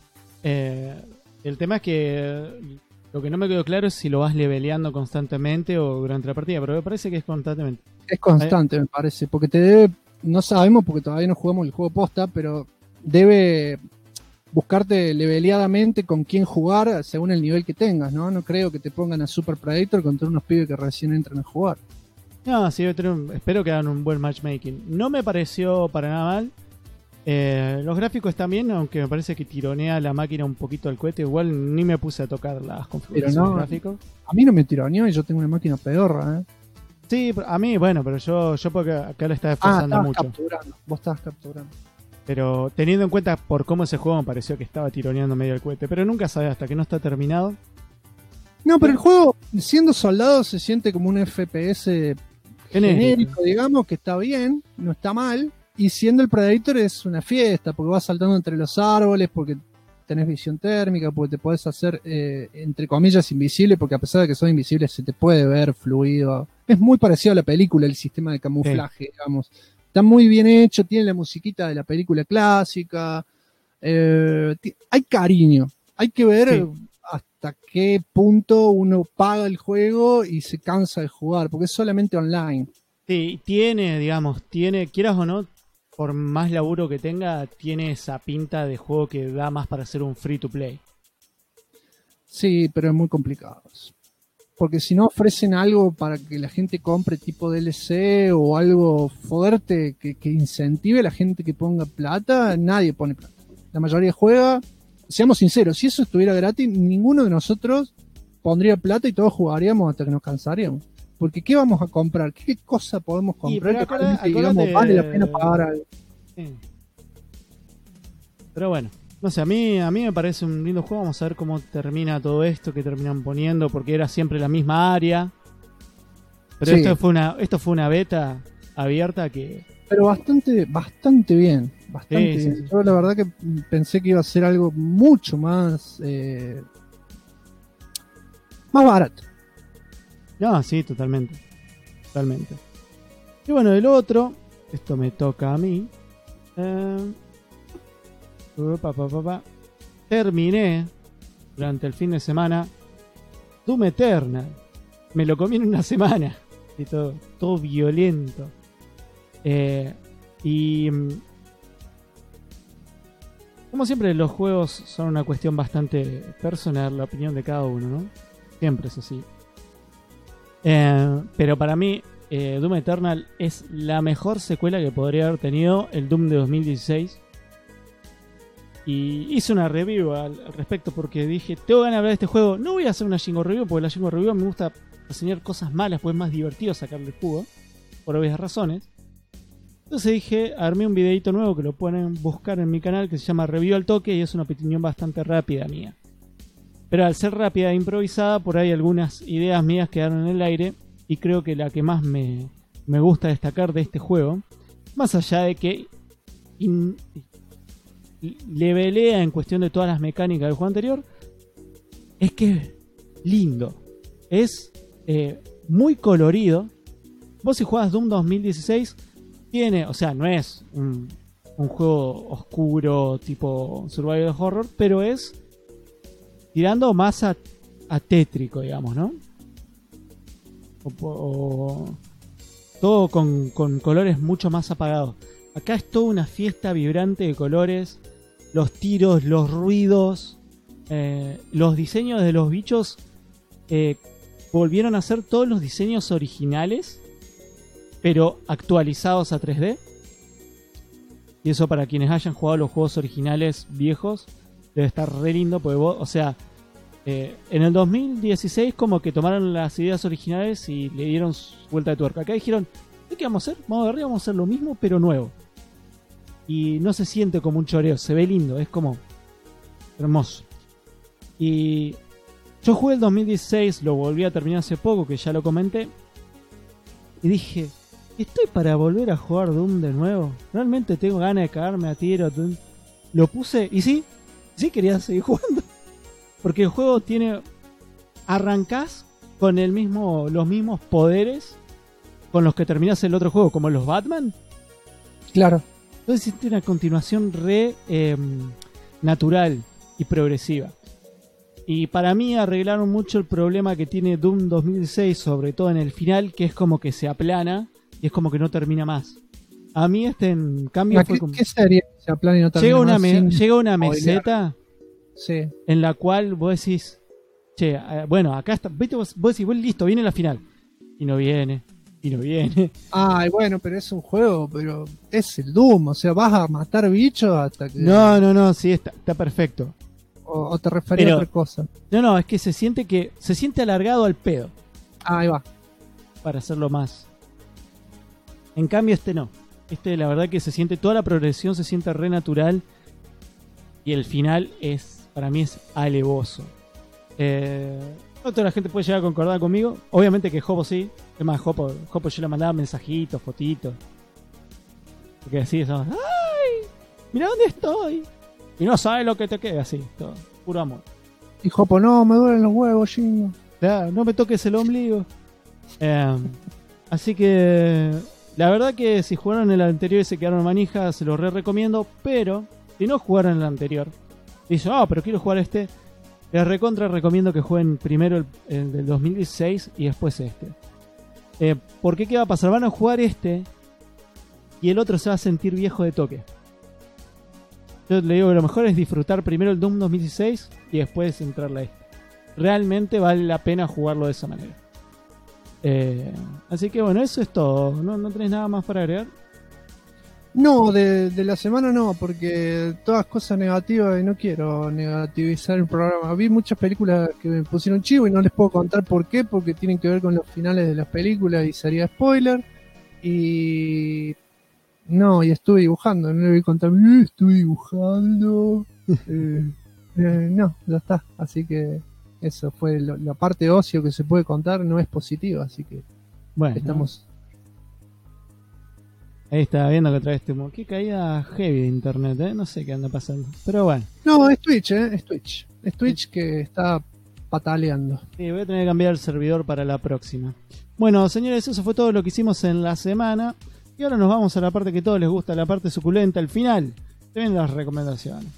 El tema es que lo que no me quedó claro es si lo vas leveleando constantemente o durante la partida, pero me parece que es constantemente. Es constante, me parece, porque no sabemos porque todavía no jugamos el juego posta, pero debe buscarte leveleadamente con quién jugar según el nivel que tengas, ¿no? No creo que te pongan a Super Predator contra unos pibes que recién entran a jugar. No, sí, espero que hagan un buen matchmaking. No me pareció para nada mal. Los gráficos están bien, aunque me parece que tironea la máquina un poquito al cohete. Igual ni me puse a tocar las configuraciones gráficos. A mí no me tironeó y yo tengo una máquina pedorra, ¿eh? Sí, a mí, bueno, pero yo porque acá lo estaba esforzando mucho. Vos estabas capturando. Pero teniendo en cuenta por cómo ese juego me pareció que estaba tironeando medio el cohete. Pero nunca sabes hasta que no está terminado. No, pero el juego, siendo soldado, se siente como un FPS genérico, digamos, que está bien, no está mal. Y siendo el Predator es una fiesta, porque vas saltando entre los árboles, porque tenés visión térmica, porque te podés hacer, entre comillas, invisible, porque a pesar de que sos invisible se te puede ver fluido. Es muy parecido a la película, el sistema de camuflaje, digamos. Está muy bien hecho, tiene la musiquita de la película clásica. Hay cariño. Hay que ver hasta qué punto uno paga el juego y se cansa de jugar, porque es solamente online. Sí, digamos, quieras o no, por más laburo que tenga, tiene esa pinta de juego que da más para hacer un free to play. Sí, pero es muy complicado. Porque si no ofrecen algo para que la gente compre tipo DLC o algo fuerte que incentive a la gente que ponga plata, nadie pone plata. La mayoría juega, seamos sinceros, si eso estuviera gratis, ninguno de nosotros pondría plata y todos jugaríamos hasta que nos cansaríamos. Porque ¿qué vamos a comprar? ¿Qué cosa podemos comprar que digamos vale la pena pagar algo? Sí. Pero bueno, no sé, a mí me parece un lindo juego. Vamos a ver cómo termina todo esto que terminan poniendo, porque era siempre la misma área. Pero sí, esto fue una beta abierta que... Pero bastante bien. Bastante bien. Sí. Yo la verdad que pensé que iba a ser algo mucho más barato. No, sí, totalmente. Y bueno, el otro, esto me toca a mí. Terminé durante el fin de semana Doom Eternal. Me lo comí en una semana. Y todo violento. ¿Cómo Como siempre, los juegos son una cuestión bastante personal, la opinión de cada uno, ¿no? Siempre es así. Pero para mí, Doom Eternal es la mejor secuela que podría haber tenido el Doom de 2016. Y hice una review al respecto porque dije, tengo ganas de hablar de este juego. No voy a hacer una Shingo Review porque la Shingo Review me gusta reseñar cosas malas, pues es más divertido sacarle el jugo, por obvias razones. Entonces dije, armé un videito nuevo que lo pueden buscar en mi canal que se llama Review al Toque y es una opinión bastante rápida mía. Pero al ser rápida e improvisada, por ahí algunas ideas mías quedaron en el aire y creo que la que más me gusta destacar de este juego, más allá de que le velea en cuestión de todas las mecánicas del juego anterior, es que es lindo, es muy colorido. Vos si jugás Doom 2016 tiene, o sea, no es un juego oscuro tipo survival horror, pero es tirando más a tétrico, digamos, ¿no? Todo con colores mucho más apagados. Acá es toda una fiesta vibrante de colores, los tiros, los ruidos, los diseños de los bichos volvieron a ser todos los diseños originales, pero actualizados a 3D. Y eso para quienes hayan jugado los juegos originales viejos debe estar re lindo, porque vos, o sea, en el 2016 como que tomaron las ideas originales y le dieron vuelta de tuerca. Acá dijeron, ¿qué vamos a hacer? Vamos a hacer lo mismo pero nuevo. Y no se siente como un choreo, se ve lindo, es como hermoso. Y yo jugué el 2016, lo volví a terminar hace poco, que ya lo comenté, y dije, ¿estoy para volver a jugar Doom de nuevo? ¿Realmente tengo ganas de cagarme a tiro? Lo puse y sí quería seguir jugando. Porque el juego tiene... Arrancás con los mismos poderes con los que terminás el otro juego, como los Batman. Claro. Entonces tiene una continuación re natural y progresiva. Y para mí arreglaron mucho el problema que tiene Doom 2016, sobre todo en el final, que es como que se aplana y es como que no termina más. A mí en cambio fue como... ¿Qué sería que se aplana y no termina más? Llega una meseta sí, en la cual vos decís, che, bueno, acá está, ¿viste? Vos decís, bueno, listo, viene la final. Y no viene. Ay, bueno, pero es un juego, pero es el Doom, o sea, vas a matar bichos hasta que... No, sí, está perfecto. O te refería a otra cosa. No, es que se siente alargado al pedo. Ahí va. Para hacerlo más. En cambio no. La verdad que se siente, toda la progresión se siente re natural. Y el final para mí es alevoso. No toda la gente puede llegar a concordar conmigo. Obviamente que Jopo sí. Es más, Jopo yo le mandaba mensajitos, fotitos. Porque así estamos, ¡ay! ¡Mira dónde estoy! Y no sabes lo que te queda, así, todo, puro amor. Y Jopo, no, me duelen los huevos, Shingo. Claro, no me toques el ombligo. Así que la verdad que si jugaron el anterior y se quedaron manija, se lo recomiendo. Pero si no jugaron el anterior, dicen, pero quiero jugar este, les recomiendo que jueguen primero el del 2016 y después este. Porque ¿qué va a pasar? Van a jugar este y el otro se va a sentir viejo de toque. Yo le digo que lo mejor es disfrutar primero el Doom 2016 y después entrarle a este. Realmente vale la pena jugarlo de esa manera. Así que bueno, eso es todo. ¿No tenés nada más para agregar? No, de la semana no, porque todas cosas negativas y no quiero negativizar el programa. Vi muchas películas que me pusieron chivo y no les puedo contar por qué, porque tienen que ver con los finales de las películas y sería spoiler. Y estuve dibujando, no le voy a contar, estuve dibujando. No, ya está. Así que eso fue la parte de ocio que se puede contar, no es positiva, así que bueno, estamos... Ahí estaba viendo que otra vez qué caída heavy de internet, no sé qué anda pasando, pero bueno. No, es Twitch, es Twitch. Es Twitch que está pataleando. Sí, voy a tener que cambiar el servidor para la próxima. Bueno, señores, eso fue todo lo que hicimos en la semana. Y ahora nos vamos a la parte que a todos les gusta, la parte suculenta, el final. Te vienen las recomendaciones.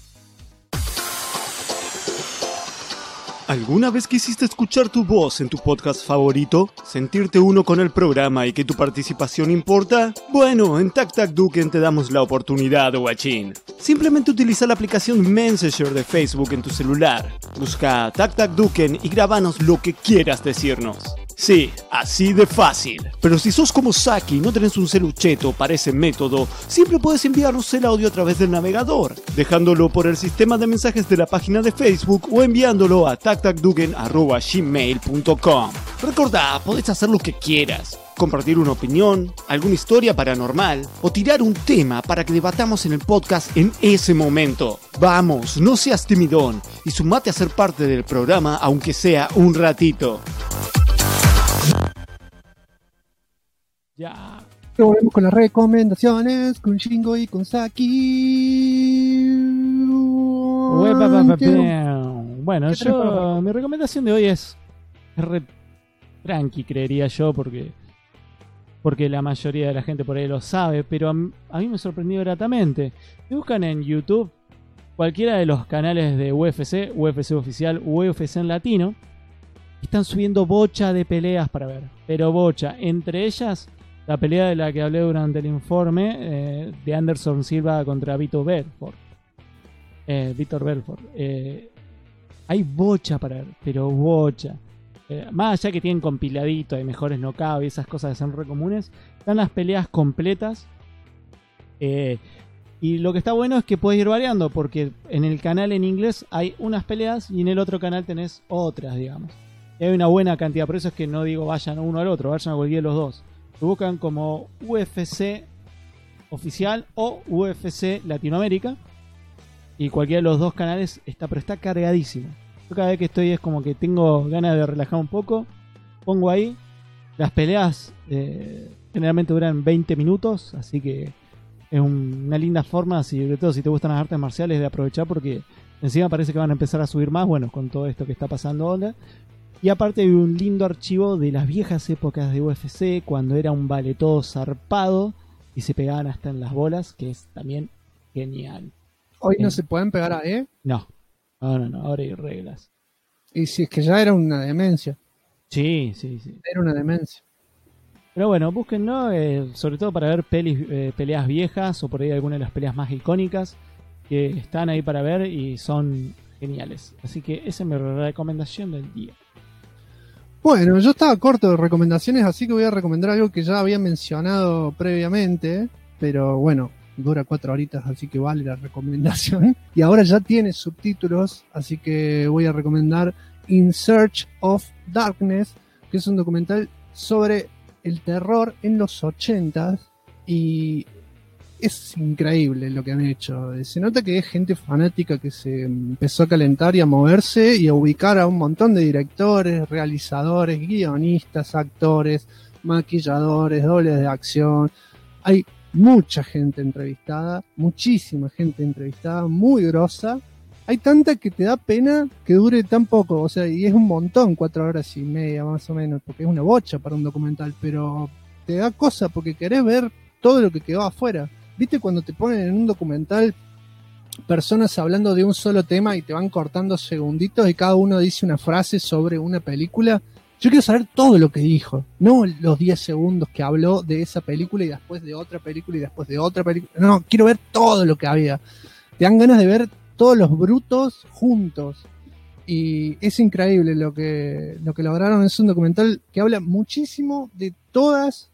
¿Alguna vez quisiste escuchar tu voz en tu podcast favorito? ¿Sentirte uno con el programa y que tu participación importa? Bueno, en Tac Tac Duken te damos la oportunidad, guachín. Simplemente utiliza la aplicación Messenger de Facebook en tu celular. Busca #TacTacDuken y grábanos lo que quieras decirnos. Sí, así de fácil. Pero si sos como Saki y no tenés un celucheto para ese método, siempre puedes enviarnos el audio a través del navegador, dejándolo por el sistema de mensajes de la página de Facebook o enviándolo a tactacduken@gmail.com. Recordá, podés hacer lo que quieras. Compartir una opinión, alguna historia paranormal o tirar un tema para que debatamos en el podcast en ese momento. Vamos, no seas timidón y sumate a ser parte del programa aunque sea un ratito. Ya. Volvemos con las recomendaciones con Shingo y con Saki. Bueno, mi recomendación de hoy es re tranqui, creería yo, porque la mayoría de la gente por ahí lo sabe, pero a mí me sorprendió gratamente. Si buscan en YouTube cualquiera de los canales de UFC, UFC Oficial, UFC en latino, están subiendo bocha de peleas para ver, pero bocha. Entre ellas, la pelea de la que hablé durante el informe de Anderson Silva contra Vitor Belfort. Hay bocha para ver, pero bocha. Más allá que tienen compiladito, hay mejores knockouts y esas cosas que son re comunes, están las peleas completas. Y lo que está bueno es que puedes ir variando, porque en el canal en inglés hay unas peleas y en el otro canal tenés otras, digamos. Y hay una buena cantidad, por eso es que no digo vayan uno al otro, vayan a cualquiera de los dos. Lo buscan como UFC Oficial o UFC Latinoamérica y cualquiera de los dos canales está, pero está cargadísimo. Yo cada vez que estoy es como que tengo ganas de relajar un poco, pongo ahí. Las peleas generalmente duran 20 minutos, así que es una linda forma, sobre todo si te gustan las artes marciales, de aprovechar, porque encima parece que van a empezar a subir más, bueno, con todo esto que está pasando ahora. Y aparte hay un lindo archivo de las viejas épocas de UFC, cuando era un vale todo zarpado y se pegaban hasta en las bolas, que es también genial. ¿Hoy no se pueden pegar a E? No, ahora hay reglas. Y si es que ya era una demencia. Sí. Era una demencia. Pero bueno, búsquenlo, sobre todo para ver peleas viejas o por ahí algunas de las peleas más icónicas que están ahí para ver y son geniales. Así que esa es mi recomendación del día. Bueno, yo estaba corto de recomendaciones, así que voy a recomendar algo que ya había mencionado previamente, pero bueno, dura 4 horitas, así que vale la recomendación. Y ahora ya tiene subtítulos, así que voy a recomendar In Search of Darkness, que es un documental sobre el terror en los 80s y es increíble lo que han hecho. Se nota que es gente fanática que se empezó a calentar y a moverse y a ubicar a un montón de directores, realizadores, guionistas, actores, maquilladores, dobles de acción. Hay mucha gente entrevistada, muchísima gente entrevistada, muy grosa. Hay tanta que te da pena que dure tan poco, o sea, y es un montón, 4 horas y media más o menos, porque es una bocha para un documental, pero te da cosa porque querés ver todo lo que quedó afuera. ¿Viste cuando te ponen en un documental personas hablando de un solo tema y te van cortando segunditos y cada uno dice una frase sobre una película? Yo quiero saber todo lo que dijo, no los 10 segundos que habló de esa película y después de otra película y después de otra película. No, quiero ver todo lo que había. Te dan ganas de ver todos los brutos juntos. Y es increíble lo que lograron. Es un documental que habla muchísimo de todas,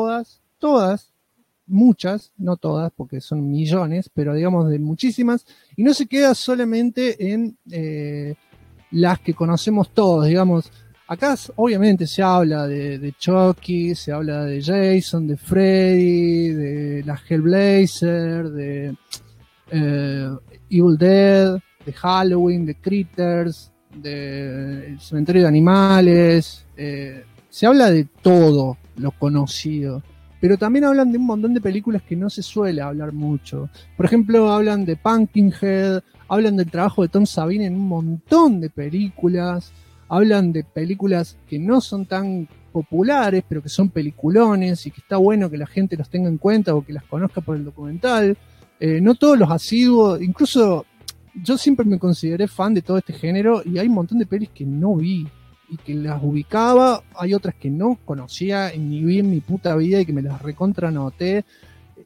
muchas, no todas porque son millones, pero digamos de muchísimas, y no se queda solamente en las que conocemos todos, digamos. Acá obviamente se habla de Chucky, se habla de Jason, de Freddy, de la Hellblazer, de Evil Dead, de Halloween, de Critters, de El Cementerio de Animales. Se habla de todo lo conocido, pero también hablan de un montón de películas que no se suele hablar mucho. Por ejemplo, hablan de Pumpkinhead, hablan del trabajo de Tom Savini en un montón de películas, hablan de películas que no son tan populares, pero que son peliculones y que está bueno que la gente los tenga en cuenta o que las conozca por el documental. No todos los asiduos, incluso yo siempre me consideré fan de todo este género y hay un montón de pelis que no vi y que las ubicaba, hay otras que no conocía ni vi en mi puta vida y que me las recontra anoté.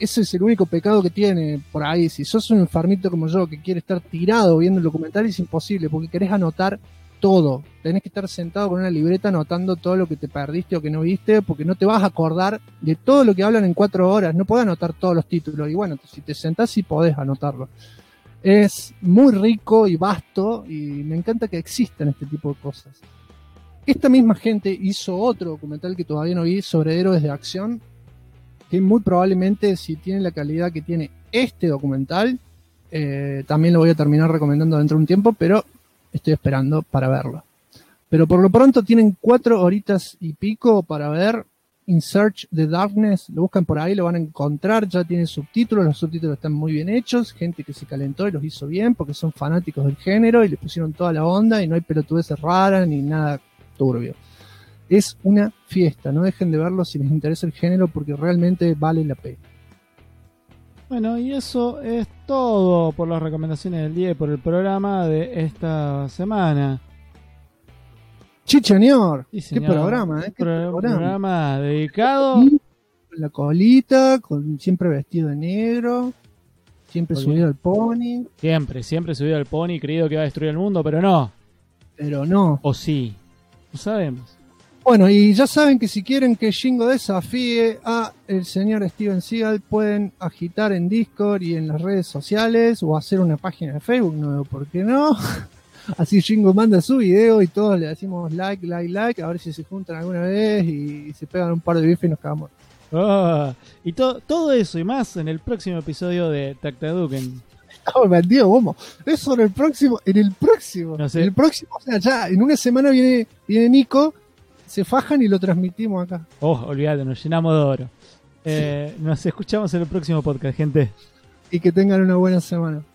ese es el único pecado que tiene por ahí. Si sos un enfermito como yo que quiere estar tirado viendo el documental, es imposible, porque querés anotar todo. Tenés que estar sentado con una libreta anotando todo lo que te perdiste o que no viste, porque no te vas a acordar de todo lo que hablan en 4 horas. No podés anotar todos los títulos. Y bueno, si te sentás sí podés anotarlo. Es muy rico y vasto, y me encanta que existan este tipo de cosas. Esta misma gente hizo otro documental que todavía no vi sobre héroes de acción, que muy probablemente, si tiene la calidad que tiene este documental, también lo voy a terminar recomendando dentro de un tiempo, pero estoy esperando para verlo. Pero por lo pronto tienen 4 horitas y pico para ver In Search the Darkness. Lo buscan por ahí, lo van a encontrar. Ya tienen subtítulos, los subtítulos están muy bien hechos. Gente que se calentó y los hizo bien porque son fanáticos del género y le pusieron toda la onda y no hay pelotudeces raras ni nada turbio. Es una fiesta, no dejen de verlo si les interesa el género porque realmente vale la pena. Bueno, y eso es todo por las recomendaciones del día y por el programa de esta semana. Sí, señor. Sí, señor. Qué programa, ¿eh? Qué programa dedicado. Con la colita, siempre vestido de negro, siempre subido al pony. Siempre subido al pony, creído que va a destruir el mundo, pero no. Pero no. O sí. No sabemos. Bueno, y ya saben que si quieren que Jingo desafíe a el señor Steven Seagal, pueden agitar en Discord y en las redes sociales o hacer una página de Facebook, no veo por qué no. Así Jingo manda su video y todos le decimos like, a ver si se juntan alguna vez y se pegan un par de bifes y nos cagamos. Y todo eso y más en el próximo episodio de Tactaduken. Estamos vendidos, ¿cómo? Eso en el próximo. No sé. En el próximo, o sea, ya en una semana viene Nico, se fajan y lo transmitimos acá. Olvídate, nos llenamos de oro. Nos escuchamos en el próximo podcast, gente. Y que tengan una buena semana.